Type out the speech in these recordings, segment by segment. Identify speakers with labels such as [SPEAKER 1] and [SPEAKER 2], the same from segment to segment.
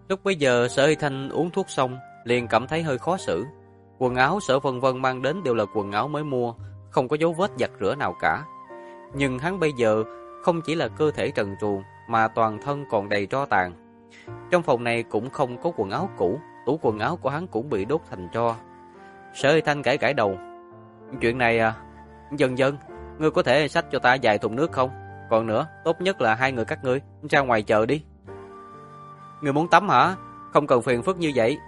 [SPEAKER 1] Lúc bấy giờ Sở Hy Thanh uống thuốc xong, liền cảm thấy hơi khó xử. Quần áo Sở Vân Vân mang đến đều là quần áo mới mua, không có dấu vết giặt rửa nào cả. Nhưng hắn bây giờ không chỉ là cơ thể trần truồng, mà toàn thân còn đầy tro tàn. Trong phòng này cũng không có quần áo cũ, tủ quần áo của hắn cũng bị đốt thành tro. Sở Hy Thanh gãi gãi đầu. Chuyện này dần dần, ngươi có thể xách cho ta vài thùng nước không? Còn nữa, tốt nhất là hai người các ngươi ra ngoài chờ đi. Ngươi muốn tắm hả? Không cần phiền phức như vậy.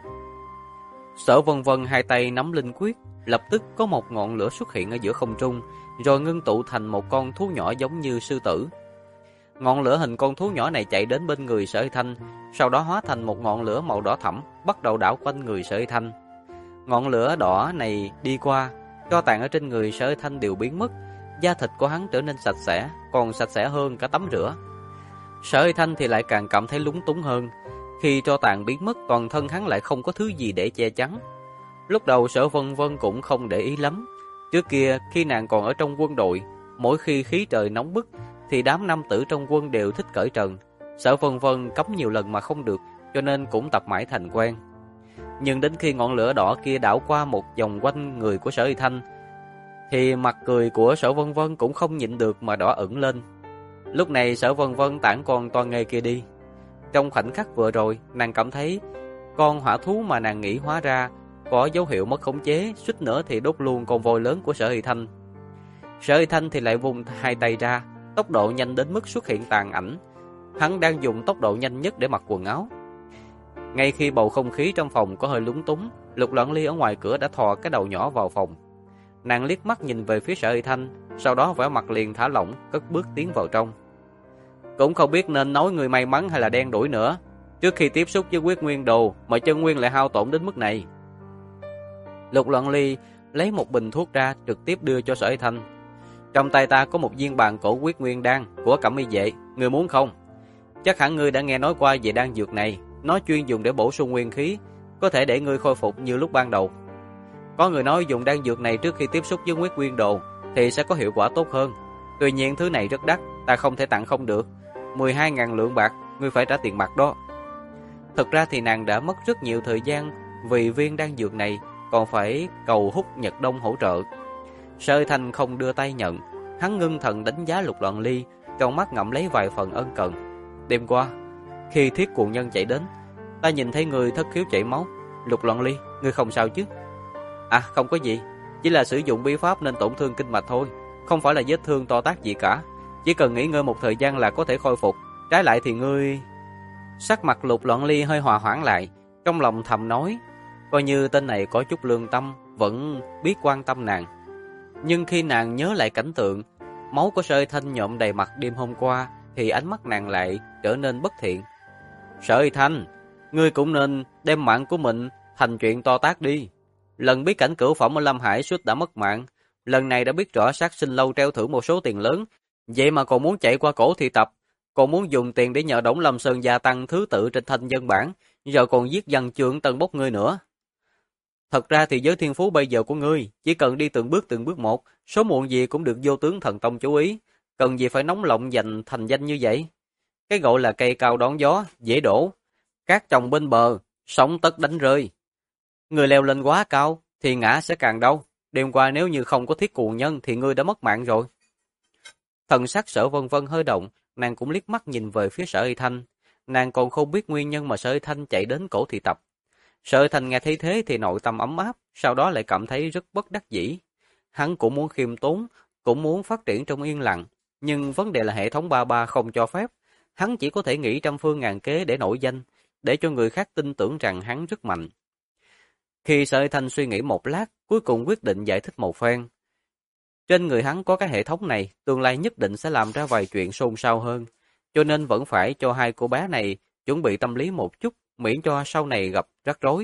[SPEAKER 1] Sở Vân Vân hai tay nắm linh quyết, lập tức có một ngọn lửa xuất hiện ở giữa không trung, rồi ngưng tụ thành một con thú nhỏ giống như sư tử. Ngọn lửa hình con thú nhỏ này chạy đến bên người Sở Hy Thanh, sau đó hóa thành một ngọn lửa màu đỏ thẫm, bắt đầu đảo quanh người Sở Hy Thanh. Ngọn lửa đỏ này đi qua, tro tàn ở trên người Sở Hy Thanh đều biến mất, da thịt của hắn trở nên sạch sẽ, còn sạch sẽ hơn cả tắm rửa. Sở Hy Thanh thì lại càng cảm thấy lúng túng hơn. Khi tro tàn biến mất, toàn thân hắn lại không có thứ gì để che chắn. Lúc đầu Sở Vân Vân cũng không để ý lắm. Trước kia, khi nàng còn ở trong quân đội, mỗi khi khí trời nóng bức, thì đám nam tử trong quân đều thích cởi trần. Sở Vân Vân cấm nhiều lần mà không được, cho nên cũng tập mãi thành quen. Nhưng đến khi ngọn lửa đỏ kia đảo qua một vòng quanh người của Sở Hy Thanh, thì mặt cười của Sở Vân Vân cũng không nhịn được mà đỏ ửng lên. Lúc này Sở Vân Vân tản con toan nghê kia đi. Trong khoảnh khắc vừa rồi, nàng cảm thấy con hỏa thú mà nàng nghĩ hóa ra có dấu hiệu mất khống chế, suýt nữa thì đốt luôn con voi lớn của Sở Hy Thanh. Sở Hy Thanh thì lại vùng hai tay ra, tốc độ nhanh đến mức xuất hiện tàn ảnh. Hắn đang dùng tốc độ nhanh nhất để mặc quần áo. Ngay khi bầu không khí trong phòng có hơi lúng túng, Lục Loan Ly ở ngoài cửa đã thò cái đầu nhỏ vào phòng. Nàng liếc mắt nhìn về phía Sở Hy Thanh, sau đó vẻ mặt liền thả lỏng, cất bước tiến vào trong. Cũng không biết nên nói người may mắn hay là đen đủi nữa. Trước khi tiếp xúc với huyết nguyên đồ mà chân nguyên lại hao tổn đến mức này. Lục Loan Ly lấy một bình thuốc ra, trực tiếp đưa cho Sở Hy Thanh. Trong tay ta có một viên bàn cổ huyết nguyên đan của Cẩm Y vệ, ngươi muốn không? Chắc hẳn ngươi đã nghe nói qua về đan dược này, nó chuyên dùng để bổ sung nguyên khí, có thể để ngươi khôi phục như lúc ban đầu. Có người nói dùng đan dược này trước khi tiếp xúc với huyết nguyên đồ thì sẽ có hiệu quả tốt hơn. Tuy nhiên thứ này rất đắt, ta không thể tặng không được. 12.000 lượng bạc, ngươi phải trả tiền mặt đó. Thực ra thì nàng đã mất rất nhiều thời gian vì viên đan dược này, còn phải cầu hút Nhật Đông hỗ trợ. Sở Hy Thanh không đưa tay nhận, hắn ngưng thần đánh giá Lục Loan Ly, trong mắt ngậm lấy vài phần ân cần. Đêm qua, khi thiết cuồng nhân chạy đến, ta nhìn thấy người thất khiếu chảy máu. Lục Loan Ly, ngươi không sao chứ? À, không có gì, chỉ là sử dụng bí pháp nên tổn thương kinh mạch thôi, không phải là vết thương to tát gì cả. Chỉ cần nghỉ ngơi một thời gian là có thể khôi phục. Trái lại thì ngươi... Sắc mặt Lục Loan Ly hơi hòa hoãn lại, trong lòng thầm nói, coi như tên này có chút lương tâm, vẫn biết quan tâm nàng. Nhưng khi nàng nhớ lại cảnh tượng máu của Sở Hy Thanh nhuộm đầy mặt đêm hôm qua, thì ánh mắt nàng lại trở nên bất thiện. Sở Hy Thanh, ngươi cũng nên đem mạng của mình thành chuyện to tát đi. Lần bí cảnh cửu phẩm ở Lâm Hải suýt đã mất mạng, lần này đã biết rõ sát sinh lâu treo thưởng một số tiền lớn, vậy mà còn muốn chạy qua cổ thị tập, còn muốn dùng tiền để nhờ Đổng Lâm Sơn gia tăng thứ tự trên thanh dân bản, giờ còn giết văn chương tân bốc ngươi nữa. Thật ra thì giới thiên phú bây giờ của ngươi, chỉ cần đi từng bước một, số muộn gì cũng được vô tướng thần tông chú ý, cần gì phải nóng lòng giành thành danh như vậy. Cái gọi là cây cao đón gió, dễ đổ, cát trồng bên bờ, sóng tất đánh rơi. Người leo lên quá cao, thì ngã sẽ càng đau. Đêm qua nếu như không có thiết cuồng nhân thì ngươi đã mất mạng rồi. Thần sắc Sở Vân Vân hơi động, nàng cũng liếc mắt nhìn về phía Sở Hy Thanh. Nàng còn không biết nguyên nhân mà Sở Hy Thanh chạy đến cổ thị tập. Sở Hy Thanh nghe thấy thế thì nội tâm ấm áp, sau đó lại cảm thấy rất bất đắc dĩ. Hắn cũng muốn khiêm tốn, cũng muốn phát triển trong yên lặng, nhưng vấn đề là hệ thống 33 không cho phép. Hắn chỉ có thể nghĩ trăm phương ngàn kế để nổi danh, để cho người khác tin tưởng rằng hắn rất mạnh. Khi Sở Hy Thanh suy nghĩ một lát, cuối cùng quyết định giải thích một phen. Trên người hắn có cái hệ thống này, tương lai nhất định sẽ làm ra vài chuyện xôn xao hơn, cho nên vẫn phải cho hai cô bé này chuẩn bị tâm lý một chút, miễn cho sau này gặp rắc rối.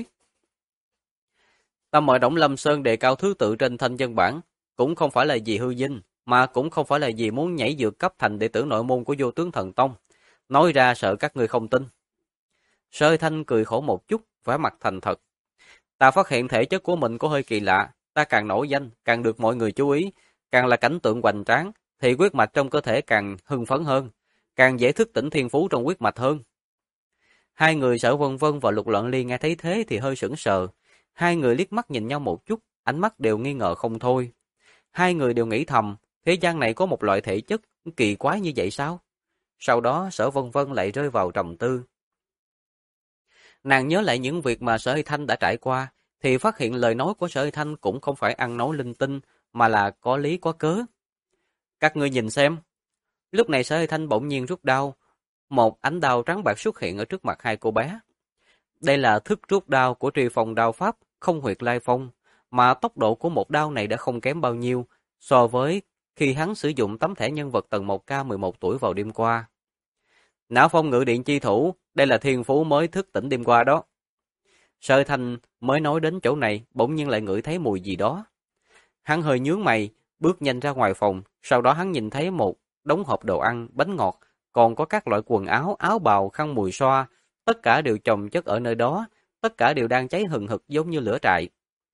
[SPEAKER 1] Ta mời Đổng Lâm Sơn đề cao thứ tự trên thanh dân bản, cũng không phải là gì hư vinh, mà cũng không phải là gì muốn nhảy vượt cấp thành đệ tử nội môn của Vô Tướng Thần Tông. Nói ra sợ các người không tin. Sở Hy Thanh cười khổ một chút, vẻ mặt thành thật. Ta phát hiện thể chất của mình có hơi kỳ lạ, ta càng nổi danh, càng được mọi người chú ý, càng là cảnh tượng hoành tráng, thì huyết mạch trong cơ thể càng hưng phấn hơn, càng dễ thức tỉnh thiên phú trong huyết mạch hơn. Hai người Sở Vân Vân và Lục Loạn Ly nghe thấy thế thì hơi sững sờ. Hai người liếc mắt nhìn nhau một chút, ánh mắt đều nghi ngờ không thôi. Hai người đều nghĩ thầm, thế gian này có một loại thể chất kỳ quái như vậy sao? Sau đó Sở Vân Vân lại rơi vào trầm tư. Nàng nhớ lại những việc mà Sở Hy Thanh đã trải qua, thì phát hiện lời nói của Sở Hy Thanh cũng không phải ăn nói linh tinh, mà là có lý có cớ. Các ngươi nhìn xem. Lúc này Sở Hy Thanh bỗng nhiên rút đao, một ánh đao trắng bạc xuất hiện ở trước mặt hai cô bé. Đây là thức rút đao của Tri Phong đao pháp, không huyệt lai phong, mà tốc độ của một đao này đã không kém bao nhiêu so với khi hắn sử dụng tấm thẻ nhân vật tầng 1K 11 tuổi vào đêm qua. Não phong ngự điện chi thủ, đây là thiên phú mới thức tỉnh đêm qua đó. Sở Thanh mới nói đến chỗ này, bỗng nhiên lại ngửi thấy mùi gì đó. Hắn hơi nhướng mày, bước nhanh ra ngoài phòng, sau đó hắn nhìn thấy một đống hộp đồ ăn, bánh ngọt, còn có các loại quần áo, áo bào, khăn mùi xoa, tất cả đều chồng chất ở nơi đó, tất cả đều đang cháy hừng hực giống như lửa trại.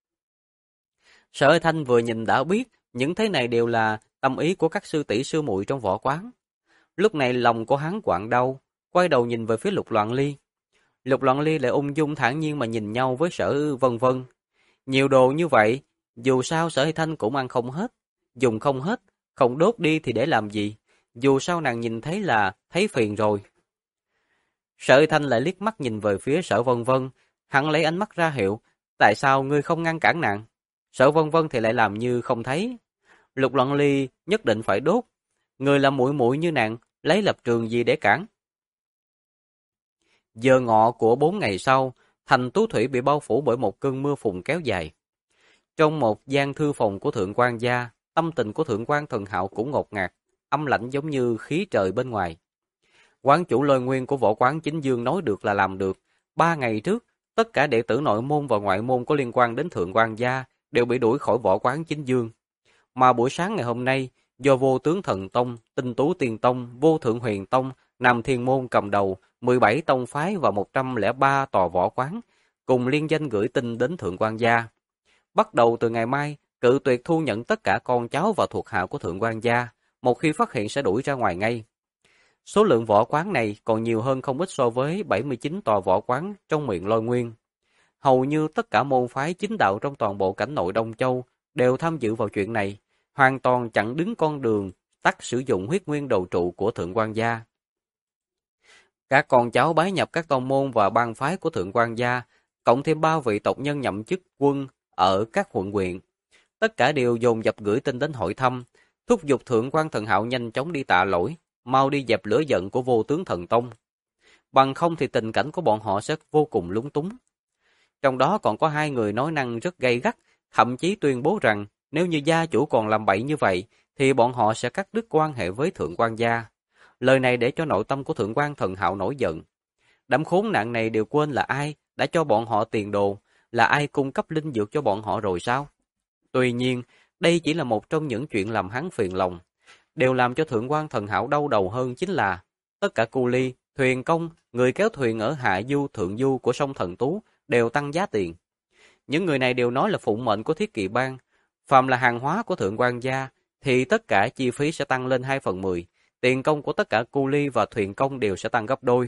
[SPEAKER 1] Sở Thanh vừa nhìn đã biết, những thế này đều là tâm ý của các sư tỷ sư muội trong võ quán. Lúc này lòng của hắn quặn đau, quay đầu nhìn về phía Lục Loạn Ly. Lục Loạn Ly lại ung dung thản nhiên mà nhìn nhau với Sở Vân Vân. Nhiều đồ như vậy, dù sao Sở Thanh cũng ăn không hết, dùng không hết, không đốt đi thì để làm gì, dù sao nàng nhìn thấy là thấy phiền rồi. Sở Thanh lại liếc mắt nhìn về phía Sở Vân Vân, hắn lấy ánh mắt ra hiệu, tại sao ngươi không ngăn cản nàng? Sở Vân Vân thì lại làm như không thấy. Lục Loạn Ly nhất định phải đốt, người là muội muội như nàng, lấy lập trường gì để cản? Giờ ngọ của 4 ngày sau, thành Tú Thủy bị bao phủ bởi một cơn mưa phùn kéo dài. Trong một gian thư phòng của Thượng quan gia, tâm tình của Thượng quan Thần Hạo cũng ngột ngạt, âm lạnh giống như khí trời bên ngoài. Quán chủ Lôi Nguyên của võ quán Chính Dương nói được là làm được. 3 ngày trước, tất cả đệ tử nội môn và ngoại môn có liên quan đến Thượng quan gia đều bị đuổi khỏi võ quán Chính Dương. Mà buổi sáng ngày hôm nay, do Vô Tướng Thần Tông, Tinh Tú Tiên Tông, Vô Thượng Huyền Tông, Nam Thiên Môn cầm đầu, 17 tông phái và 103 tòa võ quán, cùng liên danh gửi tin đến Thượng quan gia. Bắt đầu từ ngày mai, cự tuyệt thu nhận tất cả con cháu và thuộc hạ của Thượng quan gia, một khi phát hiện sẽ đuổi ra ngoài ngay. Số lượng võ quán này còn nhiều hơn không ít so với 79 tòa võ quán trong miệng Lôi Nguyên. Hầu như tất cả môn phái chính đạo trong toàn bộ cảnh nội Đông Châu đều tham dự vào chuyện này, hoàn toàn chặn đứng con đường tắt sử dụng huyết nguyên đầu trụ của Thượng quan gia. Các con cháu bái nhập các tông môn và bang phái của Thượng quan gia, cộng thêm 3 vị tộc nhân nhậm chức quân ở các quận huyện, tất cả đều dồn dập gửi tin đến hỏi thăm, thúc giục Thượng quan Thần Hạo nhanh chóng đi tạ lỗi, mau đi dẹp lửa giận của Vô Tướng Thần Tông. Bằng không thì tình cảnh của bọn họ sẽ vô cùng lúng túng. Trong đó còn có 2 người nói năng rất gay gắt, thậm chí tuyên bố rằng nếu như gia chủ còn làm bậy như vậy, thì bọn họ sẽ cắt đứt quan hệ với Thượng quan gia. Lời này để cho nội tâm của Thượng quan Thần Hạo nổi giận. Đám khốn nạn này đều quên là ai đã cho bọn họ tiền đồ, là ai cung cấp linh dược cho bọn họ rồi sao? Tuy nhiên, đây chỉ là một trong những chuyện làm hắn phiền lòng. Đều làm cho Thượng quan Thần Hạo đau đầu hơn chính là tất cả cu ly, thuyền công, người kéo thuyền ở hạ du, thượng du của sông Thần Tú đều tăng giá tiền. Những người này đều nói là phụng mệnh của Thiết Kỵ Bang, phàm là hàng hóa của Thượng quan gia thì tất cả chi phí sẽ tăng lên 2/10, tiền công của tất cả cu ly và thuyền công đều sẽ tăng gấp đôi.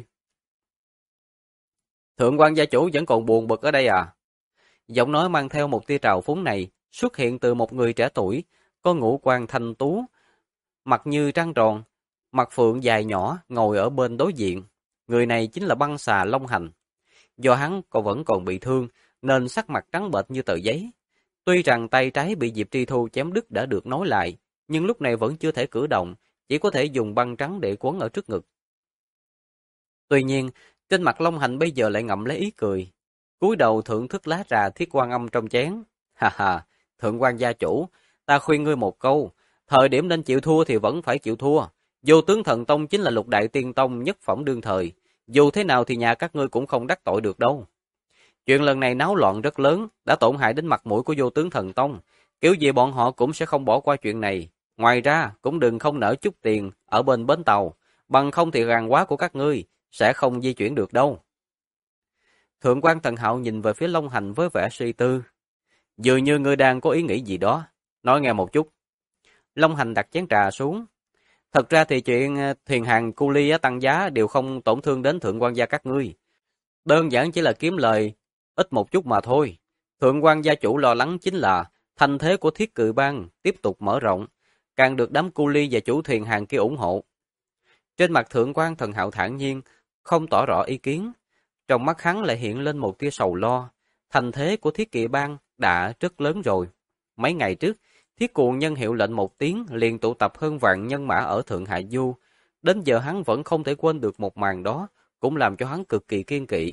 [SPEAKER 1] Thượng quan gia chủ vẫn còn buồn bực ở đây à? Giọng nói mang theo một tia trào phúng này xuất hiện từ một người trẻ tuổi, có ngũ quan thanh tú, mặt như trăng tròn, mặt phượng dài nhỏ, ngồi ở bên đối diện. Người này chính là băng xà Long Hành. Do hắn vẫn còn bị thương, nên sắc mặt trắng bệch như tờ giấy. Tuy rằng tay trái bị Diệp Tri Thu chém đứt đã được nối lại, nhưng lúc này vẫn chưa thể cử động, chỉ có thể dùng băng trắng để quấn ở trước ngực. Tuy nhiên, trên mặt Long Hành bây giờ lại ngậm lấy ý cười. Cúi đầu thưởng thức lá trà Thiết Quan Âm trong chén. Ha ha, Thượng quan gia chủ, ta khuyên ngươi một câu, thời điểm nên chịu thua thì vẫn phải chịu thua. Vô Tướng Thần Tông chính là lục đại tiên tông nhất phẩm đương thời, dù thế nào thì nhà các ngươi cũng không đắc tội được đâu. Chuyện lần này náo loạn rất lớn, đã tổn hại đến mặt mũi của Vô Tướng Thần Tông, kiểu gì bọn họ cũng sẽ không bỏ qua chuyện này. Ngoài ra, cũng đừng không nỡ chút tiền ở bên bến tàu, bằng không thì hàng hóa của các ngươi sẽ không di chuyển được đâu. Thượng quan Thần Hạo nhìn về phía Long Hành với vẻ suy tư. Dường như ngươi đang có ý nghĩ gì đó, nói nghe một chút. Long Hành đặt chén trà xuống. Thật ra thì chuyện thuyền hàng cu ly tăng giá đều không tổn thương đến Thượng quan gia các ngươi. Đơn giản chỉ là kiếm lời ít một chút mà thôi. Thượng quan gia chủ lo lắng chính là thành thế của Thiết Cự Bang tiếp tục mở rộng, càng được đám cu ly và chủ thuyền hàng kia ủng hộ. Trên mặt Thượng quan Thần Hạo thản nhiên, không tỏ rõ ý kiến. Trong mắt hắn lại hiện lên một tia sầu lo. Thành thế của Thiết Kỵ Bang đã rất lớn rồi. Mấy ngày trước, Thiết Cuồng nhân hiệu lệnh một tiếng liền tụ tập hơn vạn nhân mã ở Thượng Hạ Du. Đến giờ hắn vẫn không thể quên được một màn đó, cũng làm cho hắn cực kỳ kiên kỵ.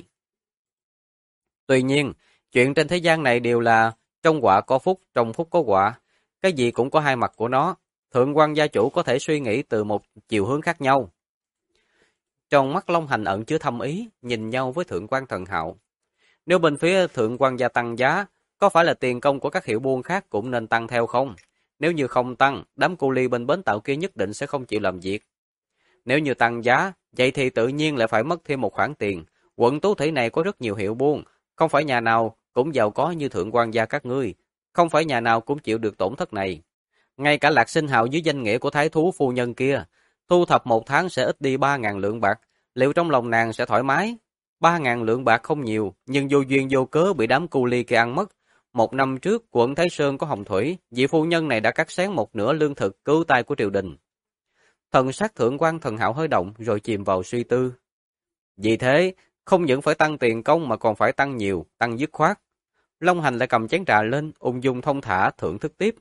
[SPEAKER 1] Tuy nhiên, chuyện trên thế gian này đều là trong họa có phúc, trong phúc có họa. Cái gì cũng có hai mặt của nó. Thượng quan gia chủ có thể suy nghĩ từ một chiều hướng khác nhau. Trong mắt Long Hành ẩn chứa thâm ý, nhìn nhau với Thượng quan Thần Hạo. Nếu bên phía Thượng quan gia tăng giá, có phải là tiền công của các hiệu buôn khác cũng nên tăng theo không? Nếu như không tăng, đám cu ly bên bến tàu kia nhất định sẽ không chịu làm việc. Nếu như tăng giá, vậy thì tự nhiên lại phải mất thêm một khoản tiền. Quận Tú Thủy này có rất nhiều hiệu buôn, không phải nhà nào cũng giàu có như Thượng quan gia các ngươi, không phải nhà nào cũng chịu được tổn thất này. Ngay cả Lạc Sinh Hạo dưới danh nghĩa của thái thú phu nhân kia, thu thập một tháng sẽ ít đi 3.000 lượng bạc, liệu trong lòng nàng sẽ thoải mái? 3.000 lượng bạc không nhiều, nhưng vô duyên vô cớ bị đám cu ly kia ăn mất. Một năm trước, quận Thái Sơn có hồng thủy, vị phu nhân này đã cắt xén một nửa lương thực cứu tay của triều đình. Thần sắc Thượng quan Thần Hạo hơi động rồi chìm vào suy tư. Vì thế, không những phải tăng tiền công mà còn phải tăng nhiều, tăng dứt khoát. Long Hành lại cầm chén trà lên, ung dung thông thả thưởng thức tiếp.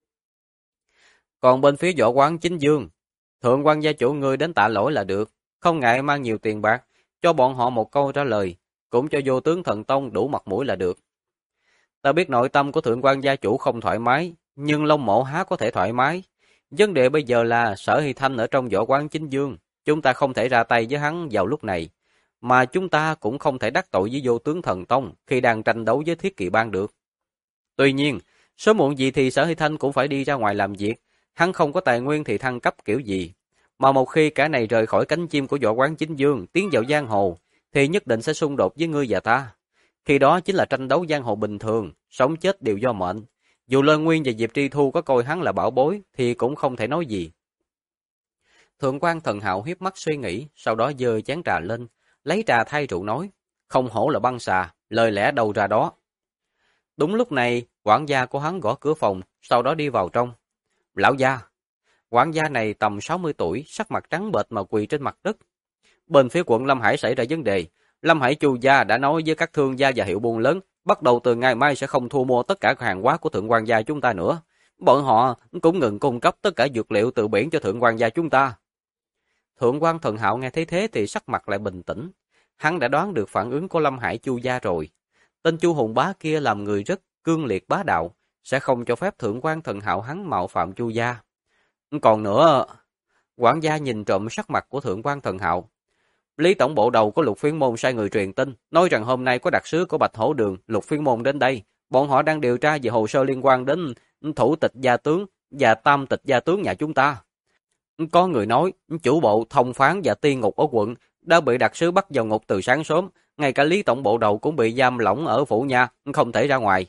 [SPEAKER 1] Còn bên phía võ quán Chính Dương, Thượng quan gia chủ ngươi đến tạ lỗi là được, không ngại mang nhiều tiền bạc, cho bọn họ một câu trả lời, cũng cho vô tướng thần tông đủ mặt mũi là được. Ta biết nội tâm của Thượng quan gia chủ không thoải mái, nhưng Long Mộ há có thể thoải mái. Vấn đề bây giờ là Sở Hy Thanh ở trong võ quán Chính Dương, chúng ta không thể ra tay với hắn vào lúc này, mà chúng ta cũng không thể đắc tội với vô tướng thần tông khi đang tranh đấu với Thiết Kỵ Bang được. Tuy nhiên, sớm muộn gì thì Sở Hy Thanh cũng phải đi ra ngoài làm việc, hắn không có tài nguyên thì thăng cấp kiểu gì. Mà một khi cả này rời khỏi cánh chim của võ quán Chính Dương, tiến vào giang hồ, thì nhất định sẽ xung đột với ngươi và ta. Khi đó chính là tranh đấu giang hồ bình thường, sống chết đều do mệnh. Dù Lôi Nguyên và Diệp Tri Thu có coi hắn là bảo bối, thì cũng không thể nói gì. Thượng quan Thần Hạo hiếp mắt suy nghĩ, sau đó giơ chén trà lên, lấy trà thay rượu nói, không hổ là băng xà, lời lẽ đâu ra đó. Đúng lúc này, quản gia của hắn gõ cửa phòng, sau đó đi vào trong. Lão gia. Quản gia này tầm 60 tuổi, sắc mặt trắng bệch mà quỳ trên mặt đất. Bên phía quận Lâm Hải xảy ra vấn đề. Lâm Hải Chu gia đã nói với các thương gia và hiệu buôn lớn, bắt đầu từ ngày mai sẽ không thu mua tất cả hàng hóa của Thượng quan gia chúng ta nữa. Bọn họ cũng ngừng cung cấp tất cả dược liệu từ biển cho Thượng quan gia chúng ta. Thượng quan Thần Hạo nghe thấy thế thì sắc mặt lại bình tĩnh. Hắn đã đoán được phản ứng của Lâm Hải Chu gia rồi. Tên Chu Hùng Bá kia làm người rất cương liệt bá đạo, sẽ không cho phép Thượng quan Thần Hạo hắn mạo phạm Chu gia. Còn nữa, quản gia nhìn trộm sắc mặt của Thượng quan Thần Hạo. Lý tổng bộ đầu của Lục Phiên Môn sai người truyền tin, nói rằng hôm nay có đặc sứ của Bạch Hổ Đường, Lục Phiên Môn đến đây. Bọn họ đang điều tra về hồ sơ liên quan đến thủ tịch gia tướng và tam tịch gia tướng nhà chúng ta. Có người nói, chủ bộ, thông phán và tiên ngục ở quận đã bị đặc sứ bắt vào ngục từ sáng sớm, ngay cả Lý tổng bộ đầu cũng bị giam lỏng ở phủ nha, không thể ra ngoài.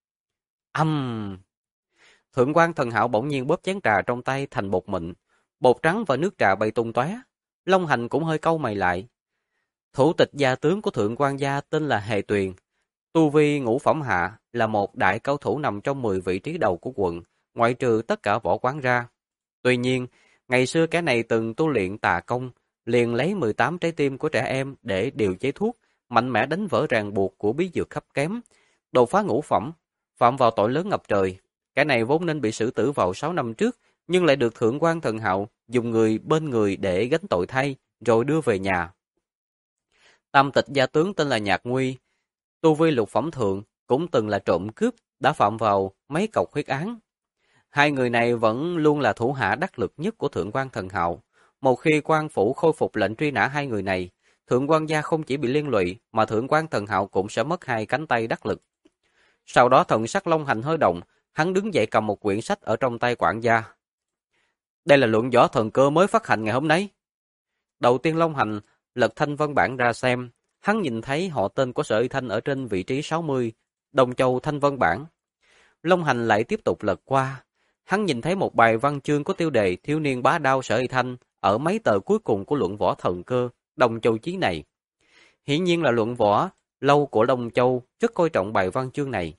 [SPEAKER 1] Thượng quan Thần Hạo bỗng nhiên bóp chén trà trong tay thành bột mịn, bột trắng và nước trà bay tung tóe. Long Hành cũng hơi cau mày lại. Thủ tịch gia tướng của Thượng quan gia tên là Hề Tuyền, tu vi ngũ phẩm hạ, là một đại cao thủ nằm trong 10 vị trí đầu của quận, ngoại trừ tất cả võ quán ra. Tuy nhiên, ngày xưa kẻ này từng tu luyện tà công, liền lấy 18 trái tim của trẻ em để điều chế thuốc, mạnh mẽ đánh vỡ ràng buộc của bí dược thấp kém, đột phá ngũ phẩm, phạm vào tội lớn ngập trời. Kẻ này vốn nên bị xử tử vào 6 năm trước, nhưng lại được Thượng quan Thần Hạo dùng người bên người để gánh tội thay, rồi đưa về nhà. Tam tịch gia tướng tên là Nhạc Nguy, tu vi lục phẩm thượng, cũng từng là trộm cướp, đã phạm vào mấy cọc huyết án. Hai người này vẫn luôn là thủ hạ đắc lực nhất của Thượng quan Thần Hạo. Một khi quan phủ khôi phục lệnh truy nã hai người này, Thượng quan gia không chỉ bị liên lụy, mà Thượng quan Thần Hạo cũng sẽ mất hai cánh tay đắc lực. Sau đó thần sắc Long Hành hơi động, hắn đứng dậy cầm một quyển sách ở trong tay quản gia. Đây là luận võ thần cơ mới phát hành ngày hôm nay. Đầu tiên Long Hành lật thanh văn bản ra xem, hắn nhìn thấy họ tên của Sở Y Thanh ở trên vị trí 60, Đồng Châu thanh văn bản. Long Hành lại tiếp tục lật qua, hắn nhìn thấy một bài văn chương có tiêu đề Thiếu niên bá đao Sở Y Thanh ở mấy tờ cuối cùng của luận võ thần cơ, Đồng Châu chí này. Hiển nhiên là luận võ lâu của Đông Châu rất coi trọng bài văn chương này.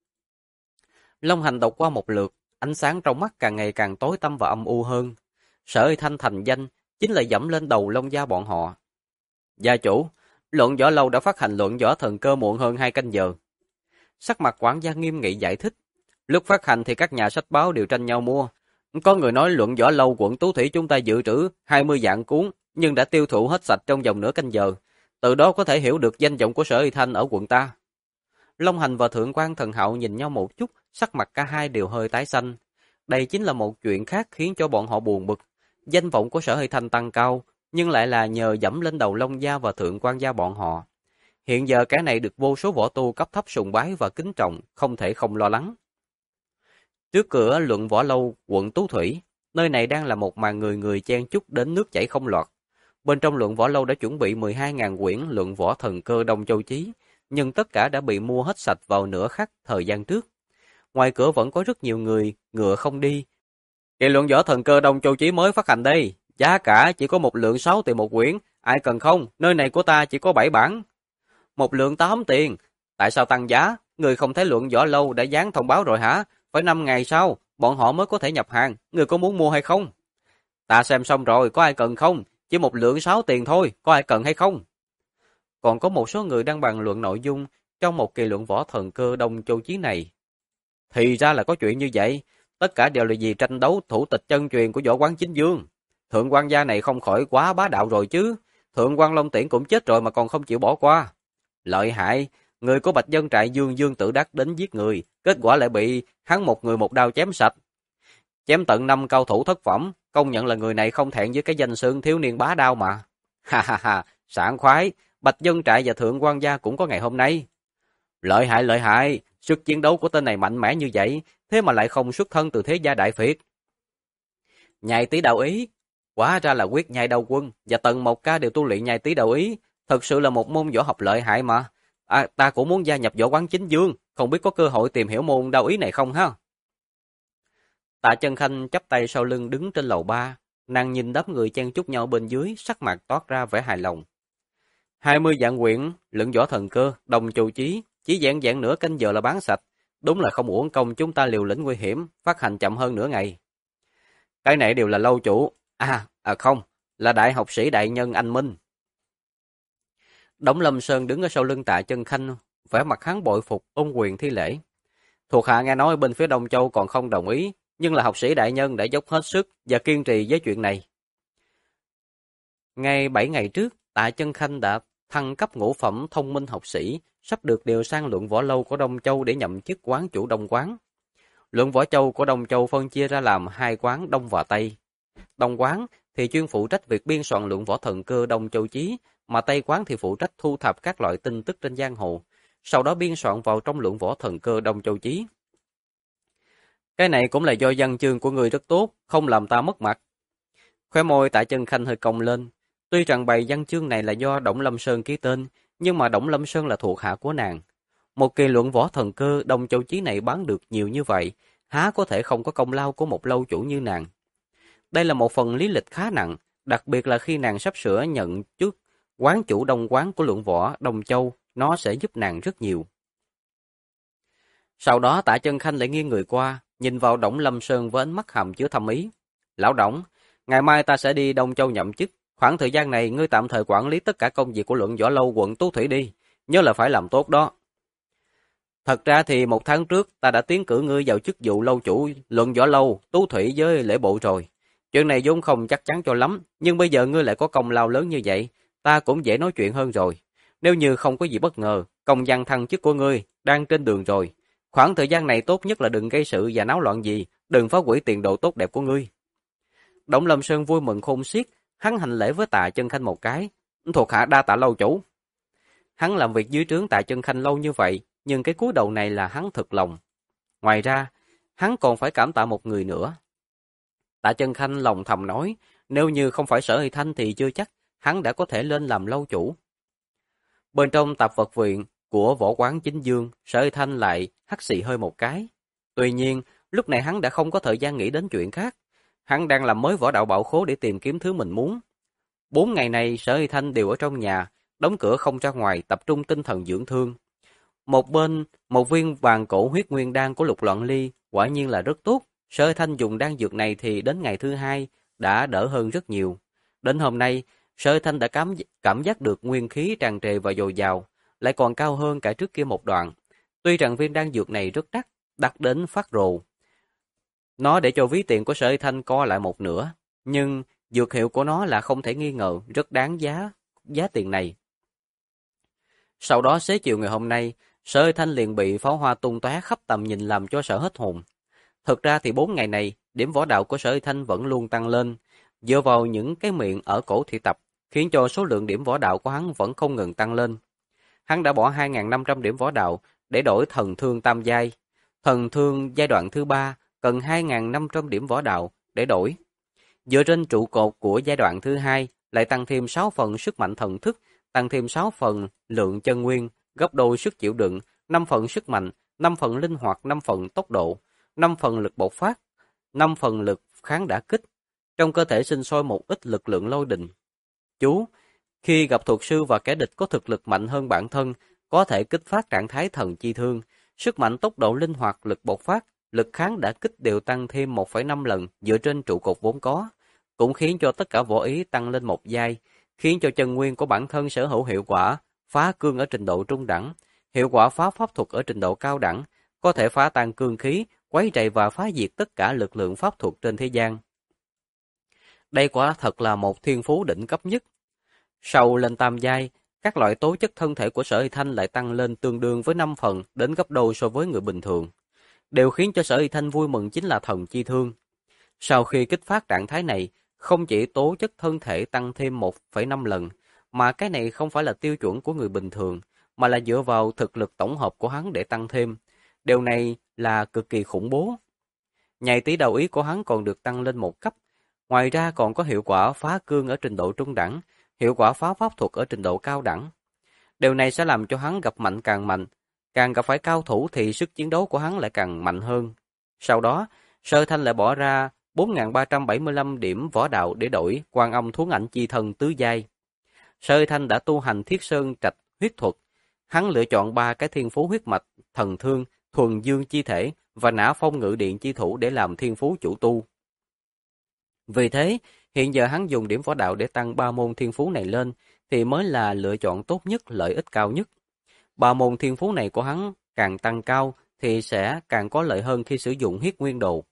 [SPEAKER 1] Long Hành đọc qua một lượt, ánh sáng trong mắt càng ngày càng tối tăm và âm u hơn. Sở Y Thanh thành danh chính là dẫm lên đầu Long gia bọn họ. Gia chủ, luận võ lâu đã phát hành luận võ thần cơ muộn hơn 2 canh giờ. Sắc mặt quản gia nghiêm nghị giải thích. Lúc phát hành thì các nhà sách báo đều tranh nhau mua. Có người nói luận võ lâu quận Tú Thủy chúng ta dự trữ 20 vạn cuốn, nhưng đã tiêu thụ hết sạch trong vòng nửa canh giờ. Từ đó có thể hiểu được danh vọng của Sở Y Thanh ở quận ta. Long Hành và Thượng quan Thần Hạo nhìn nhau một chút, sắc mặt cả hai đều hơi tái xanh. Đây chính là một chuyện khác khiến cho bọn họ buồn bực. Danh vọng của Sở Y Thanh tăng cao, nhưng lại là nhờ dẫm lên đầu Long gia và Thượng quan gia bọn họ. Hiện giờ cái này được vô số võ tu cấp thấp sùng bái và kính trọng, không thể không lo lắng. Trước cửa luận võ lâu quận Tú Thủy, nơi này đang là một màn người người chen chúc đến nước chảy không lọt. Bên trong luận võ lâu đã chuẩn bị 12.000 quyển luận võ thần cơ Đông Châu Chí, nhưng tất cả đã bị mua hết sạch vào nửa khắc thời gian trước. Ngoài cửa vẫn có rất nhiều người, ngựa không đi. Kỳ luận võ thần cơ Đông Châu Chí mới phát hành đây, giá cả chỉ có 1 lượng 6 tiền một quyển, ai cần không, nơi này của ta chỉ có 7 bản. 1 lượng 8 tiền, tại sao tăng giá, người không thấy luận võ lâu đã dán thông báo rồi hả? Phải 5 ngày sau, bọn họ mới có thể nhập hàng, người có muốn mua hay không? Ta xem xong rồi, có ai cần không? Chỉ 1 lượng 6 tiền thôi, có ai cần hay không? Còn có một số người đang bàn luận nội dung trong một kỳ luận võ thần cơ Đông Châu Chí này. Thì ra là có chuyện như vậy, tất cả đều là vì tranh đấu thủ tịch chân truyền của Võ Quán Chính Dương. Thượng quan gia này không khỏi quá bá đạo rồi chứ, Thượng quan Long Tiễn cũng chết rồi mà còn không chịu bỏ qua. Lợi hại, người của Bạch Dân trại Dương Dương tự đắc đến giết người, kết quả lại bị hắn một người một đao chém sạch. Chém tận 5 cao thủ thất phẩm, công nhận là người này không thẹn với cái danh xưng thiếu niên bá đao mà. Ha ha ha, sảng khoái, Bạch Dân trại và Thượng quan gia cũng có ngày hôm nay. Lợi hại, sức chiến đấu của tên này mạnh mẽ như vậy, thế mà lại không xuất thân từ thế gia đại phiệt. Nhai tí đạo ý, hóa ra là Quyết Nhai Đao Quân và Tần Mộc Ca đều tu luyện nhai tí đạo ý, thật sự là một môn võ học lợi hại mà. Ta cũng muốn gia nhập Võ Quán Chính Dương, không biết có cơ hội tìm hiểu môn đao ý này không ha? Tạ Chân Khanh chắp tay sau lưng đứng trên lầu 3, nàng nhìn đám người chen chúc nhau bên dưới, sắc mặt toát ra vẻ hài lòng. 20 vạn quyển, luận võ thần cơ, Đông Châu Chí, chỉ vẹn nửa canh giờ là bán sạch, đúng là không uổng công chúng ta liều lĩnh nguy hiểm, phát hành chậm hơn nửa ngày. Cái này đều là lâu chủ, không, là đại học sĩ đại nhân anh Minh. Đổng Lâm Sơn đứng ở sau lưng Tạ Chân Khanh, vẻ mặt hắn bội phục, ôn quyền thi lễ. Thuộc hạ nghe nói bên phía Đông Châu còn không đồng ý, nhưng là học sĩ đại nhân đã dốc hết sức và kiên trì với chuyện này. Ngay 7 ngày trước, Tạ Chân Khanh đã thăng cấp ngũ phẩm thông minh học sĩ, sắp được điều sang luận võ lâu của Đông Châu để nhậm chức quán chủ Đông quán. Luận võ châu của Đông Châu phân chia ra làm 2 quán Đông và Tây. Đông quán thì chuyên phụ trách việc biên soạn luận võ thần cơ Đông Châu Chí, mà Tây quán thì phụ trách thu thập các loại tin tức trên giang hồ, sau đó biên soạn vào trong luận võ thần cơ Đông Châu Chí. Cái này cũng là do văn chương của người rất tốt, không làm ta mất mặt. Khóe môi Tạ Chân Khanh hơi cong lên. Tuy rằng bài văn chương này là do Đổng Lâm Sơn ký tên, nhưng mà Đổng Lâm Sơn là thuộc hạ của nàng. Một kỳ luận võ thần cơ Đông Châu Chí này bán được nhiều như vậy, há có thể không có công lao của một lâu chủ như nàng. Đây là một phần lý lịch khá nặng, đặc biệt là khi nàng sắp sửa nhận chức quán chủ Đông quán của luận võ Đông Châu, nó sẽ giúp nàng rất nhiều. Sau đó Tạ Chân Khanh lại nghiêng người qua, nhìn vào Đổng Lâm Sơn với ánh mắt hàm chứa thâm ý. Lão Đổng, ngày mai ta sẽ đi Đông Châu nhậm chức, khoảng thời gian này ngươi tạm thời quản lý tất cả công việc của luận võ lâu quận Tú Thủy đi, nhớ là phải làm tốt đó. Thật ra thì 1 tháng trước ta đã tiến cử ngươi vào chức vụ lâu chủ luận võ lâu Tú Thủy với lễ bộ rồi. Chuyện này vốn không chắc chắn cho lắm, nhưng bây giờ ngươi lại có công lao lớn như vậy, ta cũng dễ nói chuyện hơn rồi. Nếu như không có gì bất ngờ, công văn thăng chức của ngươi đang trên đường rồi. Khoảng thời gian này tốt nhất là đừng gây sự và náo loạn gì, đừng phá hủy tiền đồ tốt đẹp của ngươi. Đổng Lâm Sơn vui mừng khôn xiết, hắn hành lễ với Tạ Chân Khanh một cái. Thuộc hạ đa tạ lâu chủ. Hắn làm việc dưới trướng Tạ Chân Khanh lâu như vậy, nhưng cái cúi đầu này là hắn thực lòng. Ngoài ra, hắn còn phải cảm tạ một người nữa. Tạ Chân Khanh lòng thầm nói, nếu như không phải Sở Y Thanh thì chưa chắc hắn đã có thể lên làm lâu chủ. Bên trong tạp vật viện của Võ Quán Chính Dương, Sở Y Thanh lại hắt xì hơi một cái. Tuy nhiên, lúc này hắn đã không có thời gian nghĩ đến chuyện khác. Hắn đang làm mới võ đạo bảo khố để tìm kiếm thứ mình muốn. 4 ngày này Sở Y Thanh đều ở trong nhà, đóng cửa không ra ngoài, tập trung tinh thần dưỡng thương. Một bên, một viên vàng cổ huyết nguyên đan của Lục Loạn Ly quả nhiên là rất tốt. Sở Thanh dùng đan dược này thì đến ngày thứ hai đã đỡ hơn rất nhiều. Đến hôm nay, Sở Thanh đã cảm giác được nguyên khí tràn trề và dồi dào, lại còn cao hơn cả trước kia một đoạn. Tuy rằng viên đan dược này rất đắt, đắt đến phát rồ. Nó để cho ví tiền của Sở Thanh co lại một nửa, nhưng dược hiệu của nó là không thể nghi ngờ, rất đáng giá tiền này. Sau đó xế chiều ngày hôm nay, Sở Thanh liền bị pháo hoa tung tóe khắp tầm nhìn làm cho sợ hết hồn. Thực ra thì 4 ngày này, điểm võ đạo của Sở Thanh vẫn luôn tăng lên, dựa vào những cái miệng ở cổ thị tập, khiến cho số lượng điểm võ đạo của hắn vẫn không ngừng tăng lên. Hắn đã bỏ 2.500 điểm võ đạo để đổi thần thương tam giai. Thần thương giai đoạn thứ 3 cần 2.500 điểm võ đạo để đổi. Dựa trên trụ cột của giai đoạn thứ 2 lại tăng thêm 6 phần sức mạnh thần thức, tăng thêm 6 phần lượng chân nguyên, gấp đôi sức chịu đựng, 5 phần sức mạnh, 5 phần linh hoạt, 5 phần tốc độ, 5 phần lực bộc phát, 5 phần lực kháng đả kích. Trong cơ thể sinh sôi một ít lực lượng lôi đình. Chú, khi gặp thuật sư và kẻ địch có thực lực mạnh hơn bản thân, có thể kích phát trạng thái thần chi thương, sức mạnh, tốc độ, linh hoạt, lực bộc phát, lực kháng đả kích đều tăng thêm 1,5 lần dựa trên trụ cột vốn có, cũng khiến cho tất cả võ ý tăng lên một giai, khiến cho chân nguyên của bản thân sở hữu hiệu quả phá cương ở trình độ trung đẳng, hiệu quả phá pháp thuật ở trình độ cao đẳng, có thể phá tan cương khí, quấy rầy và phá diệt tất cả lực lượng pháp thuật trên thế gian. Đây quả thật là một thiên phú đỉnh cấp nhất. Sau lên tam giai, các loại tố chất thân thể của Sở Y Thanh lại tăng lên tương đương với 5 phần đến gấp đôi so với người bình thường. Điều khiến cho Sở Y Thanh vui mừng chính là thần chi thương. Sau khi kích phát trạng thái này, không chỉ tố chất thân thể tăng thêm 1,5 lần, mà cái này không phải là tiêu chuẩn của người bình thường, mà là dựa vào thực lực tổng hợp của hắn để tăng thêm. Điều này là cực kỳ khủng bố. Nhạy tí đầu ý của hắn còn được tăng lên một cấp, ngoài ra còn có hiệu quả phá cương ở trình độ trung đẳng, hiệu quả phá pháp thuật ở trình độ cao đẳng. Điều này sẽ làm cho hắn gặp mạnh, càng gặp phải cao thủ thì sức chiến đấu của hắn lại càng mạnh hơn. Sau đó, Sở Thanh lại bỏ ra 4.375 điểm võ đạo để đổi Quan Âm Thuấn Ảnh Chi Thân tứ giai. Sở Thanh đã tu hành Thiết Sơn Trạch huyết thuật, hắn lựa chọn 3 cái thiên phú huyết mạch, thần thương, thuần dương chi thể và nã phong ngự điện chi thủ để làm thiên phú chủ tu. Vì thế, hiện giờ hắn dùng điểm võ đạo để tăng 3 môn thiên phú này lên thì mới là lựa chọn tốt nhất, lợi ích cao nhất. 3 môn thiên phú này của hắn càng tăng cao thì sẽ càng có lợi hơn khi sử dụng huyết nguyên đồ.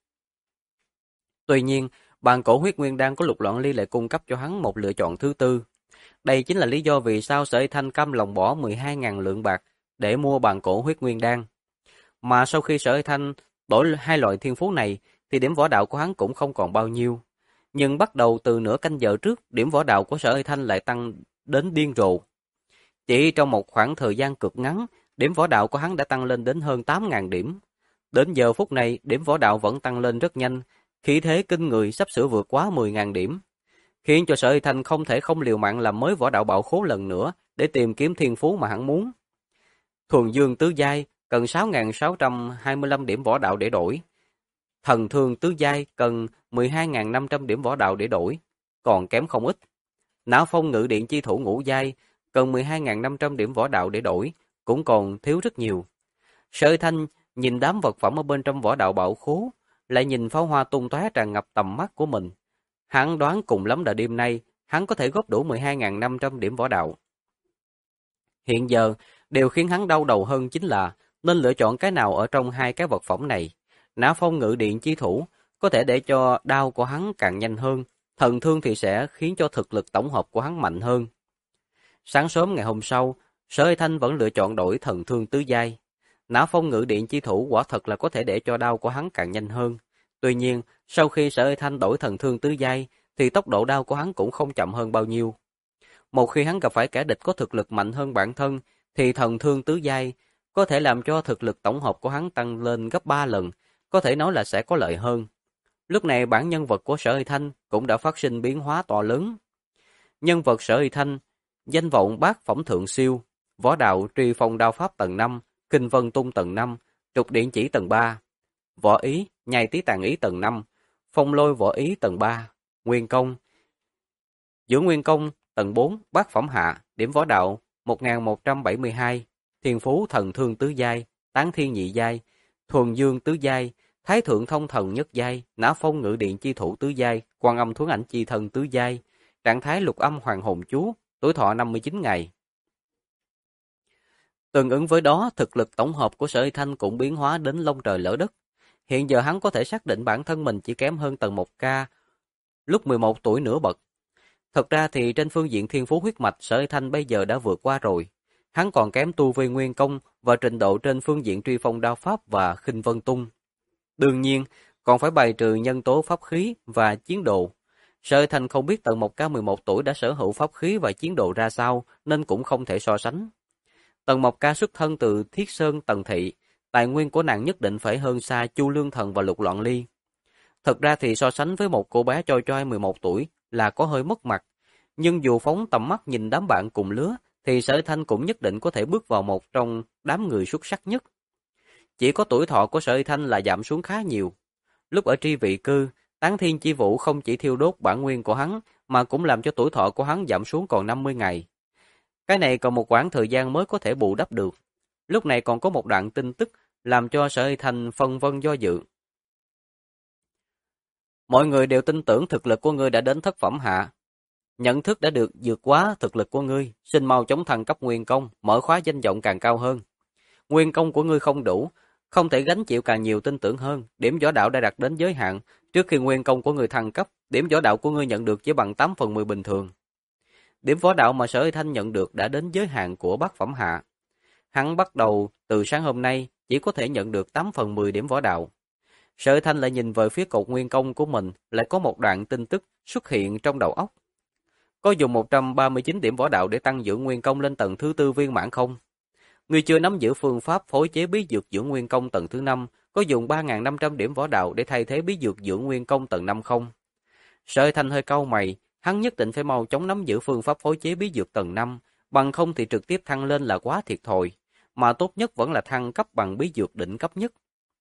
[SPEAKER 1] Tuy nhiên, bàn cổ huyết nguyên đan của Lục Loạn Ly lại cung cấp cho hắn một lựa chọn thứ tư. Đây chính là lý do vì sao Sở Y Thanh cam lòng bỏ 12.000 lượng bạc để mua bàn cổ huyết nguyên đan. Mà sau khi Sở Y Thanh đổi hai loại thiên phú này thì điểm võ đạo của hắn cũng không còn bao nhiêu. Nhưng bắt đầu từ nửa canh giờ trước, điểm võ đạo của Sở Y Thanh lại tăng đến điên rồ. Chỉ trong một khoảng thời gian cực ngắn, điểm võ đạo của hắn đã tăng lên đến hơn 8.000 điểm. Đến giờ phút này, điểm võ đạo vẫn tăng lên rất nhanh, khí thế kinh người sắp sửa vượt quá 10.000 điểm, khiến cho Sở Y Thanh không thể không liều mạng làm mới võ đạo bạo khố lần nữa để tìm kiếm thiên phú mà hắn muốn. Thuần Dương tứ giai cần 6.625 điểm võ đạo để đổi. Thần Thương tứ giai cần 12.500 điểm võ đạo để đổi, còn kém không ít. Nã Phong Ngự Điện chi thủ ngũ giai cần 12.500 điểm võ đạo để đổi, cũng còn thiếu rất nhiều. Sở Thanh nhìn đám vật phẩm ở bên trong võ đạo bảo khố, lại nhìn pháo hoa tung tóe tràn ngập tầm mắt của mình. Hắn đoán cùng lắm là đêm nay, hắn có thể góp đủ 12.500 điểm võ đạo. Hiện giờ, điều khiến hắn đau đầu hơn chính là nên lựa chọn cái nào ở trong hai cái vật phẩm này. Nã Phong Ngự Điện chi thủ có thể để cho đao của hắn càng nhanh hơn, thần thương thì sẽ khiến cho thực lực tổng hợp của hắn mạnh hơn. Sáng sớm ngày hôm sau, Sở Y Thanh vẫn lựa chọn đổi thần thương tứ giai. Nã Phong Ngự Điện chi thủ quả thật là có thể để cho đao của hắn càng nhanh hơn. Tuy nhiên, sau khi Sở Y Thanh đổi thần thương tứ giai, thì tốc độ đao của hắn cũng không chậm hơn bao nhiêu. Một khi hắn gặp phải kẻ địch có thực lực mạnh hơn bản thân, thì thần thương tứ giai có thể làm cho thực lực tổng hợp của hắn tăng lên gấp 3 lần, có thể nói là sẽ có lợi hơn. Lúc này bản nhân vật của Sở Y Thanh cũng đã phát sinh biến hóa to lớn. Nhân vật Sở Y Thanh, danh vọng bát phẩm thượng siêu, võ đạo truy phong đao pháp tầng 5, kinh vân tung tầng 5, trục điện chỉ tầng 3, võ ý, nhai tí tàn ý tầng 5, phong lôi võ ý tầng 3, nguyên công, dưỡng nguyên công tầng 4, bát phẩm hạ, điểm võ đạo 1172, thiên phú thần thương tứ giai, tán thiên nhị giai, thuần dương tứ giai, thái thượng thông thần nhất giai, nã phong ngự điện chi thủ tứ giai, quan âm thuấn ảnh chi thần tứ giai, trạng thái lục âm hoàng hồn chú, tuổi thọ 59 ngày. Tương ứng với đó, thực lực tổng hợp của Sở Hy Thanh cũng biến hóa đến long trời lỡ đất. Hiện giờ hắn có thể xác định bản thân mình chỉ kém hơn tầng 1K lúc 11 tuổi nửa bậc. Thật ra thì trên phương diện thiên phú huyết mạch, Sở Hy Thanh bây giờ đã vượt qua rồi. Hắn còn kém tu vi nguyên công và trình độ trên phương diện truy phong đao pháp và khinh vân tung. Đương nhiên, còn phải bài trừ nhân tố pháp khí và chiến độ. Sở Hy Thanh không biết tầng 1K 11 tuổi đã sở hữu pháp khí và chiến độ ra sao, nên cũng không thể so sánh. Tần Mộc Ca xuất thân từ Thiết Sơn Tần Thị, tài nguyên của nàng nhất định phải hơn xa Chu Lương Thần và Lục Loạn Ly. Thật ra thì so sánh với một cô bé choi choi 11 tuổi là có hơi mất mặt, nhưng dù phóng tầm mắt nhìn đám bạn cùng lứa, thì Sở Thanh cũng nhất định có thể bước vào một trong đám người xuất sắc nhất. Chỉ có tuổi thọ của Sở Thanh là giảm xuống khá nhiều. Lúc ở tri vị cư, Tán Thiên Chi Vũ không chỉ thiêu đốt bản nguyên của hắn, mà cũng làm cho tuổi thọ của hắn giảm xuống còn 50 ngày. Cái này còn một quãng thời gian mới có thể bù đắp được. Lúc này còn có một đoạn tin tức làm cho Sở Thanh phân vân do dự. Mọi người đều tin tưởng thực lực của ngươi đã đến thất phẩm hạ. Nhận thức đã được vượt quá thực lực của ngươi, xin mau chóng thăng cấp nguyên công, mở khóa danh vọng càng cao hơn. Nguyên công của ngươi không đủ, không thể gánh chịu càng nhiều tin tưởng hơn, điểm võ đạo đã đạt đến giới hạn, trước khi nguyên công của ngươi thăng cấp, điểm võ đạo của ngươi nhận được chỉ bằng 8/10 bình thường. Điểm võ đạo mà Sở Thanh nhận được đã đến giới hạn của bát phẩm hạ. Hắn bắt đầu từ sáng hôm nay chỉ có thể nhận được 8/10 điểm võ đạo. Sở Thanh lại nhìn về phía cột nguyên công của mình, lại có một đoạn tin tức xuất hiện trong đầu óc. Có dùng 139 điểm võ đạo để tăng dưỡng nguyên công lên tầng thứ 4 viên mãn không? Ngươi chưa nắm giữ phương pháp phối chế bí dược dưỡng nguyên công tầng thứ 5, có dùng 3.500 điểm võ đạo để thay thế bí dược dưỡng nguyên công tầng 5 không? Sở Thanh hơi cau mày, hắn nhất định phải mau chóng nắm giữ phương pháp phối chế bí dược tầng 5, bằng không thì trực tiếp thăng lên là quá thiệt thòi, mà tốt nhất vẫn là thăng cấp bằng bí dược đỉnh cấp nhất.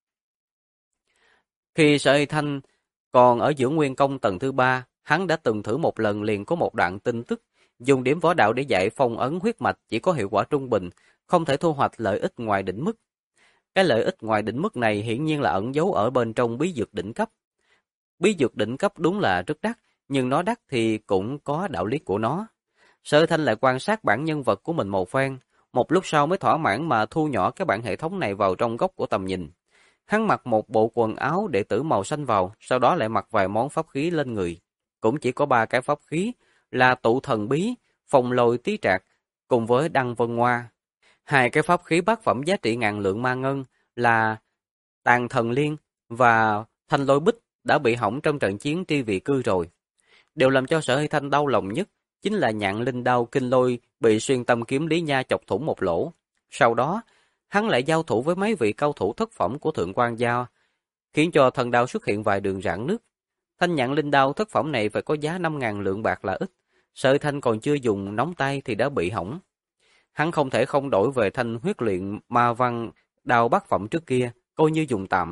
[SPEAKER 1] Khi Sở Thanh còn ở dưỡng nguyên công tầng thứ 3, hắn đã từng thử một lần liền có một đoạn tin tức, dùng điểm võ đạo để giải phong ấn huyết mạch chỉ có hiệu quả trung bình, không thể thu hoạch lợi ích ngoài đỉnh mức. Cái lợi ích ngoài đỉnh mức này hiển nhiên là ẩn giấu ở bên trong bí dược đỉnh cấp. Bí dược đỉnh cấp đúng là rất đắt, nhưng nó đắt thì cũng có đạo lý của nó. Sở Thanh lại quan sát bản nhân vật của mình một phen, một lúc sau mới thỏa mãn mà thu nhỏ cái bản hệ thống này vào trong góc của tầm nhìn. Hắn mặc một bộ quần áo đệ tử màu xanh vào, sau đó lại mặc vài món pháp khí lên người. Cũng chỉ có 3 cái pháp khí, là tụ thần bí, phong lôi tí trạc, cùng với đăng vân hoa. 2 cái pháp khí bát phẩm giá trị ngàn lượng ma ngân là tàn thần liên và thanh lôi bích đã bị hỏng trong trận chiến tri vị cư rồi. Điều làm cho Sở Hy Thanh đau lòng nhất chính là nhạn linh đao kinh lôi bị xuyên tâm kiếm Lý Nha chọc thủng một lỗ. Sau đó, hắn lại giao thủ với mấy vị cao thủ thất phẩm của Thượng Quan Gia, khiến cho thần đao xuất hiện vài đường rạn nứt. Thanh nhạn linh đao thất phẩm này phải có giá 5.000 lượng bạc là ít. Sở Thanh còn chưa dùng nóng tay thì đã bị hỏng. Hắn không thể không đổi về thanh huyết luyện ma văn đao bát phẩm trước kia, coi như dùng tạm.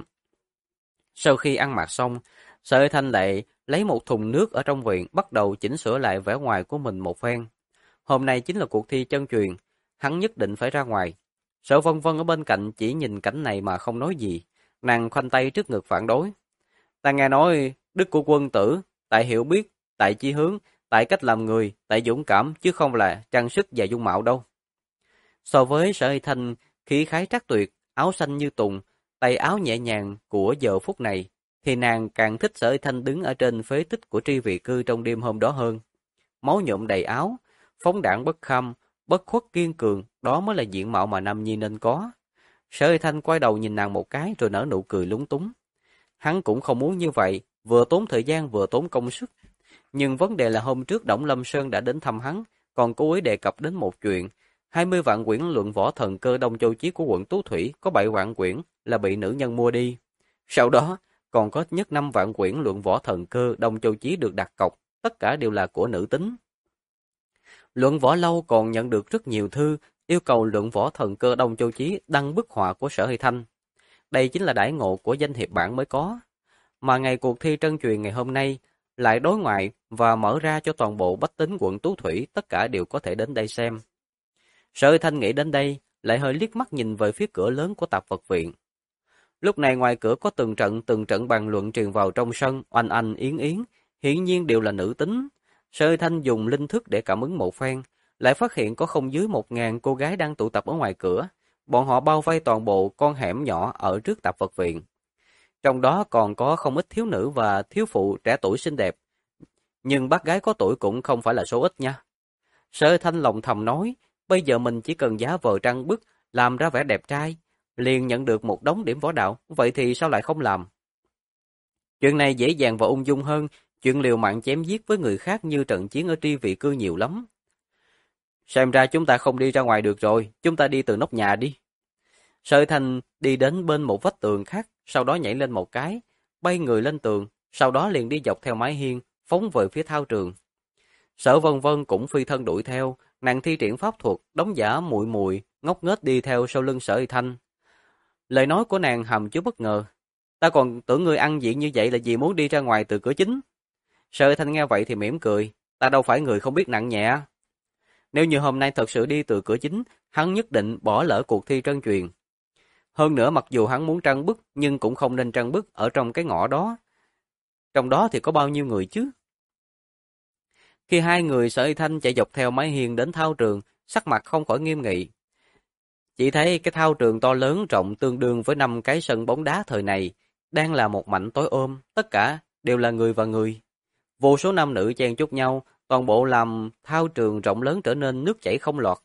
[SPEAKER 1] Sau khi ăn mặc xong, Sở Thanh lại lấy một thùng nước ở trong viện, bắt đầu chỉnh sửa lại vẻ ngoài của mình một phen. Hôm nay chính là cuộc thi chân truyền, hắn nhất định phải ra ngoài. Sở Vân Vân ở bên cạnh chỉ nhìn cảnh này mà không nói gì, nàng khoanh tay trước ngực phản đối. Ta nghe nói đức của quân tử, tại hiểu biết, tại chí hướng, tại cách làm người, tại dũng cảm, chứ không là trang sức và dung mạo đâu. So với Sở Hy Thanh khí khái trác tuyệt, áo xanh như tùng, tay áo nhẹ nhàng của giờ phút này, thì nàng càng thích Sở Hy Thanh đứng ở trên phế tích của tri vị cư trong đêm hôm đó hơn. Máu nhuộm đầy áo, phóng đãng bất kham, bất khuất kiên cường, đó mới là diện mạo mà nam nhi nên có. Sở Hy Thanh quay đầu nhìn nàng một cái rồi nở nụ cười lúng túng. Hắn cũng không muốn như vậy, vừa tốn thời gian vừa tốn công sức. Nhưng vấn đề là hôm trước Đổng Lâm Sơn đã đến thăm hắn, còn cố ý đề cập đến một chuyện. 20 vạn quyển luận võ thần cơ Đông Châu Chí của quận Tú Thủy có 7 vạn quyển là bị nữ nhân mua đi. Sau đó, còn có ít nhất 5 vạn quyển luận võ thần cơ Đông Châu Chí được đặt cọc, tất cả đều là của nữ tính. Luận võ lâu còn nhận được rất nhiều thư, yêu cầu luận võ thần cơ Đông Châu Chí đăng bức họa của Sở Hy Thanh. Đây chính là đãi ngộ của danh hiệp bản mới có. Mà ngày cuộc thi trân truyền ngày hôm nay, lại đối ngoại và mở ra cho toàn bộ bách tính quận Tú Thủy tất cả đều có thể đến đây xem. Sở Huy Thanh nghĩ đến đây, lại hơi liếc mắt nhìn về phía cửa lớn của tạp vật viện. Lúc này ngoài cửa có từng trận bàn luận truyền vào trong sân, oanh oanh yến yến, hiển nhiên đều là nữ tính. Sở Huy Thanh dùng linh thức để cảm ứng một phen, lại phát hiện có không dưới 1000 cô gái đang tụ tập ở ngoài cửa. Bọn họ bao vây toàn bộ con hẻm nhỏ ở trước tạp vật viện. Trong đó còn có không ít thiếu nữ và thiếu phụ trẻ tuổi xinh đẹp. Nhưng bác gái có tuổi cũng không phải là số ít nha. Sở Huy Thanh lòng thầm nói, bây giờ mình chỉ cần giả vờ trang bức, làm ra vẻ đẹp trai, liền nhận được một đống điểm võ đạo, vậy thì sao lại không làm? Chuyện này dễ dàng và ung dung hơn, chuyện liều mạng chém giết với người khác như trận chiến ở Tri Vị Cư nhiều lắm. Xem ra chúng ta không đi ra ngoài được rồi, chúng ta đi từ nóc nhà đi. Sở Huy Thanh đi đến bên một vách tường khác, sau đó nhảy lên một cái, bay người lên tường, sau đó liền đi dọc theo mái hiên, phóng về phía thao trường. Sở Vân Vân cũng phi thân đuổi theo, nàng thi triển pháp thuật, đóng giả muội muội, ngốc nghếch đi theo sau lưng Sở Huy Thanh. Lời nói của nàng hàm chứa bất ngờ. Ta còn tưởng ngươi ăn diện như vậy là vì muốn đi ra ngoài từ cửa chính. Sở Huy Thanh nghe vậy thì mỉm cười, ta đâu phải người không biết nặng nhẹ. Nếu như hôm nay thật sự đi từ cửa chính, hắn nhất định bỏ lỡ cuộc thi trân truyền. Hơn nữa mặc dù hắn muốn trăng bức, nhưng cũng không nên trăng bức ở trong cái ngõ đó. Trong đó thì có bao nhiêu người chứ? Khi hai người Sở Huy Thanh chạy dọc theo mái hiên đến thao trường, sắc mặt không khỏi nghiêm nghị. Chỉ thấy cái thao trường to lớn rộng tương đương với 5 cái sân bóng đá thời này, đang là một mảnh tối ôm, tất cả đều là người và người. Vô số nam nữ chen chúc nhau, toàn bộ làm thao trường rộng lớn trở nên nước chảy không lọt.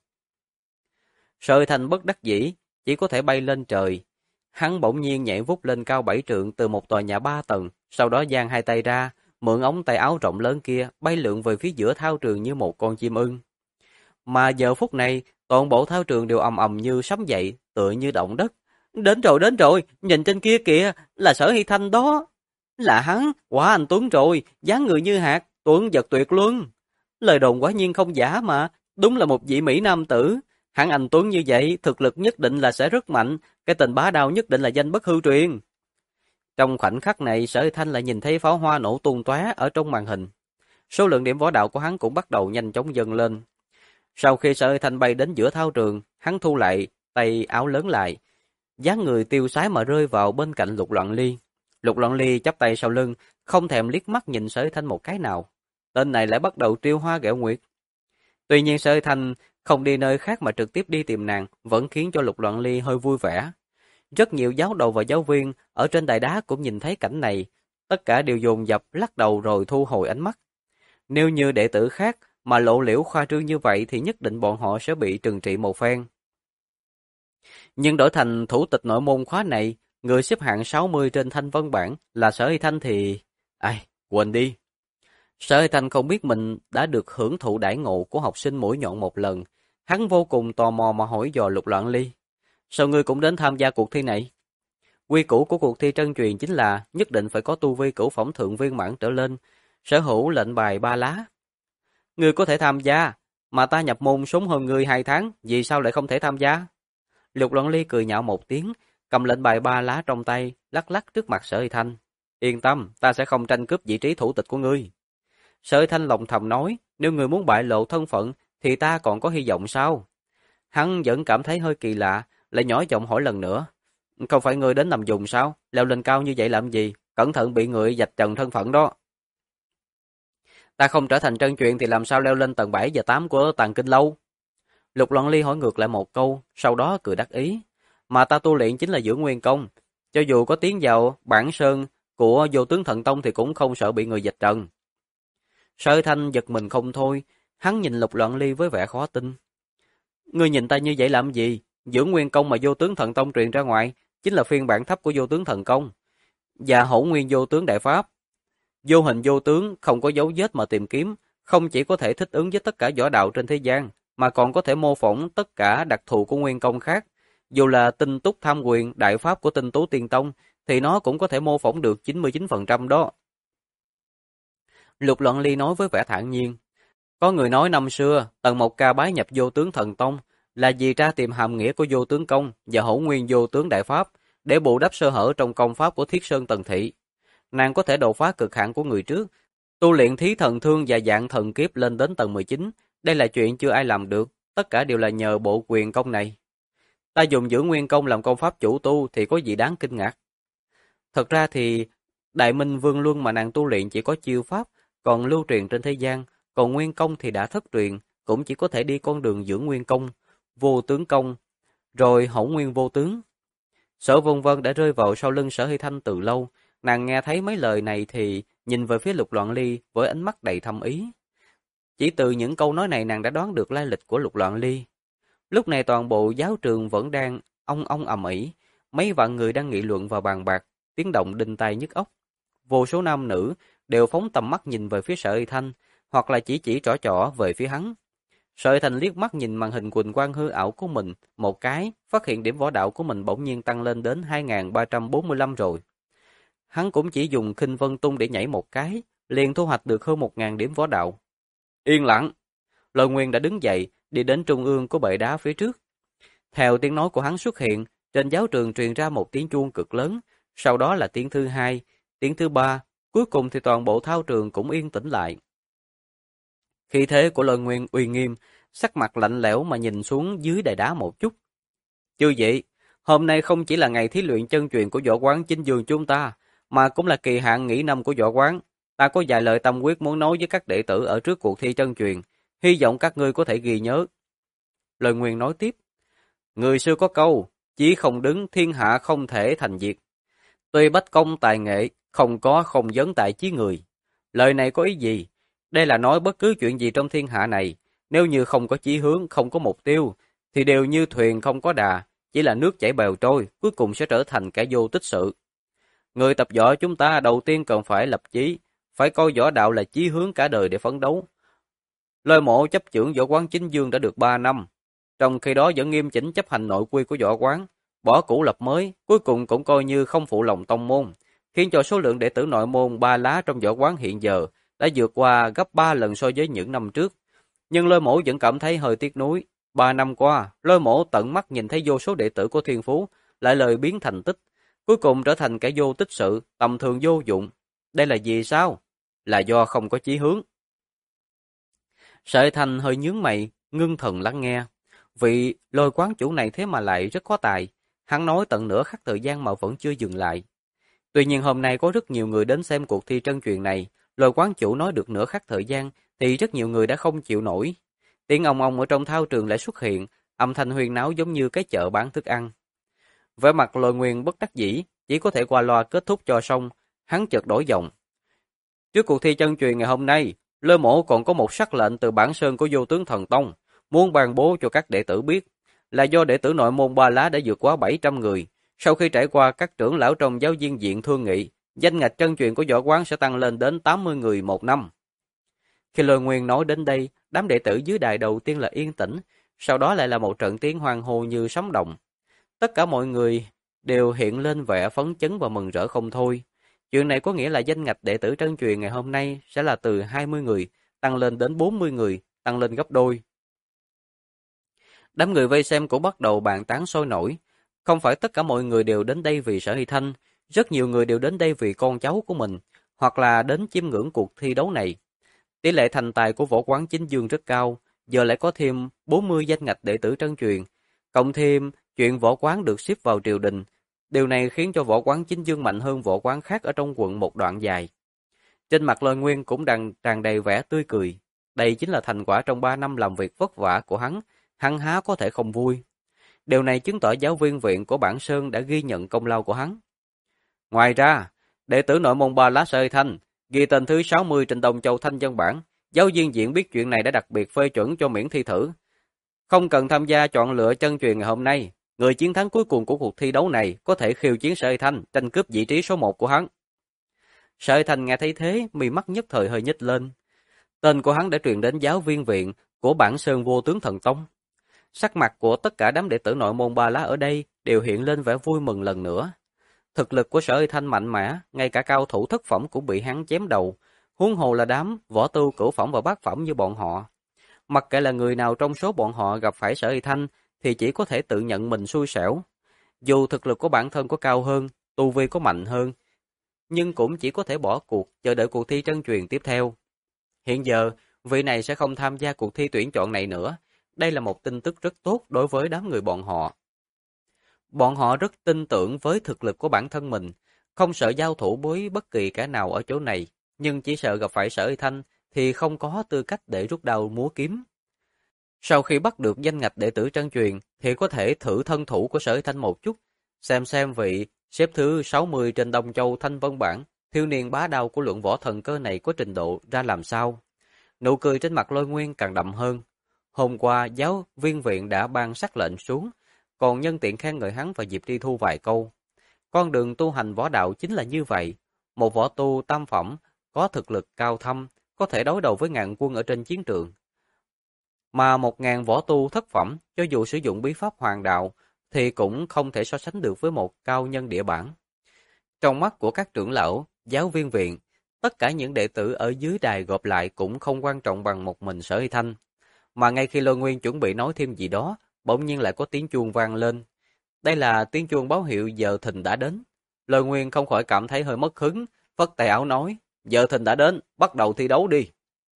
[SPEAKER 1] Sở Huy Thanh bất đắc dĩ, chỉ có thể bay lên trời. Hắn bỗng nhiên nhảy vút lên cao 7 trượng từ một tòa nhà 3 tầng, sau đó giang hai tay ra, mượn ống tay áo rộng lớn kia, bay lượn về phía giữa thao trường như một con chim ưng. Mà giờ phút này, toàn bộ thao trường đều ầm ầm như sấm dậy, tựa như động đất. Đến rồi, nhìn trên kia kìa, là Sở Huy Thanh đó. Là hắn, quả anh Tuấn rồi, dáng người như hạt, tuấn giật tuyệt luôn. Lời đồn quả nhiên không giả mà, đúng là một vị mỹ nam tử. Hắn anh Tuấn như vậy, thực lực nhất định là sẽ rất mạnh, cái tình bá đạo nhất định là danh bất hư truyền. Trong khoảnh khắc này, Sở Huy Thanh lại nhìn thấy pháo hoa nổ tung tóe ở trong màn hình. Số lượng điểm võ đạo của hắn cũng bắt đầu nhanh chóng dâng lên. Sau khi Sở Huy Thanh bay đến giữa thao trường, hắn thu lại tay áo lớn lại, dáng người tiêu sái mà rơi vào bên cạnh Lục Loạn Ly. Lục Loạn Ly chắp tay sau lưng, không thèm liếc mắt nhìn Sở Huy Thanh một cái nào. Tên này lại bắt đầu trêu hoa ghẹo nguyệt. Tuy nhiên Sở Huy Thanh không đi nơi khác mà trực tiếp đi tìm nàng, vẫn khiến cho Lục Loạn Ly hơi vui vẻ. Rất nhiều giáo đầu và giáo viên ở trên đài đá cũng nhìn thấy cảnh này, tất cả đều dồn dập lắc đầu rồi thu hồi ánh mắt. Nếu như đệ tử khác mà lộ liễu khoa trương như vậy thì nhất định bọn họ sẽ bị trừng trị một phen. Nhưng đổi thành thủ tịch nội môn khóa này, người xếp hạng 60 trên thanh vân bảng là Sở Huy Thanh thì... Ai, quên đi. Sở Huy Thanh không biết mình đã được hưởng thụ đãi ngộ của học sinh mũi nhọn một lần. Hắn vô cùng tò mò mà hỏi dò Lục Loạn Ly. Sao ngươi cũng đến tham gia cuộc thi này? Quy củ của cuộc thi trân truyền chính là nhất định phải có tu vi cửu phẩm thượng viên mãn trở lên, sở hữu lệnh bài 3 lá. Ngươi có thể tham gia, mà ta nhập môn sớm hơn ngươi 2 tháng, vì sao lại không thể tham gia? Lục Loạn Ly cười nhạo một tiếng, cầm lệnh bài 3 lá trong tay, lắc lắc trước mặt Sở Huy Thanh. Yên tâm, ta sẽ không tranh cướp vị trí thủ tịch của ngươi. Sở Huy Thanh lòng thầm nói, nếu ngươi muốn bại lộ thân phận, thì ta còn có hy vọng sao? Hắn vẫn cảm thấy hơi kỳ lạ, lại nhỏ giọng hỏi lần nữa. Không phải ngươi đến nằm dùng sao? Leo lên cao như vậy làm gì? Cẩn thận bị người vạch trần thân phận đó. Ta không trở thành trân truyền thì làm sao leo lên tầng 7 và 8 của Tàng Kinh Lâu? Lục Loạn Ly hỏi ngược lại một câu, sau đó cười đắc ý. Mà ta tu luyện chính là dưỡng nguyên công. Cho dù có tiến vào bản sơn của Vô Tướng Thần Tông thì cũng không sợ bị người vạch trần. Sở Huy Thanh giật mình không thôi, hắn nhìn Lục Loạn Ly với vẻ khó tin. Ngươi nhìn ta như vậy làm gì? Dưỡng nguyên công mà Vô Tướng Thần Tông truyền ra ngoài chính là phiên bản thấp của Vô Tướng Thần Công và Hỗn Nguyên Vô Tướng Đại Pháp. Vô hình vô tướng, không có dấu vết mà tìm kiếm, không chỉ có thể thích ứng với tất cả võ đạo trên thế gian, mà còn có thể mô phỏng tất cả đặc thù của nguyên công khác. Dù là Tinh Túc Tham Quyền, Đại Pháp của Tinh Tú Tiên Tông, thì nó cũng có thể mô phỏng được 99% đó. Lục Loạn Ly nói với vẻ thản nhiên. Có người nói năm xưa, Tần Mộc Ca bái nhập Vô Tướng Thần Tông là vì tra tìm hàm nghĩa của Vô Tướng Công và Hỗn Nguyên Vô Tướng Đại Pháp để bù đắp sơ hở trong công pháp của Thiết Sơn Tần Thị. Nàng có thể đột phá cực hạn của người trước, Tu luyện thí thần thương và dạng thần kiếp lên đến tầng 19, đây là chuyện chưa ai làm được, tất cả đều là nhờ bộ quyền công này. Ta dùng giữ nguyên công làm công pháp chủ tu thì có gì đáng kinh ngạc. Thật ra thì Đại Minh Vương Luân mà nàng tu luyện chỉ có chiêu pháp, còn lưu truyền trên thế gian, còn nguyên công thì đã thất truyền, cũng chỉ có thể đi con đường dưỡng nguyên công, vô tướng công, rồi hỗn nguyên vô tướng. Sở Vân Vân đã rơi vào sau lưng Sở Hy Thanh từ lâu, nàng nghe thấy mấy lời này thì nhìn về phía Lục Loạn Ly với ánh mắt đầy thâm ý. Chỉ từ những câu nói này nàng đã đoán được lai lịch của Lục Loạn Ly. Lúc này toàn bộ giáo trường vẫn đang ong ầm ĩ, mấy vạn người đang nghị luận và bàn bạc, tiếng động đinh tai nhức óc. Vô số nam nữ đều phóng tầm mắt nhìn về phía Sở Y Thanh, hoặc là chỉ trỏ về phía hắn. Sở Y Thanh liếc mắt nhìn màn hình quỳnh quang hư ảo của mình một cái, phát hiện điểm võ đạo của mình bỗng nhiên tăng lên đến 2345 rồi. Hắn cũng chỉ dùng Khinh Vân Tung để nhảy một cái, liền thu hoạch được hơn 1000 điểm võ đạo. Yên lặng! Lôi Nguyên đã đứng dậy, đi đến trung ương của bệ đá phía trước. Theo tiếng nói của hắn xuất hiện, trên giáo trường truyền ra một tiếng chuông cực lớn, sau đó là tiếng thứ hai, tiếng thứ ba, cuối cùng thì toàn bộ thao trường cũng yên tĩnh lại. Khí thế của Lôi Nguyên uy nghiêm, sắc mặt lạnh lẽo mà nhìn xuống dưới đài đá một chút. Chư vị, hôm nay không chỉ là ngày thí luyện chân truyền của võ quán Chính Dương chúng ta, mà cũng là kỳ hạn nghỉ năm của võ quán. Ta có vài lời tâm quyết muốn nói với các đệ tử ở trước cuộc thi chân truyền, hy vọng các ngươi có thể ghi nhớ. Lôi Nguyên nói tiếp, người xưa có câu, chí không đứng thiên hạ không thể thành diệt. Tuy bách công tài nghệ, không có không vấn tại chí người. Lời này có ý gì? Đây là nói bất cứ chuyện gì trong thiên hạ này, nếu như không có chí hướng, không có mục tiêu, thì đều như thuyền không có đà, chỉ là nước chảy bèo trôi, cuối cùng sẽ trở thành kẻ vô tích sự. Người tập võ chúng ta đầu tiên cần phải lập chí, phải coi võ đạo là chí hướng cả đời để phấn đấu. Lôi Mộ chấp chưởng võ quán Chính Dương đã được 3 năm, trong khi đó vẫn nghiêm chỉnh chấp hành nội quy của võ quán, bỏ cũ lập mới, cuối cùng cũng coi như không phụ lòng tông môn, khiến cho số lượng đệ tử nội môn ba lá trong võ quán hiện giờ đã vượt qua gấp 3 lần so với những năm trước. Nhưng Lôi Mộ vẫn cảm thấy hơi tiếc nuối. 3 năm qua, Lôi Mộ tận mắt nhìn thấy vô số đệ tử của Thiên Phú lại lời biến thành tích, cuối cùng trở thành kẻ vô tích sự, tầm thường vô dụng. Đây là vì sao? Là do không có chí hướng. Sở Thanh hơi nhướng mày, ngưng thần lắng nghe. Vị Lôi quán chủ này thế mà lại rất có tài. Hắn nói tận nửa khắc thời gian mà vẫn chưa dừng lại. Tuy nhiên hôm nay có rất nhiều người đến xem cuộc thi trân truyền này. Lôi quán chủ nói được nửa khắc thời gian thì rất nhiều người đã không chịu nổi. Tiếng ong ở trong thao trường lại xuất hiện, âm thanh huyên náo giống như cái chợ bán thức ăn. Vẻ mặt Lôi Nguyên bất đắc dĩ, chỉ có thể qua loa kết thúc cho xong. Hắn chợt đổi giọng. Trước cuộc thi chân truyền ngày hôm nay, Lôi Mộ còn có một sắc lệnh từ bản sơn của Vô Tướng Thần Tông, muốn ban bố cho các đệ tử biết, là do đệ tử nội môn Ba Lá đã vượt quá 700 người. Sau khi trải qua các trưởng lão trong giáo viên viện thương nghị, danh ngạch chân truyền của võ quán sẽ tăng lên đến 80 người một năm. Khi Lôi Nguyên nói đến đây, đám đệ tử dưới đài đầu tiên là yên tĩnh, sau đó lại là một trận tiếng hoan hô như sấm động. Tất cả mọi người đều hiện lên vẻ phấn chấn và mừng rỡ không thôi. Chuyện này có nghĩa là danh ngạch đệ tử chân truyền ngày hôm nay sẽ là từ 20 người, tăng lên đến 40 người, tăng lên gấp đôi. Đám người vây xem cũng bắt đầu bàn tán sôi nổi. Không phải tất cả mọi người đều đến đây vì Sở Hy Thanh, rất nhiều người đều đến đây vì con cháu của mình, hoặc là đến chiêm ngưỡng cuộc thi đấu này. Tỷ lệ thành tài của võ quán Chính Dương rất cao, giờ lại có thêm 40 danh ngạch đệ tử chân truyền, cộng thêm chuyện võ quán được xếp vào triều đình. Điều này khiến cho võ quán Chính Dương mạnh hơn võ quán khác ở trong quận một đoạn dài. Trên mặt Lôi Nguyên cũng tràn đầy vẻ tươi cười. Đây chính là thành quả trong 3 năm làm việc vất vả của hắn há có thể không vui. Điều này chứng tỏ giáo viên viện của Bản Sơn đã ghi nhận công lao của hắn. Ngoài ra, đệ tử nội môn Ba Lá Sở Hy Thanh ghi tên thứ 60 trên Đông Châu Thanh Văn Bản, giáo viên viện biết chuyện này đã đặc biệt phê chuẩn cho miễn thi thử. Không cần tham gia chọn lựa chân truyền ngày hôm nay, người chiến thắng cuối cùng của cuộc thi đấu này có thể khiêu chiến Sở Hy Thanh, tranh cướp vị trí số 1 của hắn. Sở Hy Thanh nghe thấy thế, mí mắt nhất thời hơi nhếch lên. Tên của hắn đã truyền đến giáo viên viện của Bản Sơn Vô Tướng Thần Tông. Sắc mặt của tất cả đám đệ tử nội môn Ba Lá ở đây đều hiện lên vẻ vui mừng lần nữa. Thực lực của Sở Hy Thanh mạnh mẽ, ngay cả cao thủ thất phẩm cũng bị hắn chém đầu, huống hồ là đám võ tu cửu phẩm và bát phẩm như bọn họ. Mặc kệ là người nào trong số bọn họ gặp phải Sở Hy Thanh thì chỉ có thể tự nhận mình xui xẻo. Dù thực lực của bản thân có cao hơn, tu vi có mạnh hơn, nhưng cũng chỉ có thể bỏ cuộc chờ đợi cuộc thi trân truyền tiếp theo. Hiện giờ, vị này sẽ không tham gia cuộc thi tuyển chọn này nữa. Đây là một tin tức rất tốt đối với đám người bọn họ. Bọn họ rất tin tưởng với thực lực của bản thân mình, không sợ giao thủ với bất kỳ kẻ nào ở chỗ này, nhưng chỉ sợ gặp phải Sở Y Thanh thì không có tư cách để rút đao múa kiếm. Sau khi bắt được danh ngạch đệ tử trân truyền thì có thể thử thân thủ của Sở Y Thanh một chút, xem vị xếp thứ 60 trên Đông Châu Thanh Vân bảng, thiếu niên bá đạo của luận võ thần cơ này có trình độ ra làm sao. Nụ cười trên mặt Lôi Nguyên càng đậm hơn. Hôm qua giáo viên viện đã ban sắc lệnh xuống, còn nhân tiện khen ngợi hắn và Diệp Tri Thu vài câu. Con đường tu hành võ đạo chính là như vậy. Một võ tu tam phẩm, có thực lực cao thâm, có thể đối đầu với ngàn quân ở trên chiến trường. Mà 1000 võ tu thất phẩm, cho dù sử dụng bí pháp hoàng đạo, thì cũng không thể so sánh được với một cao nhân địa bản. Trong mắt của các trưởng lão, giáo viên viện, tất cả những đệ tử ở dưới đài gộp lại cũng không quan trọng bằng một mình Sở Y Thanh. Mà ngay khi Lôi Nguyên chuẩn bị nói thêm gì đó, bỗng nhiên lại có tiếng chuông vang lên. Đây là tiếng chuông báo hiệu giờ thìn đã đến. Lôi Nguyên không khỏi cảm thấy hơi mất hứng, phất tay áo nói, giờ thìn đã đến, bắt đầu thi đấu đi.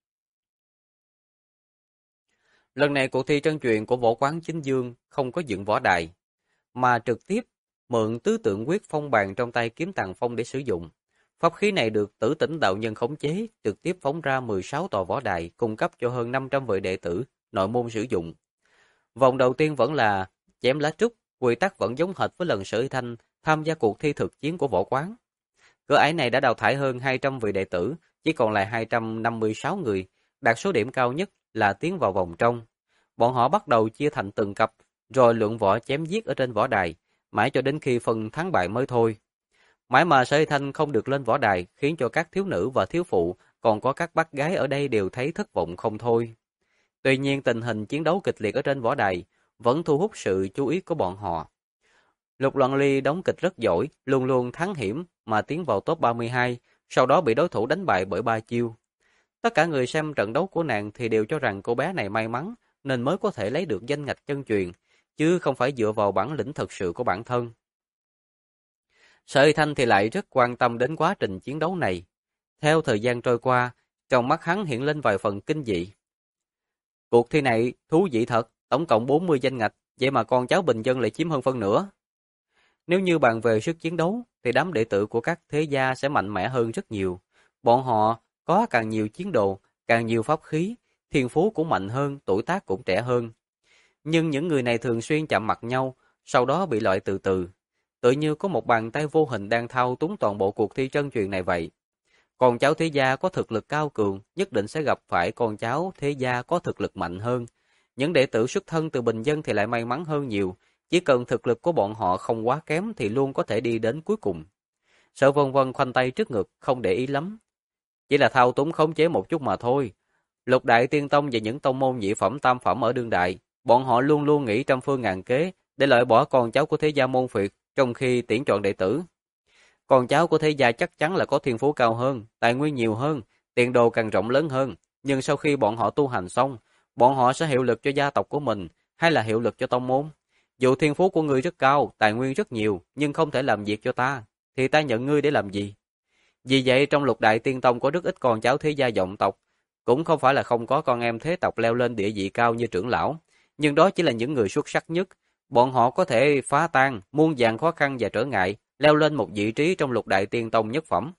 [SPEAKER 1] Lần này cuộc thi trân truyền của võ quán Chính Dương không có dựng võ đài, mà trực tiếp mượn tứ tượng quyết phong bàn trong tay Kiếm Tàng Phong để sử dụng. Pháp khí này được Tử Tỉnh đạo nhân khống chế, trực tiếp phóng ra 16 tòa võ đài, cung cấp cho hơn 500 vị đệ tử nội môn sử dụng. Vòng đầu tiên vẫn là chém lá trúc, quy tắc vẫn giống hệt với lần Sở Y Thanh tham gia cuộc thi thực chiến của võ quán. Cửa ải này đã đào thải hơn 200 vị đệ tử, chỉ còn lại 256 người, đạt số điểm cao nhất là tiến vào vòng trong. Bọn họ bắt đầu chia thành từng cặp, rồi luận võ chém giết ở trên võ đài, mãi cho đến khi phân thắng bại mới thôi. Mãi mà Sở Y Thanh không được lên võ đài, khiến cho các thiếu nữ và thiếu phụ, còn có các bác gái ở đây đều thấy thất vọng không thôi. Tuy nhiên tình hình chiến đấu kịch liệt ở trên võ đài vẫn thu hút sự chú ý của bọn họ. Lục Loan Ly đóng kịch rất giỏi, luôn luôn thắng hiểm mà tiến vào top 32, sau đó bị đối thủ đánh bại bởi 3 chiêu. Tất cả người xem trận đấu của nàng thì đều cho rằng cô bé này may mắn nên mới có thể lấy được danh ngạch chân truyền, chứ không phải dựa vào bản lĩnh thật sự của bản thân. Sở Y Thanh thì lại rất quan tâm đến quá trình chiến đấu này. Theo thời gian trôi qua, trong mắt hắn hiện lên vài phần kinh dị. Cuộc thi này thú vị thật, tổng cộng 40 danh ngạch, vậy mà con cháu bình dân lại chiếm hơn phân nửa. Nếu như bàn về sức chiến đấu, thì đám đệ tử của các thế gia sẽ mạnh mẽ hơn rất nhiều. Bọn họ có càng nhiều chiến đồ, càng nhiều pháp khí, thiên phú cũng mạnh hơn, tuổi tác cũng trẻ hơn. Nhưng những người này thường xuyên chạm mặt nhau, sau đó bị loại từ từ. Tự như có một bàn tay vô hình đang thao túng toàn bộ cuộc thi trân truyền này vậy. Con cháu thế gia có thực lực cao cường, nhất định sẽ gặp phải con cháu thế gia có thực lực mạnh hơn. Những đệ tử xuất thân từ bình dân thì lại may mắn hơn nhiều, chỉ cần thực lực của bọn họ không quá kém thì luôn có thể đi đến cuối cùng. Sở Vân Vân khoanh tay trước ngực, không để ý lắm. Chỉ là thao túng khống chế một chút mà thôi. Lục đại tiên tông và những tông môn nhị phẩm tam phẩm ở đương đại, bọn họ luôn luôn nghĩ trăm phương ngàn kế để loại bỏ con cháu của thế gia môn phiệt trong khi tuyển chọn đệ tử. Con cháu của thế gia chắc chắn là có thiên phú cao hơn, tài nguyên nhiều hơn, tiền đồ càng rộng lớn hơn, nhưng sau khi bọn họ tu hành xong, bọn họ sẽ hiệu lực cho gia tộc của mình hay là hiệu lực cho tông môn. Dù thiên phú của ngươi rất cao, tài nguyên rất nhiều, nhưng không thể làm việc cho ta, thì ta nhận ngươi để làm gì? Vì vậy trong lục đại tiên tông có rất ít con cháu thế gia vọng tộc, cũng không phải là không có con em thế tộc leo lên địa vị cao như trưởng lão, nhưng đó chỉ là những người xuất sắc nhất. Bọn họ có thể phá tan muôn vàn khó khăn và trở ngại, leo lên một vị trí trong lục đại tiên tông nhất phẩm.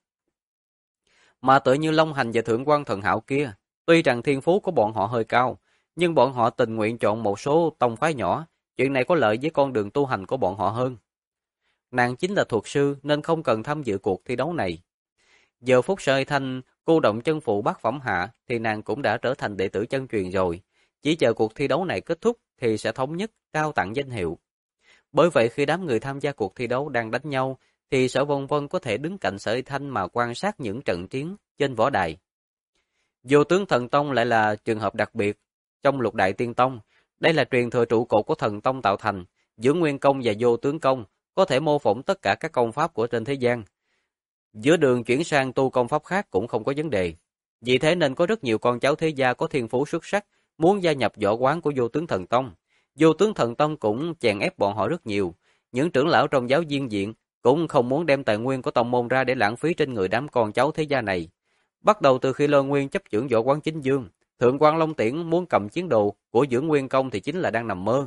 [SPEAKER 1] Mà tự như Long Hành và Thượng Quan Thần Hạo kia, tuy rằng thiên phú của bọn họ hơi cao, nhưng bọn họ tình nguyện chọn một số tông phái nhỏ, chuyện này có lợi với con đường tu hành của bọn họ hơn. Nàng chính là thuật sư nên không cần tham dự cuộc thi đấu này. Giờ phút Sở Y Thanh cô động chân phụ bát phẩm hạ thì nàng cũng đã trở thành đệ tử chân truyền rồi, chỉ chờ cuộc thi đấu này kết thúc thì sẽ thống nhất trao tặng danh hiệu. Bởi vậy khi đám người tham gia cuộc thi đấu đang đánh nhau thì Sở Vân Vân có thể đứng cạnh Sở Y Thanh mà quan sát những trận chiến trên võ đài. Vô tướng thần tông lại là trường hợp đặc biệt trong lục đại tiên tông. Đây là truyền thừa trụ cột của thần tông tạo thành, giữa nguyên công và vô tướng công có thể mô phỏng tất cả các công pháp của trên thế gian. Giữa đường chuyển sang tu công pháp khác cũng không có vấn đề. Vì thế nên có rất nhiều con cháu thế gia có thiên phú xuất sắc muốn gia nhập võ quán của vô tướng thần tông. Vô tướng thần tông cũng chèn ép bọn họ rất nhiều. Những trưởng lão trong giáo viên viện cũng không muốn đem tài nguyên của tông môn ra để lãng phí trên người đám con cháu thế gia này. Bắt đầu từ khi Lôi Nguyên chấp chưởng võ quán chính dương, Thượng quan Long Tiễn muốn cầm chiến đồ của Dưỡng Nguyên Công thì chính là đang nằm mơ.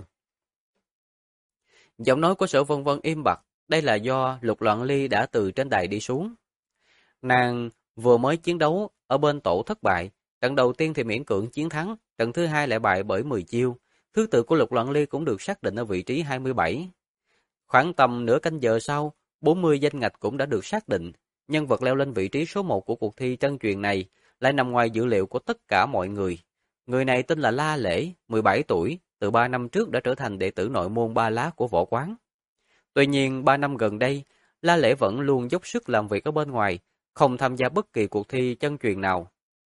[SPEAKER 1] Giọng nói của Sở Vân Vân im bặt, đây là do Lục Loạn Ly đã từ trên đài đi xuống. Nàng vừa mới chiến đấu ở bên tổ thất bại, trận đầu tiên thì miễn cưỡng chiến thắng, trận thứ hai lại bại bởi 10 chiêu. Thứ tự của Lục Loạn Ly cũng được xác định ở vị trí 27. Khoảng tầm nửa canh giờ sau, 40 danh ngạch cũng đã được xác định. Nhân vật leo lên vị trí số 1 của cuộc thi chân truyền này lại nằm ngoài dữ liệu của tất cả mọi người. Người này tên là La Lễ, 17 tuổi, từ 3 năm trước đã trở thành đệ tử nội môn Ba Lá của võ quán. Tuy nhiên, 3 năm gần đây, La Lễ vẫn luôn dốc sức làm việc ở bên ngoài, không tham gia bất kỳ cuộc thi chân truyền nào.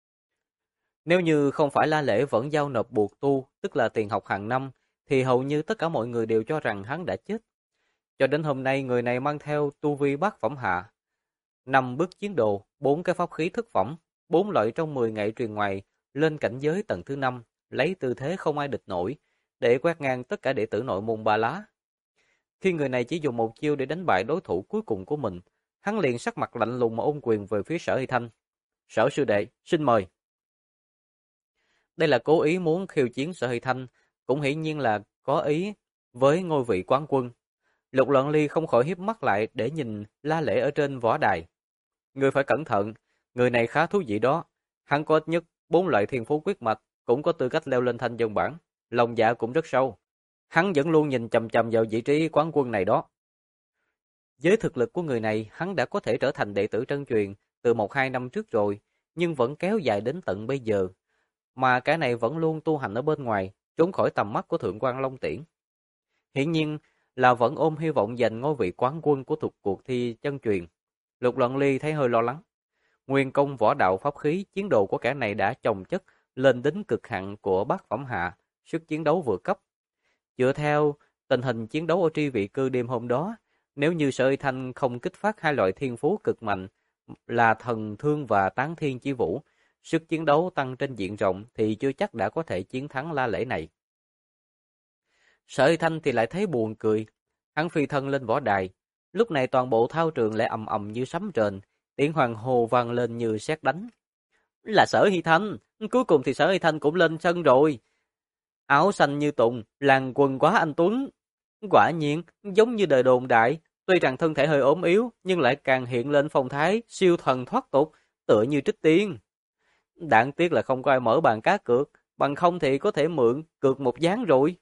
[SPEAKER 1] Nếu như không phải La Lễ vẫn giao nộp buộc tu, tức là tiền học hàng năm, thì hầu như tất cả mọi người đều cho rằng hắn đã chết. Cho đến hôm nay, người này mang theo tu vi bát phẩm hạ, 5 bước chiến đồ, 4 cái pháp khí thức phẩm, 4 loại trong 10 ngày truyền ngoài, lên cảnh giới tầng thứ 5, lấy tư thế không ai địch nổi, để quét ngang tất cả đệ tử nội môn Ba Lá. Khi người này chỉ dùng một chiêu để đánh bại đối thủ cuối cùng của mình, hắn liền sắc mặt lạnh lùng mà ôm quyền về phía Sở Hy Thanh. Sở sư đệ, xin mời. Đây là cố ý muốn khiêu chiến Sở Hy Thanh, cũng hiển nhiên là có ý với ngôi vị quán quân. Lục Loạn Ly không khỏi híp mắt lại để nhìn La Lễ ở trên võ đài. Người phải cẩn thận, người này khá thú vị đó. Hắn có ít nhất 4 loại thiên phú quyết mạch, cũng có tư cách leo lên thanh dân bảng. Lòng dạ cũng rất sâu. Hắn vẫn luôn nhìn chằm chằm vào vị trí quán quân này đó. Với thực lực của người này, hắn đã có thể trở thành đệ tử chân truyền từ 1-2 năm trước rồi, nhưng vẫn kéo dài đến tận bây giờ. Mà cái này vẫn luôn tu hành ở bên ngoài, trốn khỏi tầm mắt của Thượng quan Long Tiễn. Hiển nhiên là vẫn ôm hy vọng giành ngôi vị quán quân của cuộc thi chân truyền. Lục Loạn Ly thấy hơi lo lắng. Nguyên công võ đạo pháp khí chiến đồ của kẻ này đã chồng chất lên đến cực hạn của bát phẩm hạ, sức chiến đấu vừa cấp. Dựa theo tình hình chiến đấu ở tri vị cư đêm hôm đó, nếu như Sở Hy Thanh không kích phát hai loại thiên phú cực mạnh là thần thương và tán thiên chi vũ, sức chiến đấu tăng trên diện rộng thì chưa chắc đã có thể chiến thắng La Lễ này. Sở Hy Thanh thì lại thấy buồn cười, hắn phi thân lên võ đài, lúc này toàn bộ thao trường lại ầm ầm như sấm rền, tiếng hoàng hô vang lên như sét đánh. Là Sở Hy Thanh, cuối cùng thì Sở Hy Thanh cũng lên sân rồi. Áo xanh như tùng, làn quần quá anh tuấn. Quả nhiên, giống như đời đồn đại, tuy rằng thân thể hơi ốm yếu, nhưng lại càng hiện lên phong thái siêu thần thoát tục, tựa như trích tiên. Đáng tiếc là không có ai mở bàn cá cược, bằng không thì có thể mượn cược một ván rồi.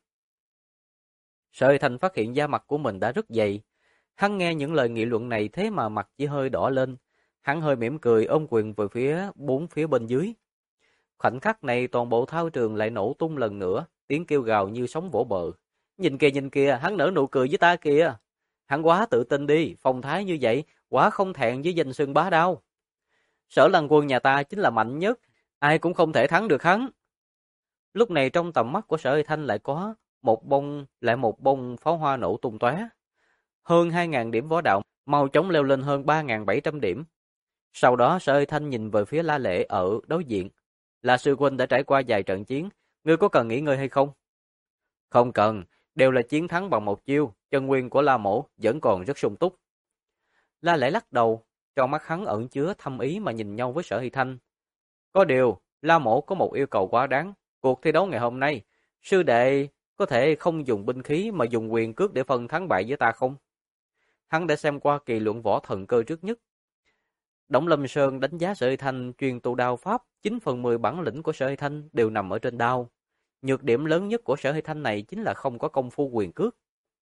[SPEAKER 1] Sở Hy Thanh phát hiện da mặt của mình đã rất dày. Hắn nghe những lời nghị luận này thế mà mặt chỉ hơi đỏ lên. Hắn hơi mỉm cười ôm quyền về bốn phía bên dưới. Khoảnh khắc này toàn bộ thao trường lại nổ tung lần nữa, tiếng kêu gào như sóng vỗ bờ. Nhìn kìa, hắn nở nụ cười với ta kìa. Hắn quá tự tin đi, phong thái như vậy, quá không thẹn với danh xưng bá đạo. Sở Lăng Quân nhà ta chính là mạnh nhất, ai cũng không thể thắng được hắn. Lúc này trong tầm mắt của Sở Hy Thanh lại có một bông pháo hoa nổ tung tóe. Hơn 2.000 điểm võ đạo, mau chóng leo lên hơn 3.700 điểm. Sau đó Sở Hy Thanh nhìn về phía La Lễ ở đối diện. La sư huynh đã trải qua vài trận chiến, ngươi có cần nghỉ ngơi hay không? Không cần, đều là chiến thắng bằng một chiêu, chân nguyên của La Mỗ vẫn còn rất sung túc. La Lễ lắc đầu, trong mắt hắn ẩn chứa thâm ý mà nhìn nhau với Sở Hy Thanh. Có điều, La Mỗ có một yêu cầu quá đáng, cuộc thi đấu ngày hôm nay, sư đệ có thể không dùng binh khí mà dùng quyền cước để phân thắng bại với ta không? Hắn đã xem qua kỳ luận võ thần cơ trước nhất. Đổng Lâm Sơn đánh giá Sở Hy Thanh truyền tu đao pháp, 9/10 bản lĩnh của Sở Hy Thanh đều nằm ở trên đao. Nhược điểm lớn nhất của Sở Hy Thanh này chính là không có công phu quyền cước.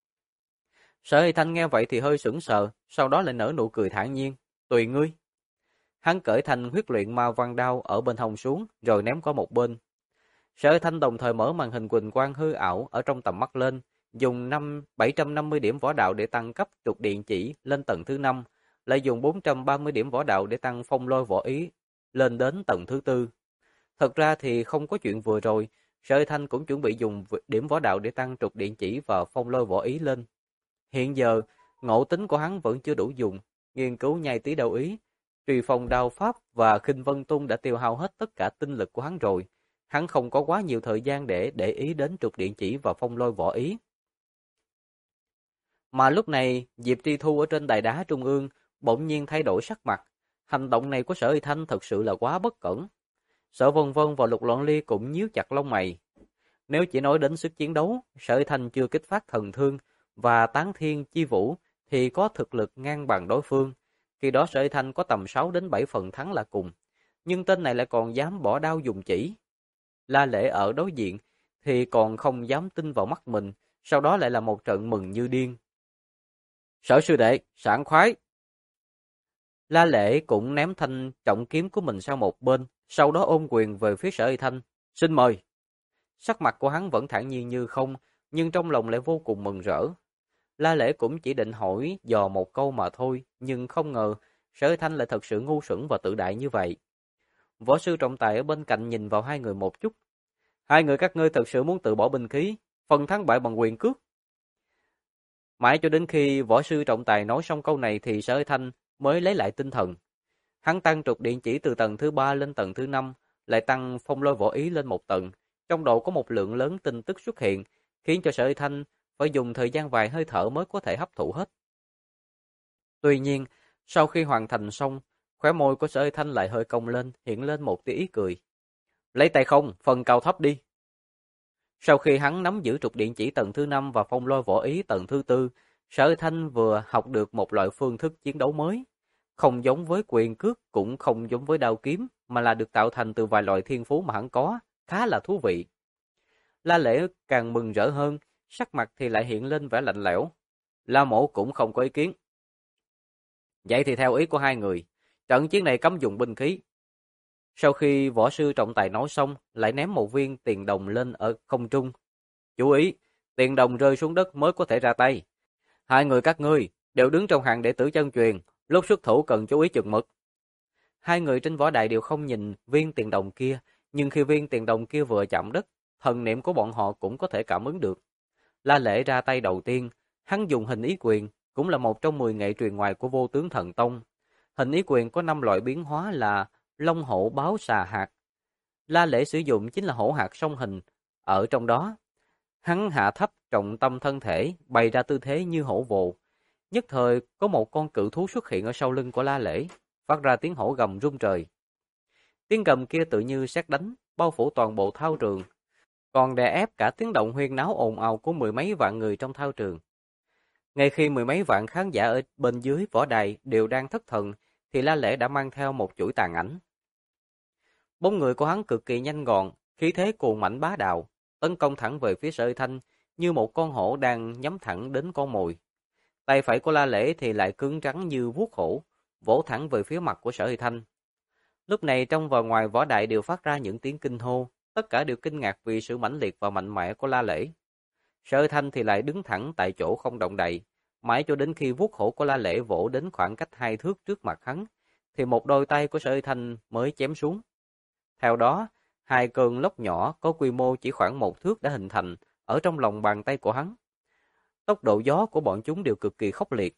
[SPEAKER 1] Sở Hy Thanh nghe vậy thì hơi sững sờ, sau đó lại nở nụ cười thản nhiên, tùy ngươi. Hắn cởi thành huyết luyện ma văn đao ở bên hông xuống, rồi ném qua một bên. Sở Hy Thanh đồng thời mở màn hình quỳnh quang hư ảo ở trong tầm mắt lên, dùng 750 điểm võ đạo để tăng cấp trục điện chỉ lên tầng thứ 5, lại dùng 430 điểm võ đạo để tăng phong lôi võ ý lên đến tầng thứ 4. Thật ra thì không có chuyện vừa rồi, Sở Hy Thanh cũng chuẩn bị dùng điểm võ đạo để tăng trục điện chỉ và phong lôi võ ý lên. Hiện giờ, ngộ tính của hắn vẫn chưa đủ dùng, nghiên cứu nhai tí đao ý, Trùy Phong đao pháp và Khinh Vân Tung đã tiêu hao hết tất cả tinh lực của hắn rồi. Hắn không có quá nhiều thời gian để ý đến trục điện chỉ và phong lôi võ ý. Mà lúc này, Diệp Tri Thu ở trên đài đá trung ương bỗng nhiên thay đổi sắc mặt. Hành động này của Sở Y Thanh thật sự là quá bất cẩn. Sở Vân Vân và Lục Loan Ly cũng nhíu chặt lông mày. Nếu chỉ nói đến sức chiến đấu, Sở Y Thanh chưa kích phát thần thương và tán thiên chi vũ thì có thực lực ngang bằng đối phương. Khi đó Sở Y Thanh có tầm 6 đến 7 phần thắng là cùng. Nhưng tên này lại còn dám bỏ đao dùng chỉ. La Lễ ở đối diện thì còn không dám tin vào mắt mình, sau đó lại là một trận mừng như điên. Sở sư đệ, sảng khoái. La Lễ cũng ném thanh trọng kiếm của mình sang một bên, sau đó ôm quyền về phía Sở Y Thanh. Xin mời. Sắc mặt của hắn vẫn thản nhiên như không, nhưng trong lòng lại vô cùng mừng rỡ. La Lễ cũng chỉ định hỏi dò một câu mà thôi, nhưng không ngờ Sở Y Thanh lại thật sự ngu xuẩn và tự đại như vậy. Võ sư trọng tài ở bên cạnh nhìn vào hai người một chút. Hai người các ngươi thật sự muốn tự bỏ binh khí, phân thắng bại bằng quyền cước. Mãi cho đến khi võ sư trọng tài nói xong câu này thì Sở Y Thanh mới lấy lại tinh thần. Hắn tăng trục điện chỉ từ tầng thứ 3 lên tầng thứ 5, lại tăng phong lôi võ ý lên một tầng. Trong đầu có một lượng lớn tin tức xuất hiện, khiến cho Sở Y Thanh phải dùng thời gian vài hơi thở mới có thể hấp thụ hết. Tuy nhiên, sau khi hoàn thành xong, khóe môi của Sở Y Thanh lại hơi cong lên, hiện lên một tia ý cười. Lấy tay không, phần cao thấp đi. Sau khi hắn nắm giữ trục điện chỉ tầng thứ 5 và phong lôi võ ý tầng thứ 4, Sở Y Thanh vừa học được một loại phương thức chiến đấu mới. Không giống với quyền cước, cũng không giống với đao kiếm, mà là được tạo thành từ vài loại thiên phú mà hắn có, khá là thú vị. La Lễ càng mừng rỡ hơn, sắc mặt thì lại hiện lên vẻ lạnh lẽo. La Mộ cũng không có ý kiến. Vậy thì theo ý của hai người, trận chiến này cấm dùng binh khí. Sau khi võ sư trọng tài nói xong, lại ném một viên tiền đồng lên ở không trung. Chú ý, tiền đồng rơi xuống đất mới có thể ra tay. Hai người các ngươi đều đứng trong hàng đệ tử chân truyền, lúc xuất thủ cần chú ý chừng mực. Hai người trên võ đài đều không nhìn viên tiền đồng kia, nhưng khi viên tiền đồng kia vừa chạm đất, thần niệm của bọn họ cũng có thể cảm ứng được. La Lễ ra tay đầu tiên, hắn dùng hình ý quyền, cũng là một trong 10 nghệ truyền ngoài của Vô Tướng Thần Tông. Hình ý quyền có 5 loại biến hóa là Long Hổ Báo Xà Hạt. La Lễ sử dụng chính là hổ hạt song hình. Ở trong đó, hắn hạ thấp trọng tâm thân thể, bày ra tư thế như hổ vồ. Nhất thời có một con cự thú xuất hiện ở sau lưng của La Lễ, phát ra tiếng hổ gầm rung trời. Tiếng gầm kia tự như sét đánh, bao phủ toàn bộ thao trường, còn đè ép cả tiếng động huyên náo ồn ào của mười mấy vạn người trong thao trường. Ngay khi mười mấy vạn khán giả ở bên dưới võ đài đều đang thất thần, thì La Lễ đã mang theo một chuỗi tàn ảnh. Bóng người của hắn cực kỳ nhanh gọn, khí thế cuồng mãnh bá đạo, tấn công thẳng về phía Sở Y Thanh như một con hổ đang nhắm thẳng đến con mồi. Tay phải của La Lễ thì lại cứng rắn như vuốt hổ, vỗ thẳng về phía mặt của Sở Y Thanh. Lúc này trong và ngoài võ đại đều phát ra những tiếng kinh hô, tất cả đều kinh ngạc vì sự mãnh liệt và mạnh mẽ của La Lễ. Sở Y Thanh thì lại đứng thẳng tại chỗ không động đậy, mãi cho đến khi vuốt hổ của La Lễ vỗ đến khoảng cách 2 thước trước mặt hắn, thì một đôi tay của Sở Y Thanh mới chém xuống. Theo đó, hai cơn lốc nhỏ có quy mô chỉ khoảng 1 thước đã hình thành ở trong lòng bàn tay của hắn. Tốc độ gió của bọn chúng đều cực kỳ khốc liệt.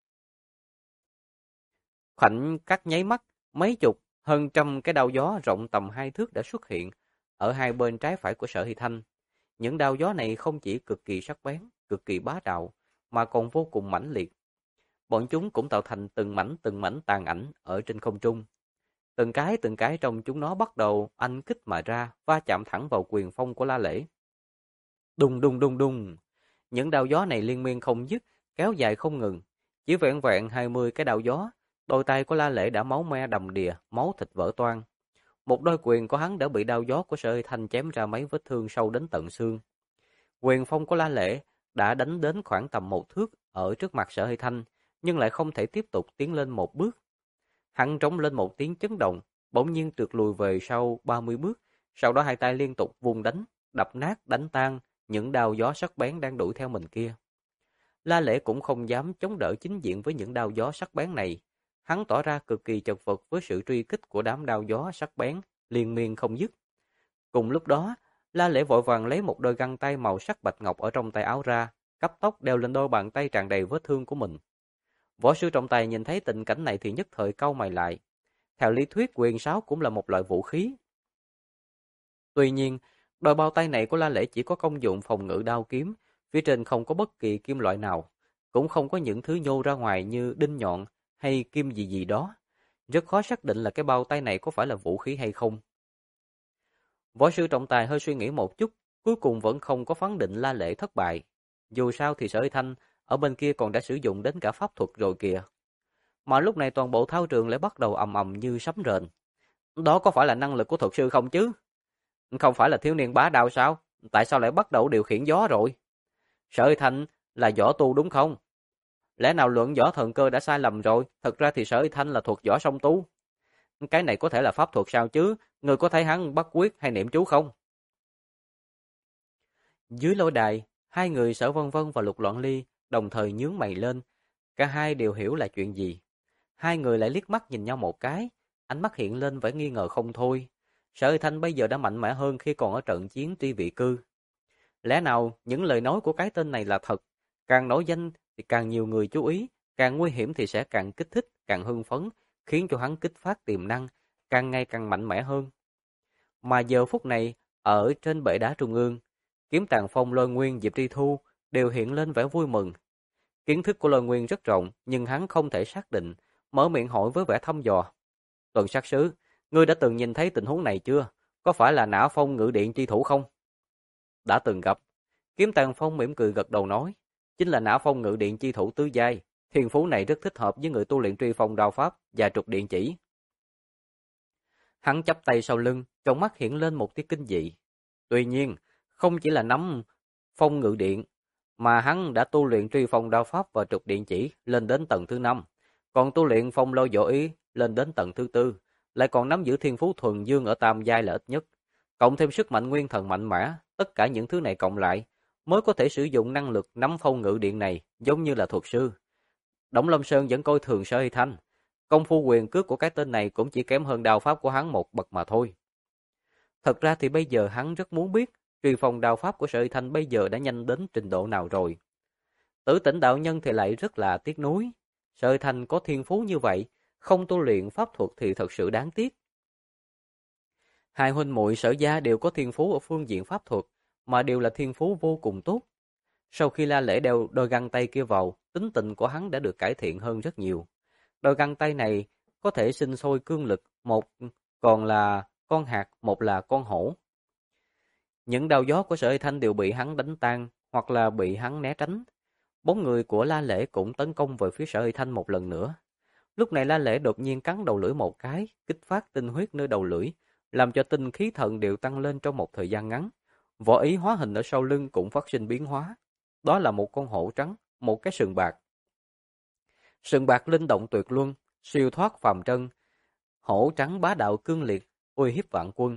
[SPEAKER 1] Khoảnh khắc nháy mắt, mấy chục, hơn trăm cái đao gió rộng tầm 2 thước đã xuất hiện ở hai bên trái phải của Sở Hy Thanh. Những đao gió này không chỉ cực kỳ sắc bén, cực kỳ bá đạo, mà còn vô cùng mãnh liệt. Bọn chúng cũng tạo thành từng mảnh tàn ảnh ở trên không trung. Từng cái trong chúng nó bắt đầu anh kích mà ra, va chạm thẳng vào quyền phong của La Lễ. Đùng đùng đùng đùng, những đao gió này liên miên không dứt, kéo dài không ngừng. Chỉ vẹn vẹn 20 cái đao gió, đôi tay của La Lễ đã máu me đầm đìa, máu thịt vỡ toang. Một đôi quyền của hắn đã bị đao gió của Sở Hy Thanh chém ra mấy vết thương sâu đến tận xương. Quyền phong của La Lễ đã đánh đến khoảng tầm 1 thước ở trước mặt Sở Hy Thanh, nhưng lại không thể tiếp tục tiến lên một bước. Hắn trống lên một tiếng chấn động, bỗng nhiên trượt lùi về sau 30 bước, sau đó hai tay liên tục vung đánh, đập nát, đánh tan những đao gió sắc bén đang đuổi theo mình kia. La Lễ cũng không dám chống đỡ chính diện với những đao gió sắc bén này. Hắn tỏ ra cực kỳ chật vật với sự truy kích của đám đao gió sắc bén, liên miên không dứt. Cùng lúc đó, La Lễ vội vàng lấy một đôi găng tay màu sắc bạch ngọc ở trong tay áo ra, cấp tốc đeo lên đôi bàn tay tràn đầy vết thương của mình. Võ sư trọng tài nhìn thấy tình cảnh này thì nhất thời cau mày lại. Theo lý thuyết, quyền sáo cũng là một loại vũ khí. Tuy nhiên, đôi bao tay này của La Lễ chỉ có công dụng phòng ngự đao kiếm, phía trên không có bất kỳ kim loại nào. cũng không có những thứ nhô ra ngoài như đinh nhọn hay kim gì gì đó. Rất khó xác định là cái bao tay này có phải là vũ khí hay không. Võ sư trọng tài hơi suy nghĩ một chút, cuối cùng vẫn không có phán định La Lễ thất bại. Dù sao thì Sở Uy Thanh ở bên kia còn đã sử dụng đến cả pháp thuật rồi kìa. Mà lúc này toàn bộ thao trường lại bắt đầu ầm ầm như sấm rền. Đó có phải là năng lực của thuật sư không chứ? Không phải là thiếu niên bá đạo sao? Tại sao lại bắt đầu điều khiển gió rồi? Sở Uy Thanh là võ tu đúng không? Lẽ nào luận võ thần cơ đã sai lầm rồi? Thật ra thì Sở Uy Thanh là thuật võ song tu. Cái này có thể là pháp thuật sao chứ? Người có thấy hắn bắt quyết hay niệm chú không? Dưới lôi đài, hai người Sở Vân Vân và Lục Loạn Ly đồng thời nhướng mày lên. Cả hai đều hiểu là chuyện gì. Hai người lại liếc mắt nhìn nhau một cái, ánh mắt hiện lên vẻ nghi ngờ không thôi. Sở Uy Thanh bây giờ đã mạnh mẽ hơn khi còn ở trận chiến Tri Vị Cư. Lẽ nào những lời nói của cái tên này là thật? Càng nổi danh thì càng nhiều người chú ý, càng nguy hiểm thì sẽ càng kích thích, càng hưng phấn, khiến cho hắn kích phát tiềm năng, càng ngày càng mạnh mẽ hơn. Mà giờ phút này, ở trên bệ đá trung ương, Kiếm Tàng Phong, Lôi Nguyên, Diệp Tri Thu đều hiện lên vẻ vui mừng. Kiến thức của Lôi Nguyên rất rộng, nhưng hắn không thể xác định, mở miệng hỏi với vẻ thăm dò. Tuần sát sứ, ngươi đã từng nhìn thấy tình huống này chưa? Có phải là Nã Phong ngự điện chi thủ không? Đã từng gặp. Kiếm Tàng Phong mỉm cười gật đầu nói, chính là Nã Phong ngự điện chi thủ tứ giai, thiên phú này rất thích hợp với người tu luyện truy phong đao pháp và trục điện chỉ. Hắn chắp tay sau lưng, trong mắt hiện lên một tia kinh dị. Tuy nhiên, không chỉ là nắm phong ngự điện, mà hắn đã tu luyện truy phong đao pháp và trục điện chỉ lên đến tầng thứ 5, còn tu luyện phong lôi võ ý lên đến tầng thứ 4, lại còn nắm giữ thiên phú thuần dương ở tam giai là ít nhất, cộng thêm sức mạnh nguyên thần mạnh mẽ, tất cả những thứ này cộng lại mới có thể sử dụng năng lực nắm phong ngự điện này, giống như là thuật sư. Đổng Lâm Sơn vẫn coi thường Sở Uy Thanh, công phu quyền cước của cái tên này cũng chỉ kém hơn đao pháp của hắn một bậc mà thôi. Thật ra thì bây giờ hắn rất muốn biết truy phong đao pháp của Sở Uy Thanh bây giờ đã nhanh đến trình độ nào rồi. Tử Tỉnh đạo nhân thì lại rất là tiếc nuối. Sở Uy Thanh có thiên phú như vậy, không tu luyện pháp thuật thì thật sự đáng tiếc. Hai huynh muội Sở gia đều có thiên phú ở phương diện pháp thuật, mà đều là thiên phú vô cùng tốt. Sau khi La Lễ đeo đôi găng tay kia vào, tính tình của hắn đã được cải thiện hơn rất nhiều. Đôi găng tay này có thể sinh sôi cương lực, một còn là con hạt, một là con hổ. Những đao gió của Sở Uy Thanh đều bị hắn đánh tan, hoặc là bị hắn né tránh. Bóng người của La Lễ cũng tấn công về phía Sở Uy Thanh một lần nữa. Lúc này La Lễ đột nhiên cắn đầu lưỡi một cái, kích phát tinh huyết nơi đầu lưỡi, làm cho tinh khí thần đều tăng lên trong một thời gian ngắn. Võ ý hóa hình ở sau lưng cũng phát sinh biến hóa. Đó là một con hổ trắng, một cái sừng bạc. Sừng bạc linh động tuyệt luân, siêu thoát phàm trân. Hổ trắng bá đạo cương liệt, uy hiếp vạn quân.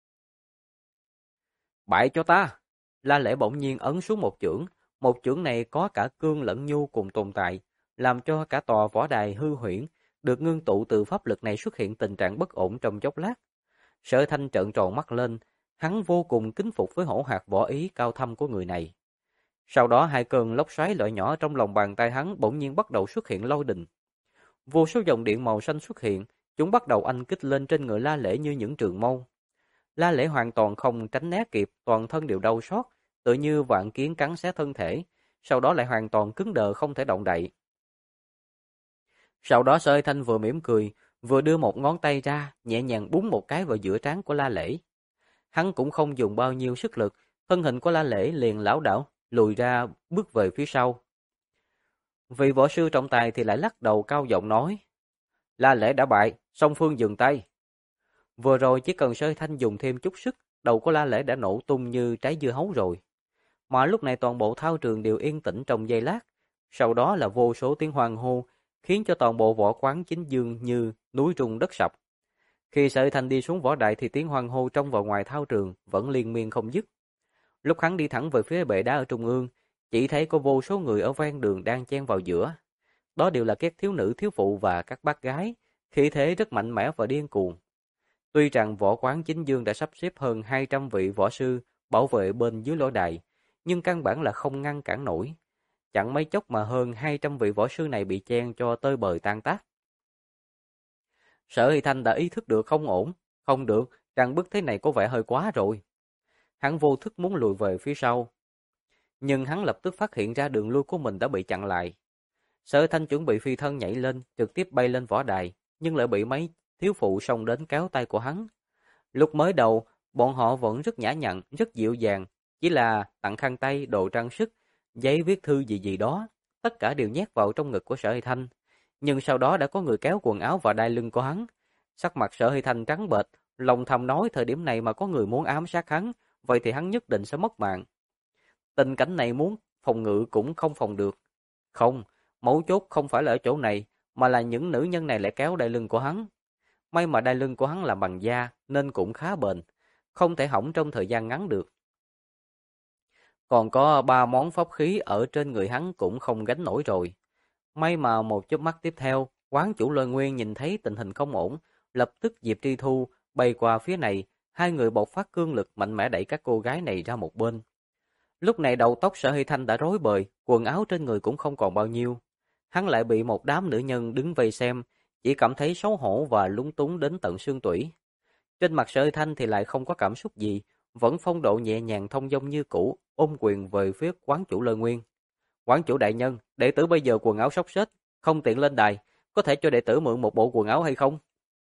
[SPEAKER 1] Bại cho ta! La Lễ bỗng nhiên ấn xuống một chưởng này có cả cương lẫn nhu cùng tồn tại, làm cho cả tòa võ đài hư huyễn, được ngưng tụ từ pháp lực này xuất hiện tình trạng bất ổn trong chốc lát. Sở Thanh trợn tròn mắt lên, hắn vô cùng kính phục với hổ hạt võ ý cao thâm của người này. Sau đó hai cơn lốc xoáy loại nhỏ trong lòng bàn tay hắn bỗng nhiên bắt đầu xuất hiện lôi đình. Vô số dòng điện màu xanh xuất hiện, chúng bắt đầu anh kích lên trên người La Lễ như những trường mâu. La Lễ hoàn toàn không tránh né kịp, toàn thân đều đau xót, tựa như vạn kiến cắn xé thân thể, sau đó lại hoàn toàn cứng đờ không thể động đậy. Sau đó Sở Uy Thanh vừa mỉm cười, vừa đưa một ngón tay ra, nhẹ nhàng búng một cái vào giữa trán của La Lễ. Hắn cũng không dùng bao nhiêu sức lực, thân hình của La Lễ liền lảo đảo, lùi ra bước về phía sau. Vị võ sư trọng tài thì lại lắc đầu cao giọng nói, La Lễ đã bại, song phương dừng tay. Vừa rồi chỉ cần Sở Uy Thanh dùng thêm chút sức, đầu của La Lễ đã nổ tung như trái dưa hấu rồi. Mà lúc này toàn bộ thao trường đều yên tĩnh trong giây lát, sau đó là vô số tiếng hoan hô, khiến cho toàn bộ võ quán chính dương như núi rung đất sập. Khi Sở Uy Thanh đi xuống võ đài thì tiếng hoan hô trong và ngoài thao trường vẫn liên miên không dứt. Lúc hắn đi thẳng về phía bệ đá ở trung ương, chỉ thấy có vô số người ở ven đường đang chen vào giữa. Đó đều là các thiếu nữ, thiếu phụ và các bác gái, khí thế rất mạnh mẽ và điên cuồng. Tuy rằng võ quán chính dương đã sắp xếp hơn 200 vị võ sư bảo vệ bên dưới lôi đài, nhưng căn bản là không ngăn cản nổi. Chẳng mấy chốc mà hơn 200 vị võ sư này bị chen cho tơi bời tan tác. Sở Uy Thanh đã ý thức được không ổn, không được, rằng bức thế này có vẻ hơi quá rồi. Hắn vô thức muốn lùi về phía sau. Nhưng hắn lập tức phát hiện ra đường lui của mình đã bị chặn lại. Sở Thanh chuẩn bị phi thân nhảy lên, trực tiếp bay lên võ đài, nhưng lại bị mấy thiếu phụ xông đến kéo tay của hắn. Lúc mới đầu, bọn họ vẫn rất nhã nhặn, rất dịu dàng, chỉ là tặng khăn tay, đồ trang sức, giấy viết thư gì gì đó, tất cả đều nhét vào trong ngực của Sở Hy Thanh. Nhưng sau đó đã có người kéo quần áo và đai lưng của hắn. Sắc mặt Sở Hy Thanh trắng bệch, lòng thầm nói thời điểm này mà có người muốn ám sát hắn, vậy thì hắn nhất định sẽ mất mạng. Tình cảnh này muốn phòng ngự cũng không phòng được. Không, mấu chốt không phải là ở chỗ này, mà là những nữ nhân này lại kéo đai lưng của hắn. May mà đai lưng của hắn là bằng da nên cũng khá bền, không thể hỏng trong thời gian ngắn được. Còn có 3 món pháp khí ở trên người hắn cũng không gánh nổi rồi. May mà một chớp mắt tiếp theo, quán chủ Lôi Nguyên nhìn thấy tình hình không ổn, lập tức Diệp Tri Thu bay qua phía này, hai người bộc phát cương lực mạnh mẽ đẩy các cô gái này ra một bên. Lúc này đầu tóc Sở Hy Thanh đã rối bời, quần áo trên người cũng không còn bao nhiêu. Hắn lại bị một đám nữ nhân đứng vây xem, chỉ cảm thấy xấu hổ và lúng túng đến tận xương tủy. Trên mặt Sở Hy Thanh thì lại không có cảm xúc gì, vẫn phong độ nhẹ nhàng thông dong như cũ, ôm quyền về phía quán chủ Lôi Nguyên. Quán chủ đại nhân, đệ tử bây giờ quần áo xốc xếch, không tiện lên đài, có thể cho đệ tử mượn một bộ quần áo hay không?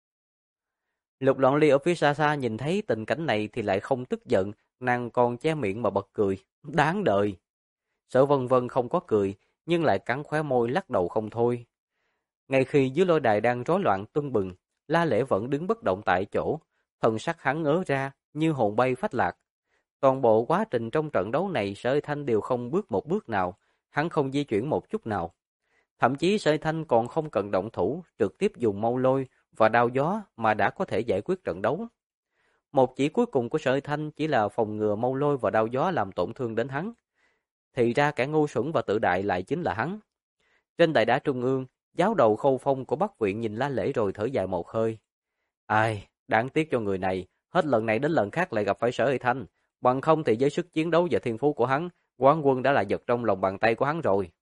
[SPEAKER 1] Lục Loan Ly ở phía xa xa nhìn thấy tình cảnh này thì lại không tức giận, nàng còn che miệng mà bật cười. Đáng đời. Sở Vân Vân không có cười, nhưng lại cắn khóe môi lắc đầu không thôi. Ngay khi dưới lôi đài đang rối loạn tưng bừng, La Lễ vẫn đứng bất động tại chỗ, thần sắc hắn ngớ ra, như hồn bay phách lạc. Toàn bộ quá trình trong trận đấu này Sở Thanh đều không bước một bước nào, hắn không di chuyển một chút nào. Thậm chí Sở Thanh còn không cần động thủ, trực tiếp dùng mâu lôi và đao gió mà đã có thể giải quyết trận đấu. Một chỉ cuối cùng của Sở Thanh chỉ là phòng ngừa mâu lôi và đao gió làm tổn thương đến hắn. Thì ra kẻ ngu xuẩn và tự đại lại chính là hắn. Trên đại đá trung ương, giáo đầu Khâu Phong của Bắc viện nhìn La Lễ rồi thở dài một hơi. Ai, đáng tiếc cho người này, hết lần này đến lần khác lại gặp phải Sở Hy Thanh, bằng không thì với sức chiến đấu và thiên phú của hắn, Quán Quân đã là giật trong lòng bàn tay của hắn rồi.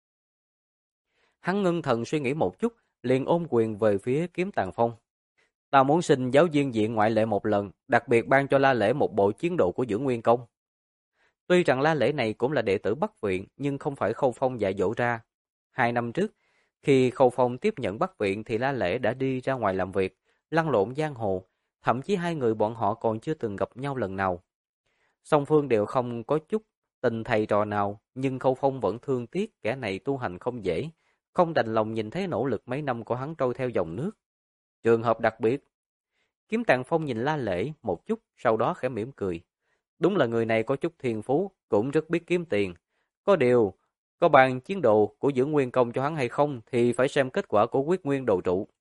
[SPEAKER 1] Hắn ngưng thần suy nghĩ một chút, liền ôm quyền về phía Kiếm Tàng Phong. Ta muốn xin giáo viên diện ngoại lệ một lần, đặc biệt ban cho La Lễ một bộ chiến độ của Dưỡng Nguyên Công. Tuy rằng La Lễ này cũng là đệ tử Bắc viện, nhưng không phải Khâu Phong dạy dỗ ra. 2 năm trước, khi Khâu Phong tiếp nhận Bắc viện thì La Lễ đã đi ra ngoài làm việc, lăn lộn giang hồ, thậm chí hai người bọn họ còn chưa từng gặp nhau lần nào. Song phương đều không có chút tình thầy trò nào, nhưng Khâu Phong vẫn thương tiếc kẻ này tu hành không dễ, không đành lòng nhìn thấy nỗ lực mấy năm của hắn trôi theo dòng nước. Trường hợp đặc biệt. Kiếm Tàng Phong nhìn La Lễ một chút, sau đó khẽ mỉm cười. Đúng là người này có chút thiên phú, cũng rất biết kiếm tiền. Có điều, có bàn chiến đồ của Dưỡng Nguyên Công cho hắn hay không thì phải xem kết quả của Quyết Nguyên Đồ Trụ.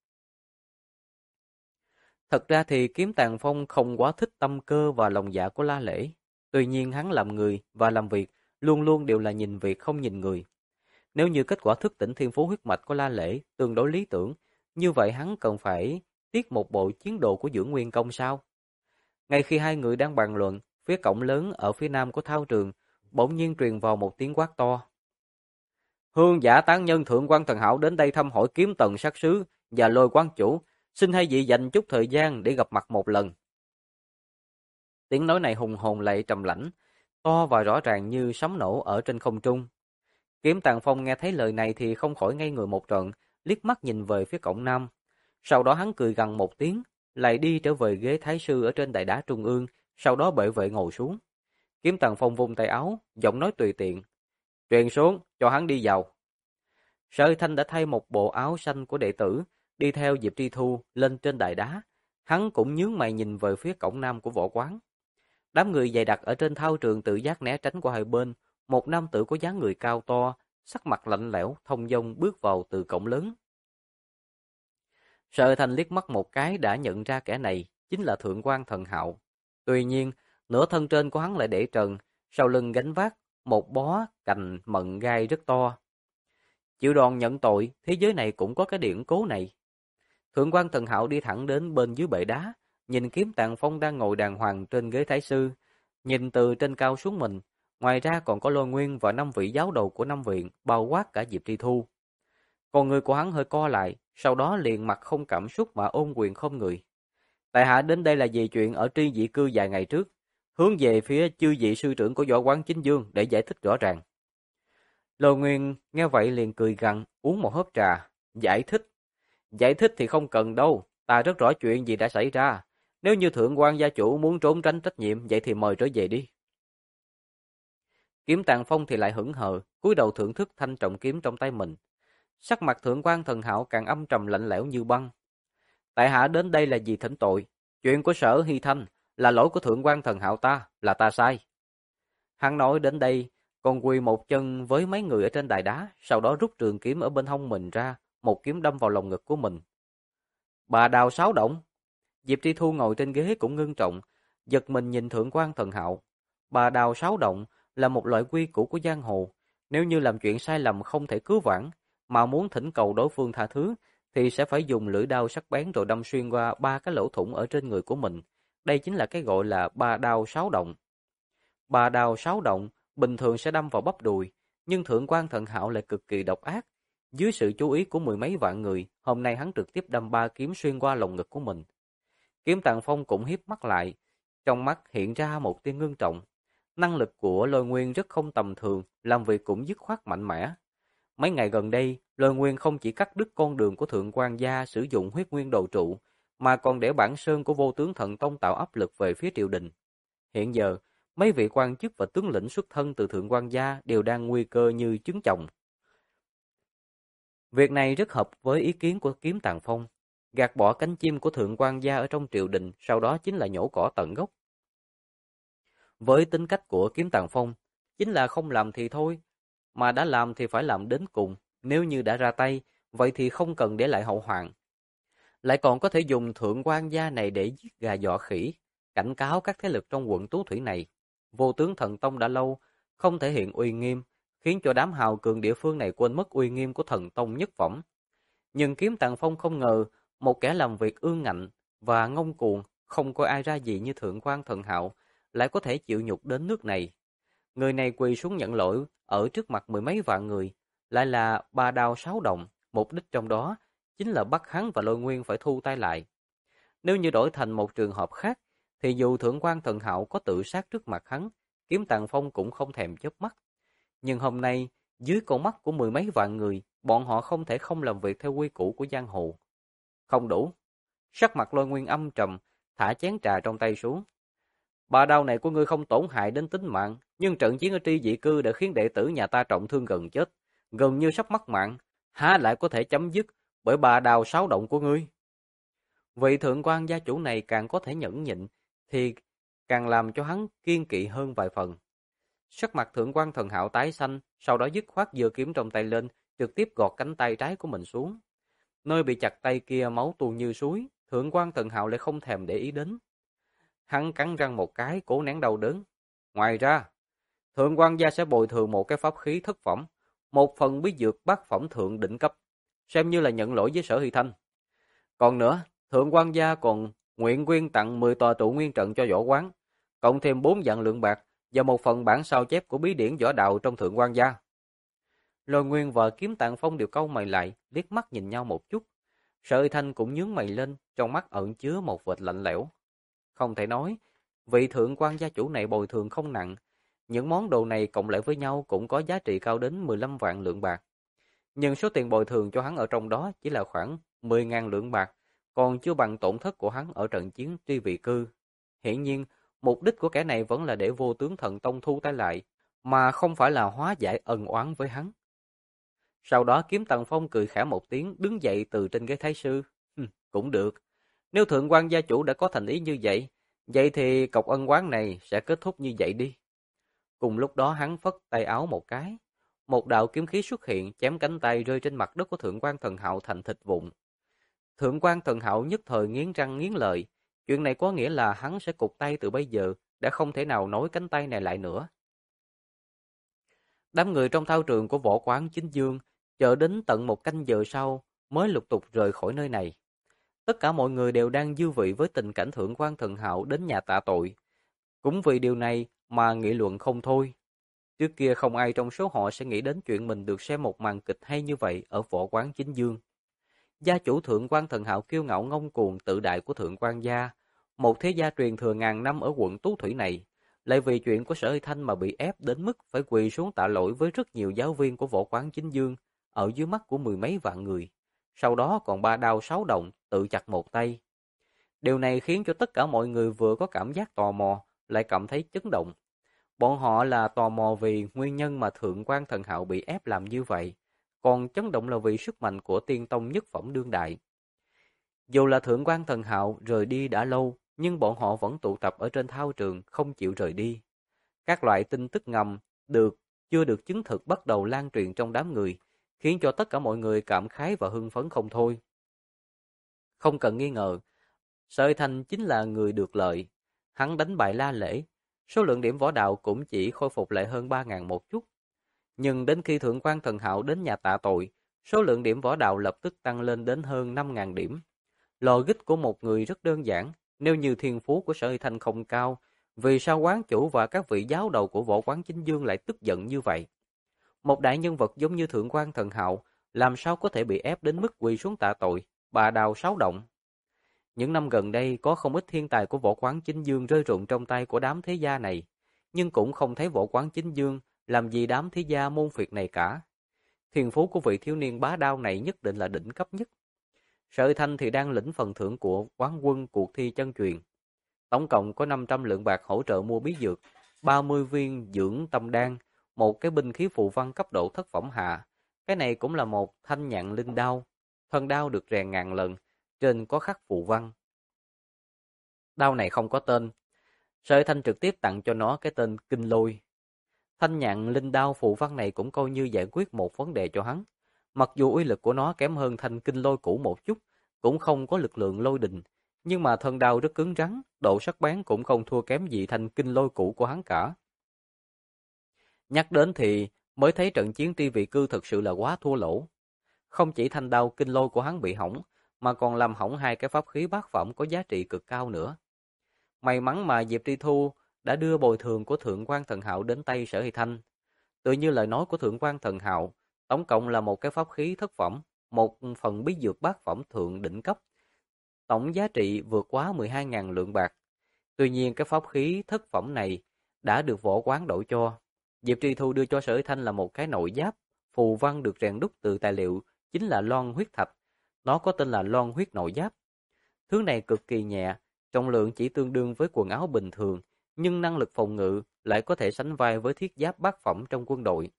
[SPEAKER 1] Thật ra thì Kiếm Tàng Phong không quá thích tâm cơ và lòng dạ của La Lễ. Tuy nhiên hắn làm người và làm việc luôn luôn đều là nhìn việc không nhìn người. Nếu như kết quả thức tỉnh thiên phú huyết mạch của La Lễ tương đối lý tưởng, như vậy hắn cần phải tiết một bộ chiến đồ của Dưỡng Nguyên Công sao? Ngay khi hai người đang bàn luận, phía cổng lớn ở phía nam của thao trường bỗng nhiên truyền vào một tiếng quát to. Hương giả tán nhân Thượng quan Thần Hạo đến đây thăm hỏi Kiếm Tần sát sứ và Lôi quan chủ, xin hai vị dành chút thời gian để gặp mặt một lần. Tiếng nói này hùng hồn lại trầm lãnh, to và rõ ràng như sấm nổ ở trên không trung. Kiếm Tàng Phong nghe thấy lời này thì không khỏi ngây người một trận, liếc mắt nhìn về phía cổng nam. Sau đó hắn cười gằn một tiếng, lại đi trở về ghế thái sư ở trên đại đá trung ương, sau đó bệ vệ ngồi xuống. Kiếm Tàng Phong vung tay áo, giọng nói tùy tiện. Truyền xuống, cho hắn đi vào. Sở Thanh đã thay một bộ áo xanh của đệ tử, đi theo Diệp Tri Thu lên trên đại đá. Hắn cũng nhướng mày nhìn về phía cổng nam của võ quán. Đám người dày đặc ở trên thao trường tự giác né tránh qua hai bên. Một nam tử có dáng người cao to, sắc mặt lạnh lẽo, thông dong bước vào từ cổng lớn. Sở Thanh liếc mắt một cái đã nhận ra kẻ này chính là Thượng quan Thần Hạo. Tuy nhiên, nửa thân trên của hắn lại để trần, sau lưng gánh vác một bó cành mận gai rất to. Chịu đòn nhận tội, thế giới này cũng có cái điển cố này. Thượng quan Thần Hạo đi thẳng đến bên dưới bệ đá, nhìn Kiếm Tàng Phong đang ngồi đàng hoàng trên ghế thái sư, nhìn từ trên cao xuống mình. Ngoài ra còn có Lôi Nguyên và 5 vị giáo đầu của 5 viện, bao quát cả Diệp Tri Thu. Còn người của hắn hơi co lại, sau đó liền mặt không cảm xúc mà ôm quyền không người. Tại hạ đến đây là về chuyện ở Tri Dị Cư vài ngày trước, hướng về phía chư vị sư trưởng của võ quán Chính Dương để giải thích rõ ràng. Lôi Nguyên nghe vậy liền cười gằn, uống một hớp trà. Giải thích thì không cần đâu, ta rất rõ chuyện gì đã xảy ra. Nếu như thượng quan gia chủ muốn trốn tránh trách nhiệm, vậy thì mời trở về đi. Kiếm Tàng Phong thì lại hững hờ, cúi đầu thưởng thức thanh trọng kiếm trong tay mình. Sắc mặt thượng quan Thần Hạo càng âm trầm lạnh lẽo như băng. Tại hạ đến đây là vì thỉnh tội, chuyện của Sở Hy Thanh là lỗi của thượng quan Thần Hạo ta, là ta sai. Hắn nói đến đây, còn quỳ một chân với mấy người ở trên đài đá, sau đó rút trường kiếm ở bên hông mình ra, một kiếm đâm vào lồng ngực của mình. Bà đào sáo động. Diệp Tri Thu ngồi trên ghế cũng ngưng trọng, giật mình nhìn thượng quan Thần Hạo. Bà đào sáo động là một loại quy củ của giang hồ, nếu như làm chuyện sai lầm không thể cứu vãn, mà muốn thỉnh cầu đối phương tha thứ, thì sẽ phải dùng lưỡi đao sắc bén rồi đâm xuyên qua 3 cái lỗ thủng ở trên người của mình. Đây chính là cái gọi là bà đao sáo động. Bà đao sáo động bình thường sẽ đâm vào bắp đùi, nhưng thượng quan Thần Hạo lại cực kỳ độc ác. Dưới sự chú ý của mười mấy vạn người, hôm nay hắn trực tiếp đâm 3 kiếm xuyên qua lồng ngực của mình. Kiếm Tàng Phong cũng hiếp mắt lại, trong mắt hiện ra một tia ngưng trọng. Năng lực của Lôi Nguyên rất không tầm thường, làm việc cũng dứt khoát mạnh mẽ. Mấy ngày gần đây, Lôi Nguyên không chỉ cắt đứt con đường của thượng quan gia sử dụng huyết nguyên đồ trụ, mà còn để bản sơn của Vô Tướng Thần Tông tạo áp lực về phía triều đình. Hiện giờ, mấy vị quan chức và tướng lĩnh xuất thân từ thượng quan gia đều đang nguy cơ như trứng chồng. Việc này rất hợp với ý kiến của Kiếm Tàng Phong, gạt bỏ cánh chim của thượng quan gia ở trong triều đình, sau đó chính là nhổ cỏ tận gốc. Với tính cách của Kiếm Tàng Phong, chính là không làm thì thôi, mà đã làm thì phải làm đến cùng, nếu như đã ra tay, vậy thì không cần để lại hậu hoạn. Lại còn có thể dùng thượng quan gia này để giết gà dọa khỉ, cảnh cáo các thế lực trong quận Tú Thủy này. Vô Tướng Thần Tông đã lâu không thể hiện uy nghiêm, khiến cho đám hào cường địa phương này quên mất uy nghiêm của Thần Tông nhất phẩm. Nhưng Kiếm Tàng Phong không ngờ, một kẻ làm việc ương ngạnh và ngông cuồng, không coi ai ra gì như thượng quan Thần Hạo, lại có thể chịu nhục đến nước này. Người này quỳ xuống nhận lỗi ở trước mặt mười mấy vạn người, lại là ba đao sáu động, mục đích trong đó chính là bắt hắn và Lôi Nguyên phải thu tay lại. Nếu như đổi thành một trường hợp khác, thì dù thượng quan Thần Hạo có tự sát trước mặt hắn, Kiếm Tàng Phong cũng không thèm chớp mắt. Nhưng hôm nay, dưới con mắt của mười mấy vạn người, bọn họ không thể không làm việc theo quy củ của giang hồ. Không đủ. Sắc mặt Lôi Nguyên âm trầm, thả chén trà trong tay xuống. Ba đao này của ngươi không tổn hại đến tính mạng, nhưng trận chiến ở Tri Dị Cư đã khiến đệ tử nhà ta trọng thương gần chết, gần như sắp mất mạng, há lại có thể chấm dứt bởi ba đao sáu động của ngươi. Vị thượng quan gia chủ này càng có thể nhẫn nhịn, thì càng làm cho hắn kiên kỵ hơn vài phần. Sắc mặt thượng quan Thần Hạo tái xanh, sau đó dứt khoát giơ kiếm trong tay lên, trực tiếp gọt cánh tay trái của mình xuống. Nơi bị chặt tay kia máu tuôn như suối, thượng quan Thần Hạo lại không thèm để ý đến. Hắn cắn răng một cái, cố nén đau đớn. Ngoài ra, thượng quan gia sẽ bồi thường một cái pháp khí thất phẩm, một phần bí dược bát phẩm thượng đỉnh cấp, xem như là nhận lỗi với Sở Hy Thanh. Còn nữa, thượng quan gia còn nguyện quyên tặng 10 tòa trụ nguyên trận cho võ quán, cộng thêm 4 vạn lượng bạc và một phần bản sao chép của bí điển võ đạo trong thượng quan gia. Lôi Nguyên và Kiếm Tạng Phong đều cau mày lại, liếc mắt nhìn nhau một chút. Sở Hy Thanh cũng nhướng mày lên, trong mắt ẩn chứa một vệt lạnh lẽo. Không thể nói, vị thượng quan gia chủ này bồi thường không nặng. Những món đồ này cộng lại với nhau cũng có giá trị cao đến 15 vạn lượng bạc. Nhưng số tiền bồi thường cho hắn ở trong đó chỉ là khoảng 10.000 lượng bạc, còn chưa bằng tổn thất của hắn ở trận chiến Tri Vị Cư. Hiển nhiên, mục đích của kẻ này vẫn là để Vô Tướng Thần Tông thu tay lại, mà không phải là hóa giải ân oán với hắn. Sau đó Kiếm Tần Phong cười khẽ một tiếng, đứng dậy từ trên ghế thái sư. Cũng được. Nếu thượng quan gia chủ đã có thành ý như vậy thì cọc ân oán này sẽ kết thúc như vậy đi. Cùng lúc đó hắn phất tay áo một cái. Một đạo kiếm khí xuất hiện, chém cánh tay rơi trên mặt đất của thượng quan Thần Hạo thành thịt vụn. Thượng quan Thần Hạo nhất thời nghiến răng nghiến lợi. Chuyện này có nghĩa là hắn sẽ cụt tay từ bây giờ, đã không thể nào nối cánh tay này lại nữa. Đám người trong thao trường của võ quán Chính Dương chờ đến tận một canh giờ sau mới lục tục rời khỏi nơi này. Tất cả mọi người đều đang dư vị với tình cảnh thượng quan Thần Hạo đến nhà tạ tội. Cũng vì điều này mà nghị luận không thôi. Trước kia không ai trong số họ sẽ nghĩ đến chuyện mình được xem một màn kịch hay như vậy ở võ quán Chính Dương. Gia chủ thượng quan Thần Hạo kiêu ngạo ngông cuồng tự đại của thượng quan gia, một thế gia truyền thừa ngàn năm ở quận Tú Thủy này, lại vì chuyện của Sở Hy Thanh mà bị ép đến mức phải quỳ xuống tạ lỗi với rất nhiều giáo viên của võ quán chính dương ở dưới mắt của mười mấy vạn người. Sau đó còn 3 đao 6 động tự chặt một tay. Điều này khiến cho tất cả mọi người vừa có cảm giác tò mò, lại cảm thấy chấn động. Bọn họ là tò mò vì nguyên nhân mà Thượng quan Thần Hạo bị ép làm như vậy, còn chấn động là vì sức mạnh của tiên tông nhất phẩm đương đại. Dù là Thượng quan Thần Hạo rời đi đã lâu, nhưng bọn họ vẫn tụ tập ở trên thao trường không chịu rời đi. Các loại tin tức ngầm chưa được chứng thực bắt đầu lan truyền trong đám người, khiến cho tất cả mọi người cảm khái và hưng phấn không thôi. Không cần nghi ngờ, Sở Hy Thanh chính là người được lợi. Hắn đánh bại La Lễ, số lượng điểm võ đạo cũng chỉ khôi phục lại hơn 3.000 một chút. Nhưng đến khi Thượng quan Thần Hạo đến nhà tạ tội, số lượng điểm võ đạo lập tức tăng lên đến hơn 5.000 điểm. Logic của một người rất đơn giản, nếu như thiên phú của Sở Hy Thanh không cao, vì sao quán chủ và các vị giáo đầu của võ quán chính dương lại tức giận như vậy? Một đại nhân vật giống như Thượng quan Thần Hạo, làm sao có thể bị ép đến mức quỳ xuống tạ tội, bà đào sáu động? Những năm gần đây có không ít thiên tài của võ quán chính dương rơi rụng trong tay của đám thế gia này, nhưng cũng không thấy võ quán chính dương làm gì đám thế gia môn phiệt này cả. Thiên phú của vị thiếu niên bá đao này nhất định là đỉnh cấp nhất. Sở Hy Thanh thì đang lĩnh phần thưởng của quán quân cuộc thi chân truyền. Tổng cộng có 500 lượng bạc hỗ trợ mua bí dược, 30 viên dưỡng tâm đan, một cái binh khí phù văn cấp độ thất phẩm hạ. Cái này cũng là một thanh nhạn linh đao. Thân đao được rèn ngàn lần, trên có khắc phù văn. Đao này không có tên. Sở Hy Thanh trực tiếp tặng cho nó cái tên Kinh Lôi. Thanh nhạn linh đao phù văn này cũng coi như giải quyết một vấn đề cho hắn. Mặc dù uy lực của nó kém hơn thanh Kinh Lôi cũ một chút, cũng không có lực lượng lôi đình, nhưng mà thân đao rất cứng rắn, độ sắc bén cũng không thua kém gì thanh Kinh Lôi cũ của hắn cả. Nhắc đến thì mới thấy trận chiến Ti Vị Cư thực sự là quá thua lỗ. Không chỉ thanh đao Kinh Lôi của hắn bị hỏng, mà còn làm hỏng hai cái pháp khí bát phẩm có giá trị cực cao nữa. May mắn mà Diệp Tri Thu đã đưa bồi thường của Thượng quan Thần Hạo đến tay Sở Hy Thanh. Tự như lời nói của Thượng quan Thần Hạo, tổng cộng là một cái pháp khí thất phẩm, một phần bí dược bát phẩm thượng đỉnh cấp. Tổng giá trị vượt quá 12.000 lượng bạc. Tuy nhiên cái pháp khí thất phẩm này đã được võ quán đổi cho. Diệp Tri Thu đưa cho Sở Hy Thanh là một cái nội giáp, phù văn được rèn đúc từ tài liệu chính là loan huyết thạch. Nó có tên là loan huyết nội giáp. Thứ này cực kỳ nhẹ, trọng lượng chỉ tương đương với quần áo bình thường, nhưng năng lực phòng ngự lại có thể sánh vai với thiết giáp bát phẩm trong quân đội.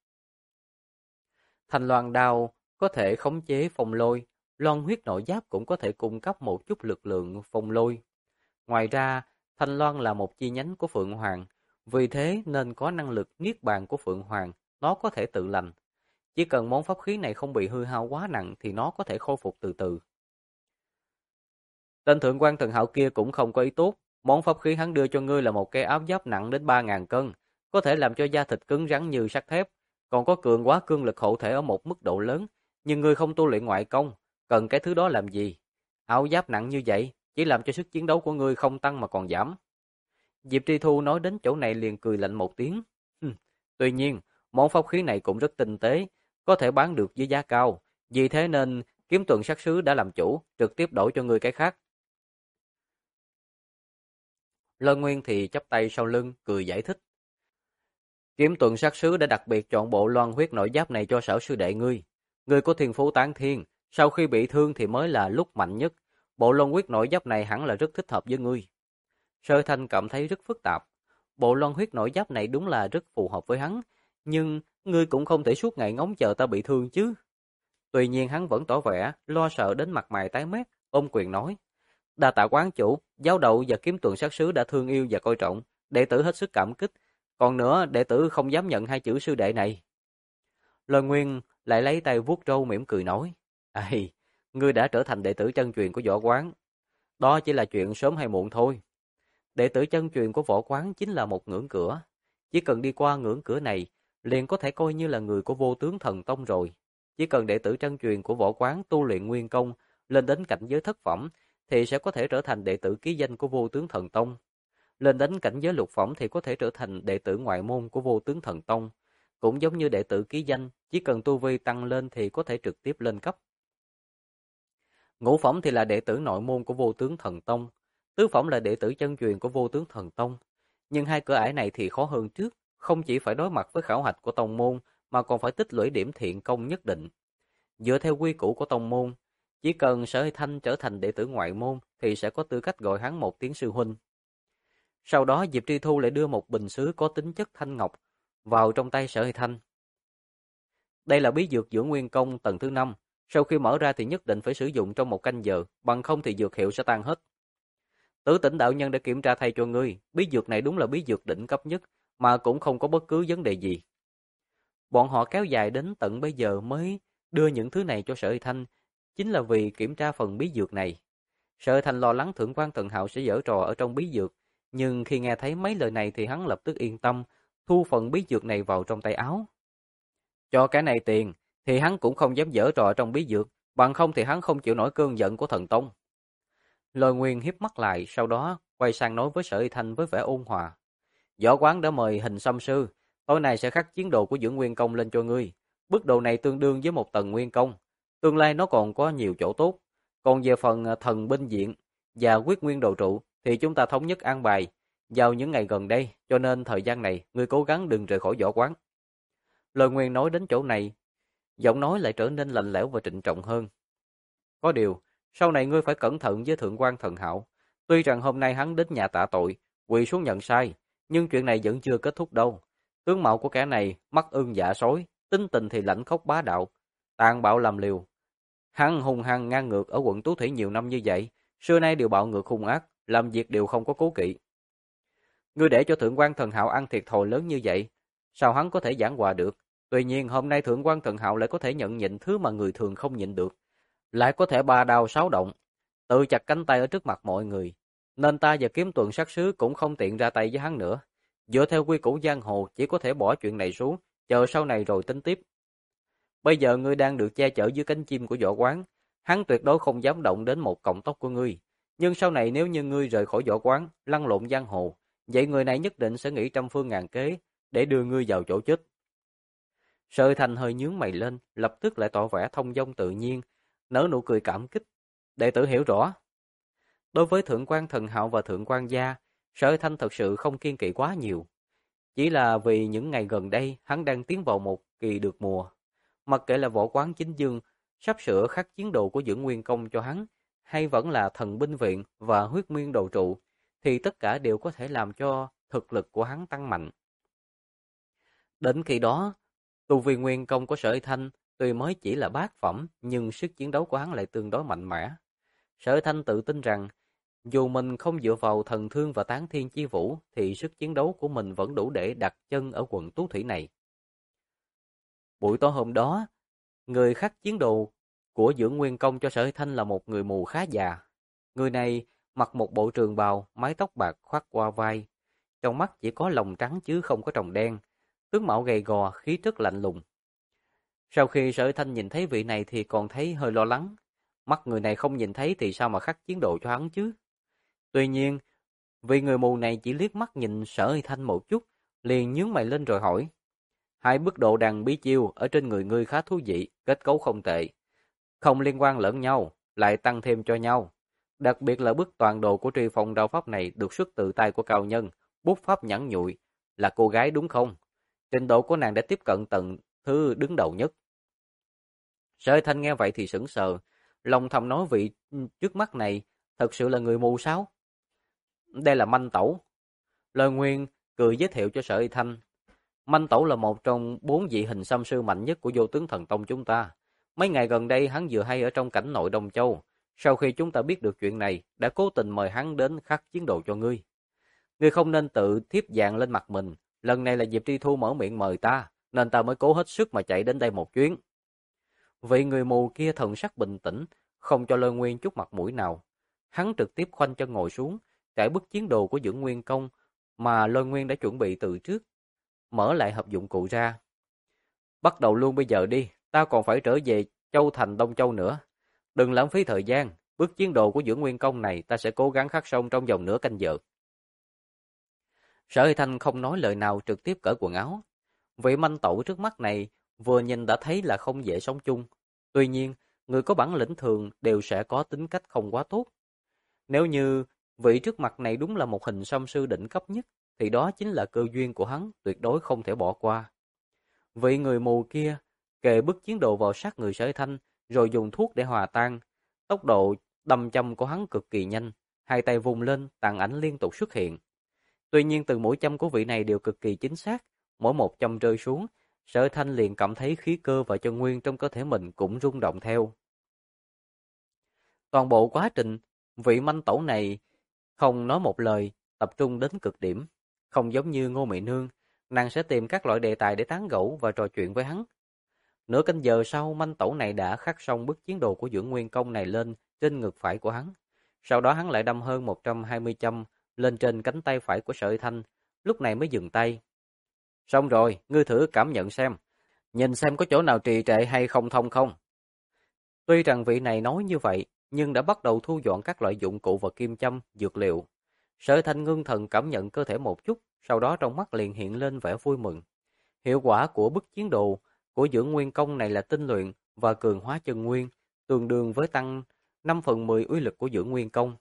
[SPEAKER 1] Thanh loan đao có thể khống chế phong lôi, loan huyết nội giáp cũng có thể cung cấp một chút lực lượng phong lôi. Ngoài ra, Thanh loan là một chi nhánh của Phượng Hoàng, vì thế nên có năng lực niết bàn của Phượng Hoàng, nó có thể tự lành. Chỉ cần món pháp khí này không bị hư hao quá nặng thì nó có thể khôi phục từ từ. Tên Thượng quan Thần Hạo kia cũng không có ý tốt, món pháp khí hắn đưa cho ngươi là một cái áo giáp nặng đến 3.000 cân, có thể làm cho da thịt cứng rắn như sắt thép, còn có cường quá cương lực hộ thể ở một mức độ lớn, nhưng ngươi không tu luyện ngoại công, cần cái thứ đó làm gì? Áo giáp nặng như vậy, chỉ làm cho sức chiến đấu của ngươi không tăng mà còn giảm. Diệp Tri Thu nói đến chỗ này liền cười lạnh một tiếng. Tuy nhiên, món pháp khí này cũng rất tinh tế, có thể bán được với giá cao, vì thế nên Kiếm Tuần Sát Sứ đã làm chủ, trực tiếp đổi cho ngươi cái khác. Lôi Nguyên thì chắp tay sau lưng, cười giải thích. Kiếm Tuần Sát Sứ đã đặc biệt chọn bộ loan huyết nội giáp này cho Sở sư đệ ngươi. Ngươi có thiên phú tán thiên, sau khi bị thương thì mới là lúc mạnh nhất. Bộ loan huyết nội giáp này hẳn là rất thích hợp với ngươi. Sở Thanh cảm thấy rất phức tạp. Bộ loan huyết nội giáp này đúng là rất phù hợp với hắn, nhưng ngươi cũng không thể suốt ngày ngóng chờ ta bị thương chứ. Tuy nhiên hắn vẫn tỏ vẻ lo sợ đến mặt mày tái mét, ôm quyền nói. Đa tạ quán chủ, giáo đầu và Kiếm Tuần Sát Sứ đã thương yêu và coi trọng, đệ tử hết sức cảm kích. Còn nữa, đệ tử không dám nhận hai chữ sư đệ này. Lôi Nguyên lại lấy tay vuốt râu mỉm cười nói. Ây, ngươi đã trở thành đệ tử chân truyền của võ quán. Đó chỉ là chuyện sớm hay muộn thôi. Đệ tử chân truyền của võ quán chính là một ngưỡng cửa. Chỉ cần đi qua ngưỡng cửa này, liền có thể coi như là người của Vô Tướng Thần Tông rồi. Chỉ cần đệ tử chân truyền của võ quán tu luyện nguyên công, lên đến cảnh giới thất phẩm, thì sẽ có thể trở thành đệ tử ký danh của Vô Tướng Thần Tông. Lên đến cảnh giới lục phẩm thì có thể trở thành đệ tử ngoại môn của Vô Tướng Thần Tông. Cũng giống như đệ tử ký danh, chỉ cần tu vi tăng lên thì có thể trực tiếp lên cấp. Ngũ phẩm thì là đệ tử nội môn của Vô Tướng Thần Tông. Tứ phẩm là đệ tử chân truyền của Vô Tướng Thần Tông. Nhưng hai cửa ải này thì khó hơn trước, không chỉ phải đối mặt với khảo hạch của tông môn mà còn phải tích lũy điểm thiện công nhất định. Dựa theo quy củ của tông môn, chỉ cần Sở Hy Thanh trở thành đệ tử ngoại môn thì sẽ có tư cách gọi hắn một tiếng sư huynh. Sau đó Diệp Tri Thu lại đưa một bình sứ có tính chất thanh ngọc vào trong tay Sở Hy Thanh. Đây là bí dược dưỡng nguyên công tầng thứ 5, sau khi mở ra thì nhất định phải sử dụng trong 1 canh giờ, bằng không thì dược hiệu sẽ tan hết. Tử Tỉnh đạo nhân đã kiểm tra thay cho ngươi, bí dược này đúng là bí dược đỉnh cấp nhất, mà cũng không có bất cứ vấn đề gì. Bọn họ kéo dài đến tận bây giờ mới đưa những thứ này cho Sở Hy Thanh, chính là vì kiểm tra phần bí dược này. Sở Hy Thanh lo lắng Thượng quan Thần Hạo sẽ giở trò ở trong bí dược, nhưng khi nghe thấy mấy lời này thì hắn lập tức yên tâm, thu phần bí dược này vào trong tay áo. Cho cái này tiền, thì hắn cũng không dám giở trò trong bí dược, bằng không thì hắn không chịu nổi cơn giận của thần tông. Lôi Nguyên hiếp mắt lại, sau đó quay sang nói với Sở Y Thanh với vẻ ôn hòa. Võ quán đã mời Hình Xăm Sư, tối nay sẽ khắc chiến đồ của dưỡng nguyên công lên cho ngươi. Bức đồ này tương đương với 1 tầng nguyên công, tương lai nó còn có nhiều chỗ tốt. Còn về phần thần binh diện và quyết nguyên đồ trụ thì chúng ta thống nhất an bài vào những ngày gần đây, cho nên thời gian này ngươi cố gắng đừng rời khỏi võ quán. Lôi Nguyên nói đến chỗ này, giọng nói lại trở nên lạnh lẽo và trịnh trọng hơn. Có điều, sau này ngươi phải cẩn thận với Thượng quan Thần Hạo. Tuy rằng hôm nay hắn đến nhà tạ tội, quỳ xuống nhận sai, nhưng chuyện này vẫn chưa kết thúc đâu. Tướng mạo của kẻ này mắt ưng dạ sói, tính tình thì lãnh khốc bá đạo, tàn bạo làm liều. Hắn hung hăng ngang ngược ở quận Tú Thủy nhiều năm như vậy, xưa nay đều bạo ngược hung ác, làm việc đều không có cố kỵ. Ngươi để cho Thượng quan Thần Hạo ăn thiệt thòi lớn như vậy, sao hắn có thể giảng hòa được? Tuy nhiên hôm nay Thượng quan Thần Hạo lại có thể nhận nhịn thứ mà người thường không nhịn được, lại có thể ba đao sáu động, tự chặt cánh tay ở trước mặt mọi người, nên ta và Kiếm Tuần sát sứ cũng không tiện ra tay với hắn nữa. Dựa theo quy củ giang hồ, chỉ có thể bỏ chuyện này xuống, chờ sau này rồi tính tiếp. Bây giờ ngươi đang được che chở dưới cánh chim của võ quán, hắn tuyệt đối không dám động đến một cọng tóc của ngươi. Nhưng sau này nếu như ngươi rời khỏi võ quán, lăn lộn giang hồ, vậy người này nhất định sẽ nghĩ trăm phương ngàn kế để đưa ngươi vào chỗ chết. Sở Thành hơi nhướng mày lên, lập tức lại tỏ vẻ thông dong tự nhiên, nở nụ cười cảm kích. Đệ tử hiểu rõ. Đối với Thượng quan Thần Hạo và Thượng quan Gia, Sở Thanh thật sự không kiên kỵ quá nhiều. Chỉ là vì những ngày gần đây hắn đang tiến vào một kỳ được mùa. Mặc kệ là võ quán chính dương sắp sửa khắc chiến đồ của dưỡng nguyên công cho hắn, hay vẫn là thần binh viện và huyết nguyên đồ trụ, thì tất cả đều có thể làm cho thực lực của hắn tăng mạnh. Đến khi đó, tu vi nguyên công của Sở Thanh tuy mới chỉ là bát phẩm, nhưng sức chiến đấu của hắn lại tương đối mạnh mẽ. Sở Thanh tự tin rằng, dù mình không dựa vào thần thương và tán thiên chi vũ, thì sức chiến đấu của mình vẫn đủ để đặt chân ở quận Tú Thủy này. Buổi tối hôm đó, người khắc chiến đồ của dưỡng nguyên công cho Sở Thanh là một người mù khá già. Người này mặc một bộ trường bào, mái tóc bạc khoác qua vai, trong mắt chỉ có lồng trắng chứ không có tròng đen, tướng mạo gầy gò, khí chất lạnh lùng. Sau khi Sở Thanh nhìn thấy vị này thì còn thấy hơi lo lắng. Mắt người này không nhìn thấy thì sao mà khắc chiến đồ cho hắn chứ? Tuy nhiên, vị người mù này chỉ liếc mắt nhìn Sở Thanh một chút, liền nhướng mày lên rồi hỏi. Hai bức độ đằng bí chiêu ở trên người ngươi khá thú vị, kết cấu không tệ. Không liên quan lẫn nhau, lại tăng thêm cho nhau. Đặc biệt là bức toàn đồ của Truy Phong đao pháp này được xuất từ tay của cao nhân, bút pháp nhẵn nhụi, là cô gái đúng không? Trình độ của nàng đã tiếp cận tầng thứ đứng đầu nhất. Sở Thanh nghe vậy thì sững sờ, lòng thầm nói vị trước mắt này thật sự là người mù sao? Đây là Manh Tẩu. Lời Nguyên cười giới thiệu cho Sở Thanh. Manh Tẩu là một trong 4 vị hình xăm sư mạnh nhất của Vô Tướng Thần Tông chúng ta. Mấy ngày gần đây hắn vừa hay ở trong cảnh nội Đông Châu. Sau khi chúng ta biết được chuyện này, đã cố tình mời hắn đến khắc chiến đồ cho ngươi. Ngươi không nên tự thiếp vàng lên mặt mình. Lần này là Diệp Tri Thu mở miệng mời ta, nên ta mới cố hết sức mà chạy đến đây một chuyến. Vị người mù kia thần sắc bình tĩnh, không cho Lôi Nguyên chút mặt mũi nào. Hắn trực tiếp khoanh chân ngồi xuống, trải bức chiến đồ của dưỡng nguyên công mà Lôi Nguyên đã chuẩn bị từ trước, mở lại hộp dụng cụ ra. Bắt đầu luôn bây giờ đi, ta còn phải trở về Châu Thành Đông Châu nữa. Đừng lãng phí thời gian, bức chiến đồ của dưỡng nguyên công này ta sẽ cố gắng khắc xong trong vòng nửa canh giờ. Sở Hy Thanh không nói lời nào, trực tiếp cởi quần áo. Vị manh tẩu trước mắt này vừa nhìn đã thấy là không dễ sống chung. Tuy nhiên, người có bản lĩnh thường đều sẽ có tính cách không quá tốt. Nếu như vị trước mặt này đúng là một hình xăm sư đỉnh cấp nhất, thì đó chính là cơ duyên của hắn, tuyệt đối không thể bỏ qua. Vị người mù kia kề bức chiến đồ vào sát người Sở Thanh, rồi dùng thuốc để hòa tan. Tốc độ đâm châm của hắn cực kỳ nhanh, hai tay vùng lên, tàn ảnh liên tục xuất hiện. Tuy nhiên từng mũi châm của vị này đều cực kỳ chính xác, mỗi một châm rơi xuống, Sở Thanh liền cảm thấy khí cơ và chân nguyên trong cơ thể mình cũng rung động theo. Toàn bộ quá trình, vị manh tẩu này không nói một lời, tập trung đến cực điểm. Không giống như Ngô Mị Nương, nàng sẽ tìm các loại đề tài để tán gẫu và trò chuyện với hắn. Nửa canh giờ sau, manh tẩu này đã khắc xong bức chiến đồ của Dưỡng Nguyên Công này lên trên ngực phải của hắn. Sau đó hắn lại đâm hơn 120 châm lên trên cánh tay phải của Sở Thanh, lúc này mới dừng tay. Xong rồi, ngươi thử cảm nhận xem, nhìn xem có chỗ nào trì trệ hay không thông không. Tuy rằng vị này nói như vậy, nhưng đã bắt đầu thu dọn các loại dụng cụ và kim châm, dược liệu. Sở Thanh ngưng thần cảm nhận cơ thể một chút, sau đó trong mắt liền hiện lên vẻ vui mừng. Hiệu quả của bức chiến đồ của Dưỡng Nguyên Công này là tinh luyện và cường hóa chân nguyên, tương đương với tăng 5/10 uy lực của Dưỡng Nguyên Công.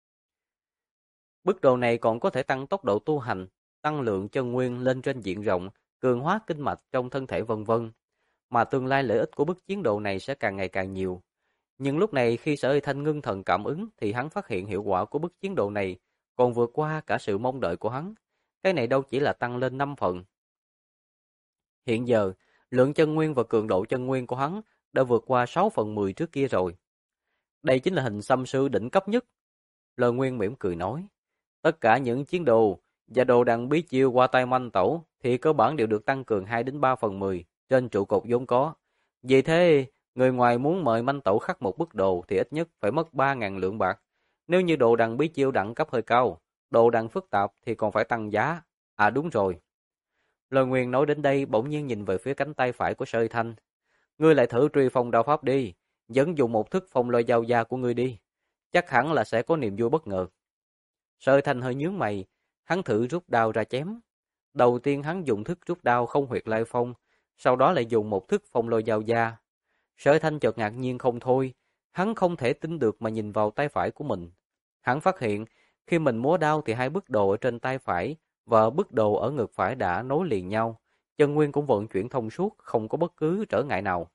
[SPEAKER 1] Bức đồ này còn có thể tăng tốc độ tu hành, tăng lượng chân nguyên lên trên diện rộng, cường hóa kinh mạch trong thân thể vân vân. Mà tương lai lợi ích của bức chiến đồ này sẽ càng ngày càng nhiều. Nhưng lúc này khi Sở Thanh ngưng thần cảm ứng thì hắn phát hiện hiệu quả của bức chiến đồ này còn vượt qua cả sự mong đợi của hắn. Cái này đâu chỉ là tăng lên 5 phần. Hiện giờ, lượng chân nguyên và cường độ chân nguyên của hắn đã vượt qua 6/10 trước kia rồi. Đây chính là hình xăm sư đỉnh cấp nhất. Lời Nguyên mỉm cười nói, tất cả những chiến đồ và đồ đằng bí chiêu qua tay manh tẩu thì cơ bản đều được tăng cường 2 đến 3/10 trên trụ cột vốn có. Vì thế, người ngoài muốn mời manh tẩu khắc một bức đồ thì ít nhất phải mất 3.000 lượng bạc. Nếu như đồ đằng bí chiêu đẳng cấp hơi cao, đồ đằng phức tạp thì còn phải tăng giá. À đúng rồi. Lời Nguyên nói đến đây bỗng nhiên nhìn về phía cánh tay phải của Sở Thanh. Ngươi lại thử truy phong đao pháp đi, dẫn dùng một thức phong lôi giao gia của ngươi đi. Chắc hẳn là sẽ có niềm vui bất ngờ. Sở Thanh hơi nhướng mày, hắn thử rút đao ra chém. Đầu tiên hắn dùng thức rút đao không huyệt lai phong, sau đó lại dùng một thức phong lôi giao gia. Sở Thanh chợt ngạc nhiên không thôi, hắn không thể tin được mà nhìn vào tay phải của mình. Hắn phát hiện, khi mình múa đao thì hai bức đồ ở trên tay phải và bức đồ ở ngực phải đã nối liền nhau, chân nguyên cũng vận chuyển thông suốt, không có bất cứ trở ngại nào.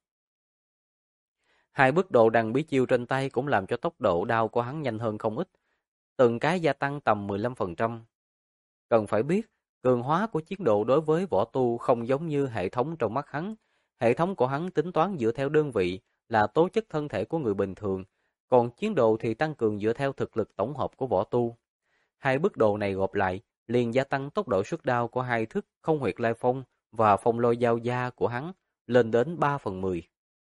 [SPEAKER 1] Hai bức đồ đằng bí chiêu trên tay cũng làm cho tốc độ đao của hắn nhanh hơn không ít, từng cái gia tăng tầm 15%. Cần phải biết, cường hóa của chiến độ đối với võ tu không giống như hệ thống trong mắt hắn. Hệ thống của hắn tính toán dựa theo đơn vị là tố chất thân thể của người bình thường, còn chiến độ thì tăng cường dựa theo thực lực tổng hợp của võ tu. Hai bức đồ này gộp lại, liền gia tăng tốc độ xuất đao của hai thức không huyệt lai phong và phong lôi giao gia của hắn lên đến 3/10.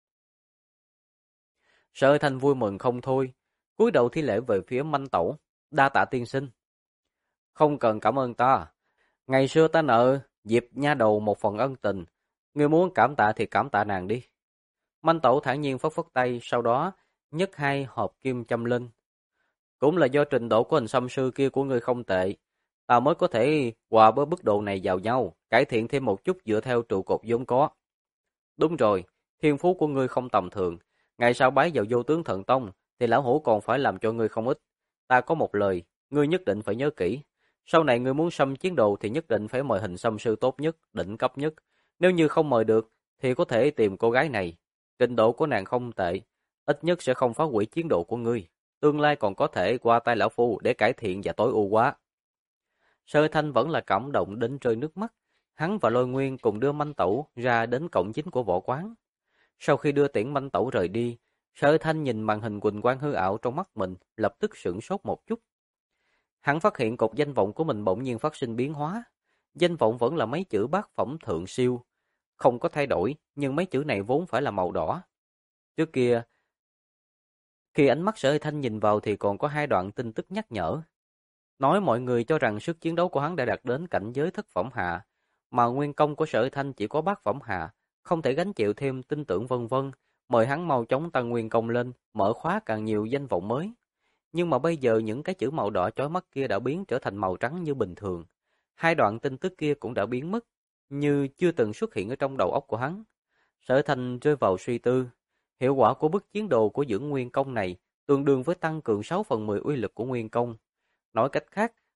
[SPEAKER 1] Sở Thanh vui mừng không thôi, cúi đầu thi lễ về phía manh tẩu, đa tạ tiên sinh. Không cần cảm ơn ta, ngày xưa ta nợ Diệp nha đầu một phần ân tình, ngươi muốn cảm tạ thì cảm tạ nàng đi. Manh tẩu thản nhiên phất phất tay, sau đó nhấc hai hộp kim châm lên. Cũng là do trình độ của hình xăm sư kia của ngươi không tệ, ta mới có thể hòa với bức độ này vào nhau, cải thiện thêm một chút dựa theo trụ cột vốn có. Đúng rồi, thiên phú của ngươi không tầm thường, ngày sau bái vào Vô Tướng Thần Tông thì lão hủ còn phải làm cho ngươi không ít. Ta có một lời, ngươi nhất định phải nhớ kỹ. Sau này ngươi muốn xâm chiến đồ thì nhất định phải mời hình xăm sư tốt nhất, đỉnh cấp nhất. Nếu như không mời được thì có thể tìm cô gái này. Trình độ của nàng không tệ, ít nhất sẽ không phá hủy chiến độ của ngươi. Tương lai còn có thể qua tay lão phu để cải thiện và tối ưu hóa. Sở Thanh vẫn là cảm động đến rơi nước mắt. Hắn và Lôi Nguyên cùng đưa manh tẩu ra đến cổng chính của võ quán. Sau khi đưa tiễn manh tẩu rời đi, Sở Thanh nhìn màn hình quỳnh quang hư ảo trong mắt mình, lập tức sửng sốt một chút. Hắn phát hiện cột danh vọng của mình bỗng nhiên phát sinh biến hóa. Danh vọng vẫn là mấy chữ bát phẩm thượng siêu, không có thay đổi, nhưng mấy chữ này vốn phải là màu đỏ. Trước kia, khi ánh mắt Sở Thanh nhìn vào thì còn có hai đoạn tin tức nhắc nhở. Nói mọi người cho rằng sức chiến đấu của hắn đã đạt đến cảnh giới thất phẩm hạ, mà nguyên công của Sở Thanh chỉ có bát phẩm hạ, không thể gánh chịu thêm tin tưởng vân vân, mời hắn mau chóng tăng nguyên công lên, mở khóa càng nhiều danh vọng mới. Nhưng mà bây giờ những cái chữ màu đỏ chói mắt kia đã biến trở thành màu trắng như bình thường. Hai đoạn tin tức kia cũng đã biến mất, như chưa từng xuất hiện ở trong đầu óc của hắn. Sở Thanh rơi vào suy tư. Hiệu quả của bức chiến đồ của Dưỡng Nguyên Công này tương đương với tăng cường 6/10 uy lực của Nguyên Công. Nói cách khác,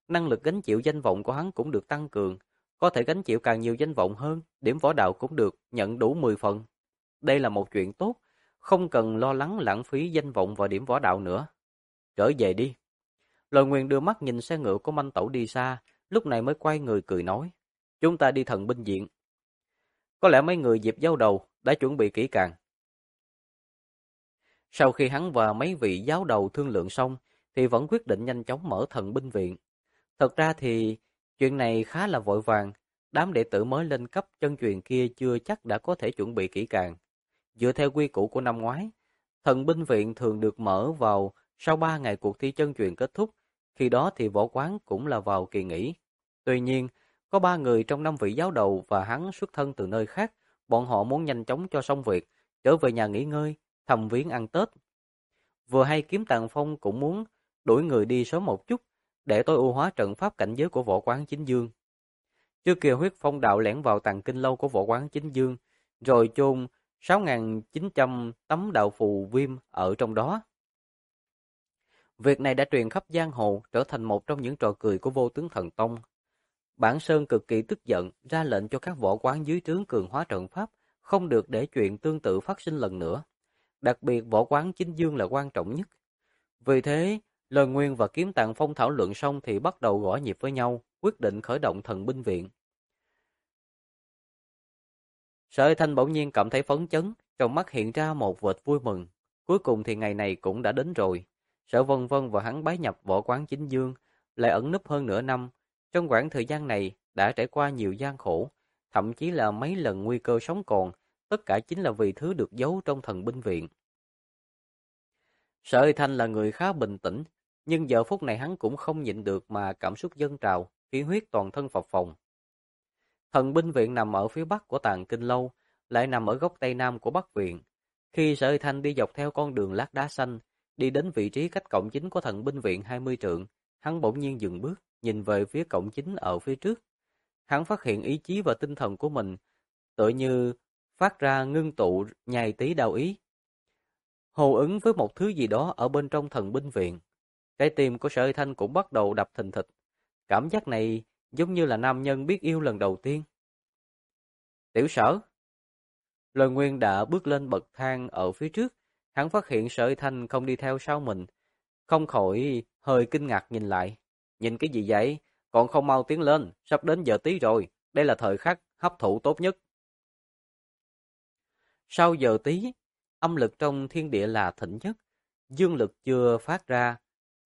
[SPEAKER 1] năng lực gánh chịu danh vọng của hắn cũng được tăng cường, có thể gánh chịu càng nhiều danh vọng hơn, điểm võ đạo cũng được nhận đủ 10 phần. Đây là một chuyện tốt, không cần lo lắng lãng phí danh vọng và điểm võ đạo nữa. Trở về đi. Lời Nguyên đưa mắt nhìn xe ngựa của Manh Tẩu đi xa, lúc này mới quay người cười nói. Chúng ta đi thần binh viện. Có lẽ mấy người Diệp Giáo Đầu đã chuẩn bị kỹ càng. Sau khi hắn và mấy vị giáo đầu thương lượng xong, thì vẫn quyết định nhanh chóng mở thần binh viện. Thật ra thì chuyện này khá là vội vàng, đám đệ tử mới lên cấp chân truyền kia chưa chắc đã có thể chuẩn bị kỹ càng. Dựa theo quy củ của năm ngoái, thần binh viện thường được mở vào sau 3 ngày cuộc thi chân truyền kết thúc, khi đó thì võ quán cũng là vào kỳ nghỉ. Tuy nhiên, có 3 người trong 5 vị giáo đầu và hắn xuất thân từ nơi khác, bọn họ muốn nhanh chóng cho xong việc, trở về nhà nghỉ ngơi, thăm viếng ăn Tết. Vừa hay Kiếm Tàng Phong cũng muốn đuổi người đi sớm một chút, để tối ưu hóa trận pháp cảnh giới của võ quán Chính Dương. Trước kia huyết phong đạo lẻn vào tàng kinh lâu của võ quán Chính Dương, rồi chôn 6.900 tấm đạo phù viêm ở trong đó. Việc này đã truyền khắp giang hồ, trở thành một trong những trò cười của Vô Tướng Thần Tông. Bản Sơn cực kỳ tức giận, ra lệnh cho các võ quán dưới trướng cường hóa trận pháp, không được để chuyện tương tự phát sinh lần nữa. Đặc biệt võ quán Chính Dương là quan trọng nhất. Vì thế, Lời Nguyên và Kiếm Tàng Phong thảo luận xong thì bắt đầu gõ nhịp với nhau, quyết định khởi động thần binh viện. Sở Thanh bỗng nhiên cảm thấy phấn chấn, trong mắt hiện ra một vệt vui mừng. Cuối cùng thì ngày này cũng đã đến rồi. Sở Vân Vân và hắn bái nhập võ quán Chính Dương, lại ẩn núp hơn nửa năm. Trong khoảng thời gian này đã trải qua nhiều gian khổ, thậm chí là mấy lần nguy cơ sống còn, tất cả chính là vì thứ được giấu trong thần binh viện. Sở Thanh là người khá bình tĩnh, nhưng giờ phút này hắn cũng không nhịn được mà cảm xúc dâng trào, khí huyết toàn thân phập phồng. Thần binh viện nằm ở phía bắc của Tàng Kinh Lâu, lại nằm ở góc tây nam của Bắc viện. Khi Sở Thanh đi dọc theo con đường lát đá xanh, đi đến vị trí cách cổng chính của thần binh viện 20 trượng, hắn bỗng nhiên dừng bước, nhìn về phía cổng chính ở phía trước. Hắn phát hiện ý chí và tinh thần của mình tựa như phát ra ngưng tụ nhai tí đạo ý, hồ ứng với một thứ gì đó ở bên trong thần binh viện. Trái tim của Sở Thanh cũng bắt đầu đập thình thịch. Cảm giác này giống như là nam nhân biết yêu lần đầu tiên. Tiểu Sở. Lời Nguyên đã bước lên bậc thang ở phía trước, hắn phát hiện Sở Thanh không đi theo sau mình, không khỏi hơi kinh ngạc nhìn lại. Nhìn cái gì vậy? Còn không mau tiến lên, sắp đến giờ tí rồi, đây là thời khắc hấp thụ tốt nhất. Sau giờ tí, âm lực trong thiên địa là thịnh nhất, dương lực chưa phát ra.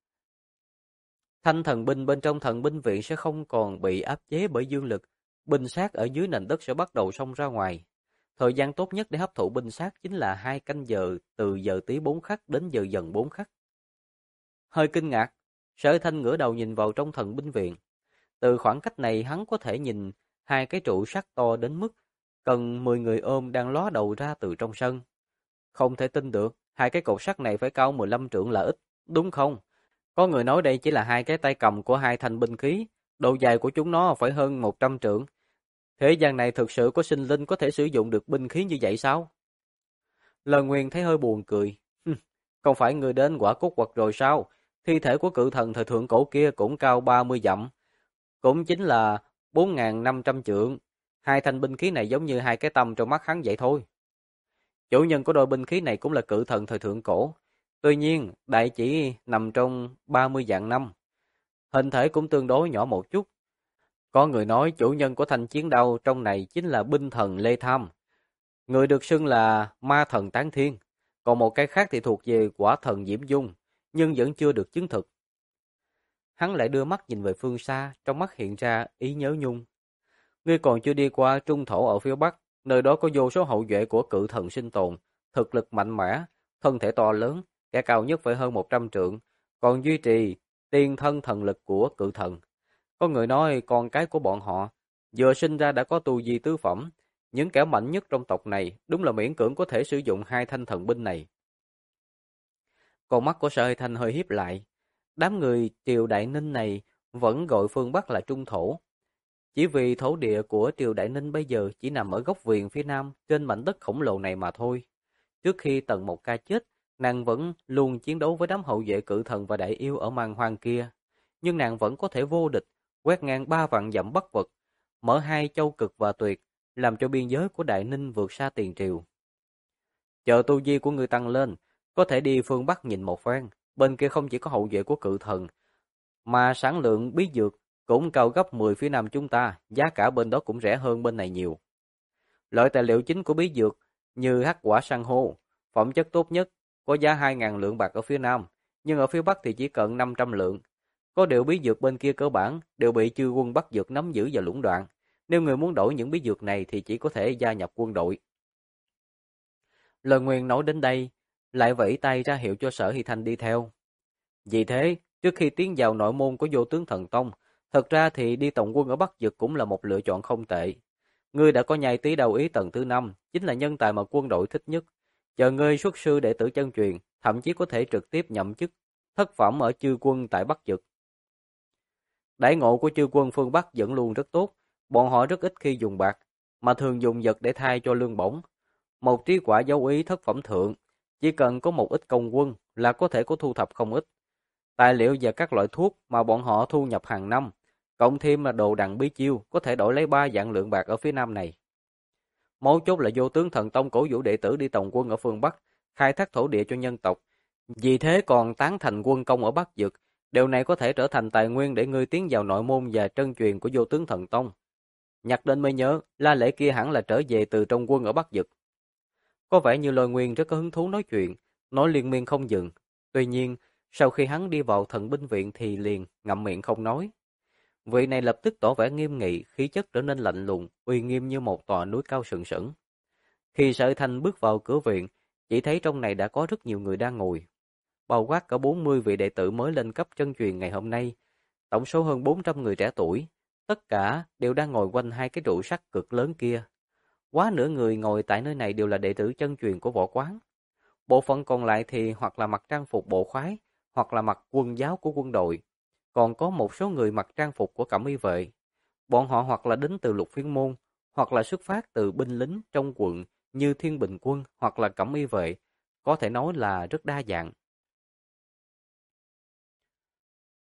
[SPEAKER 1] Thanh thần binh bên trong thần binh viện sẽ không còn bị áp chế bởi dương lực, binh sát ở dưới nền đất sẽ bắt đầu xông ra ngoài. Thời gian tốt nhất để hấp thụ binh sát chính là 2 canh giờ từ giờ tí 4 khắc đến giờ dần 4 khắc. Hơi kinh ngạc, Sở Thanh ngửa đầu nhìn vào trong thần binh viện. Từ khoảng cách này hắn có thể nhìn 2 cái trụ sắt to đến mức cần 10 người ôm đang ló đầu ra từ trong sân. Không thể tin được, 2 cái cột sắt này phải cao 15 trượng là ít, đúng không? Có người nói đây chỉ là 2 cái tay cầm của 2 thanh binh khí, độ dài của chúng nó phải hơn 100 trượng. Thế gian này thực sự có sinh linh có thể sử dụng được binh khí như vậy sao? Lời Nguyên thấy hơi buồn cười. Không phải người đến Quả Cốt Quật rồi sao? Thi thể của cự thần thời thượng cổ kia cũng cao 30 dặm. Cũng chính là 4.500 trượng. 2 thanh binh khí này giống như 2 cái tăm trong mắt hắn vậy thôi. Chủ nhân của đôi binh khí này cũng là cự thần thời thượng cổ. Tuy nhiên, đại chỉ nằm trong 30 vạn năm. Hình thể cũng tương đối nhỏ một chút. Có người nói chủ nhân của thanh chiến đao trong này chính là binh thần Lê Tham. Người được xưng là ma thần Tán Thiên. Còn một cái khác thì thuộc về quả thần Diễm Dung, nhưng vẫn chưa được chứng thực. Hắn lại đưa mắt nhìn về phương xa, trong mắt hiện ra ý nhớ nhung. Ngươi còn chưa đi qua trung thổ ở phía bắc, nơi đó có vô số hậu duệ của cự thần sinh tồn, thực lực mạnh mẽ, thân thể to lớn, kẻ cao nhất phải hơn 100 trượng, còn duy trì tiên thân thần lực của cự thần. Có người nói con cái của bọn họ vừa sinh ra đã có tu vi tứ phẩm, những kẻ mạnh nhất trong tộc này đúng là miễn cưỡng có thể sử dụng 2 thanh thần binh này. Con mắt của Sở Thanh hơi híp lại, đám người Triều Đại Ninh này vẫn gọi phương Bắc là Trung Thổ. Chỉ vì thổ địa của Triều Đại Ninh bây giờ chỉ nằm ở góc viền phía nam trên mảnh đất khổng lồ này mà thôi. Trước khi Tần Mộc Ca chết, nàng vẫn luôn chiến đấu với đám hậu vệ cự thần và đại yêu ở man hoang kia. nhưng nàng vẫn có thể vô địch, quét ngang 3 vạn dặm Bắc vực, mở 2 châu cực và tuyệt, làm cho biên giới của Đại Ninh vượt xa tiền triều. Chờ tu vi của ngươi tăng lên, có thể đi phương Bắc nhìn một phen, bên kia không chỉ có hậu duệ của cự thần, mà sản lượng bí dược cũng cao gấp 10 phía nam chúng ta, giá cả bên đó cũng rẻ hơn bên này nhiều. Loại tài liệu chính của bí dược như hắc quả san hô, phẩm chất tốt nhất, có giá 2.000 lượng bạc ở phía nam, nhưng ở phía bắc thì chỉ cần 500 lượng. Có điều bí dược bên kia cơ bản đều bị chư quân Bắc Dược nắm giữ và lũng đoạn. Nếu người muốn đổi những bí dược này thì chỉ có thể gia nhập quân đội. Lời nguyền nói đến đây, lại vẫy tay ra hiệu cho Sở Hy Thanh đi theo. Vì thế, trước khi tiến vào nội môn của Vô Tướng Thần Tông, thật ra thì đi tổng quân ở Bắc Dực cũng là một lựa chọn không tệ. Ngươi đã có nhai tí đầu ý tầng thứ 5, chính là nhân tài mà quân đội thích nhất. Chờ ngươi xuất sư đệ tử chân truyền, thậm chí có thể trực tiếp nhậm chức thất phẩm ở chư quân tại Bắc Dực. Đãi ngộ của chư quân phương Bắc vẫn luôn rất tốt, bọn họ rất ít khi dùng bạc, mà thường dùng vật để thay cho lương bổng. Một trí quả dấu ý thất phẩm thượng, chỉ cần có một ít công quân là có thể có thu thập không ít. Tài liệu và các loại thuốc mà bọn họ thu nhập hàng năm, cộng thêm là đồ đằng bí chiêu, có thể đổi lấy 3 vạn lượng bạc ở phía nam này. Mấu chốt là Vô Tướng Thần Tông cổ vũ đệ tử đi tổng quân ở phương Bắc, khai thác thổ địa cho nhân tộc. Vì thế còn tán thành quân công ở Bắc Dực, điều này có thể trở thành tài nguyên để ngươi tiến vào nội môn và trân truyền của Vô Tướng Thần Tông. Nhắc đến mới nhớ, La Lễ kia hẳn là trở về từ trong quân ở Bắc Dực. Có vẻ như Lôi Nguyên rất có hứng thú nói chuyện, nói liên miên không dừng. Tuy nhiên, sau khi hắn đi vào thần binh viện thì liền ngậm miệng không nói. Vị này lập tức tỏ vẻ nghiêm nghị, khí chất trở nên lạnh lùng, uy nghiêm như một tòa núi cao sừng sững. Khi Sở Thanh bước vào cửa viện, chỉ thấy trong này đã có rất nhiều người đang ngồi, bao quát cả 40 vị đệ tử mới lên cấp chân truyền ngày hôm nay, tổng số hơn 400 người trẻ tuổi, tất cả đều đang ngồi quanh 2 cái trụ sắt cực lớn kia. Quá nửa người ngồi tại nơi này đều là đệ tử chân truyền của võ quán. Bộ phận còn lại thì hoặc là mặc trang phục bộ khoái, hoặc là mặc quân giáo của quân đội. Còn có một số người mặc trang phục của cẩm y vệ. Bọn họ hoặc là đến từ Lục Phiên Môn, hoặc là xuất phát từ binh lính trong quận như Thiên Bình Quân hoặc là cẩm y vệ. Có thể nói là rất đa dạng.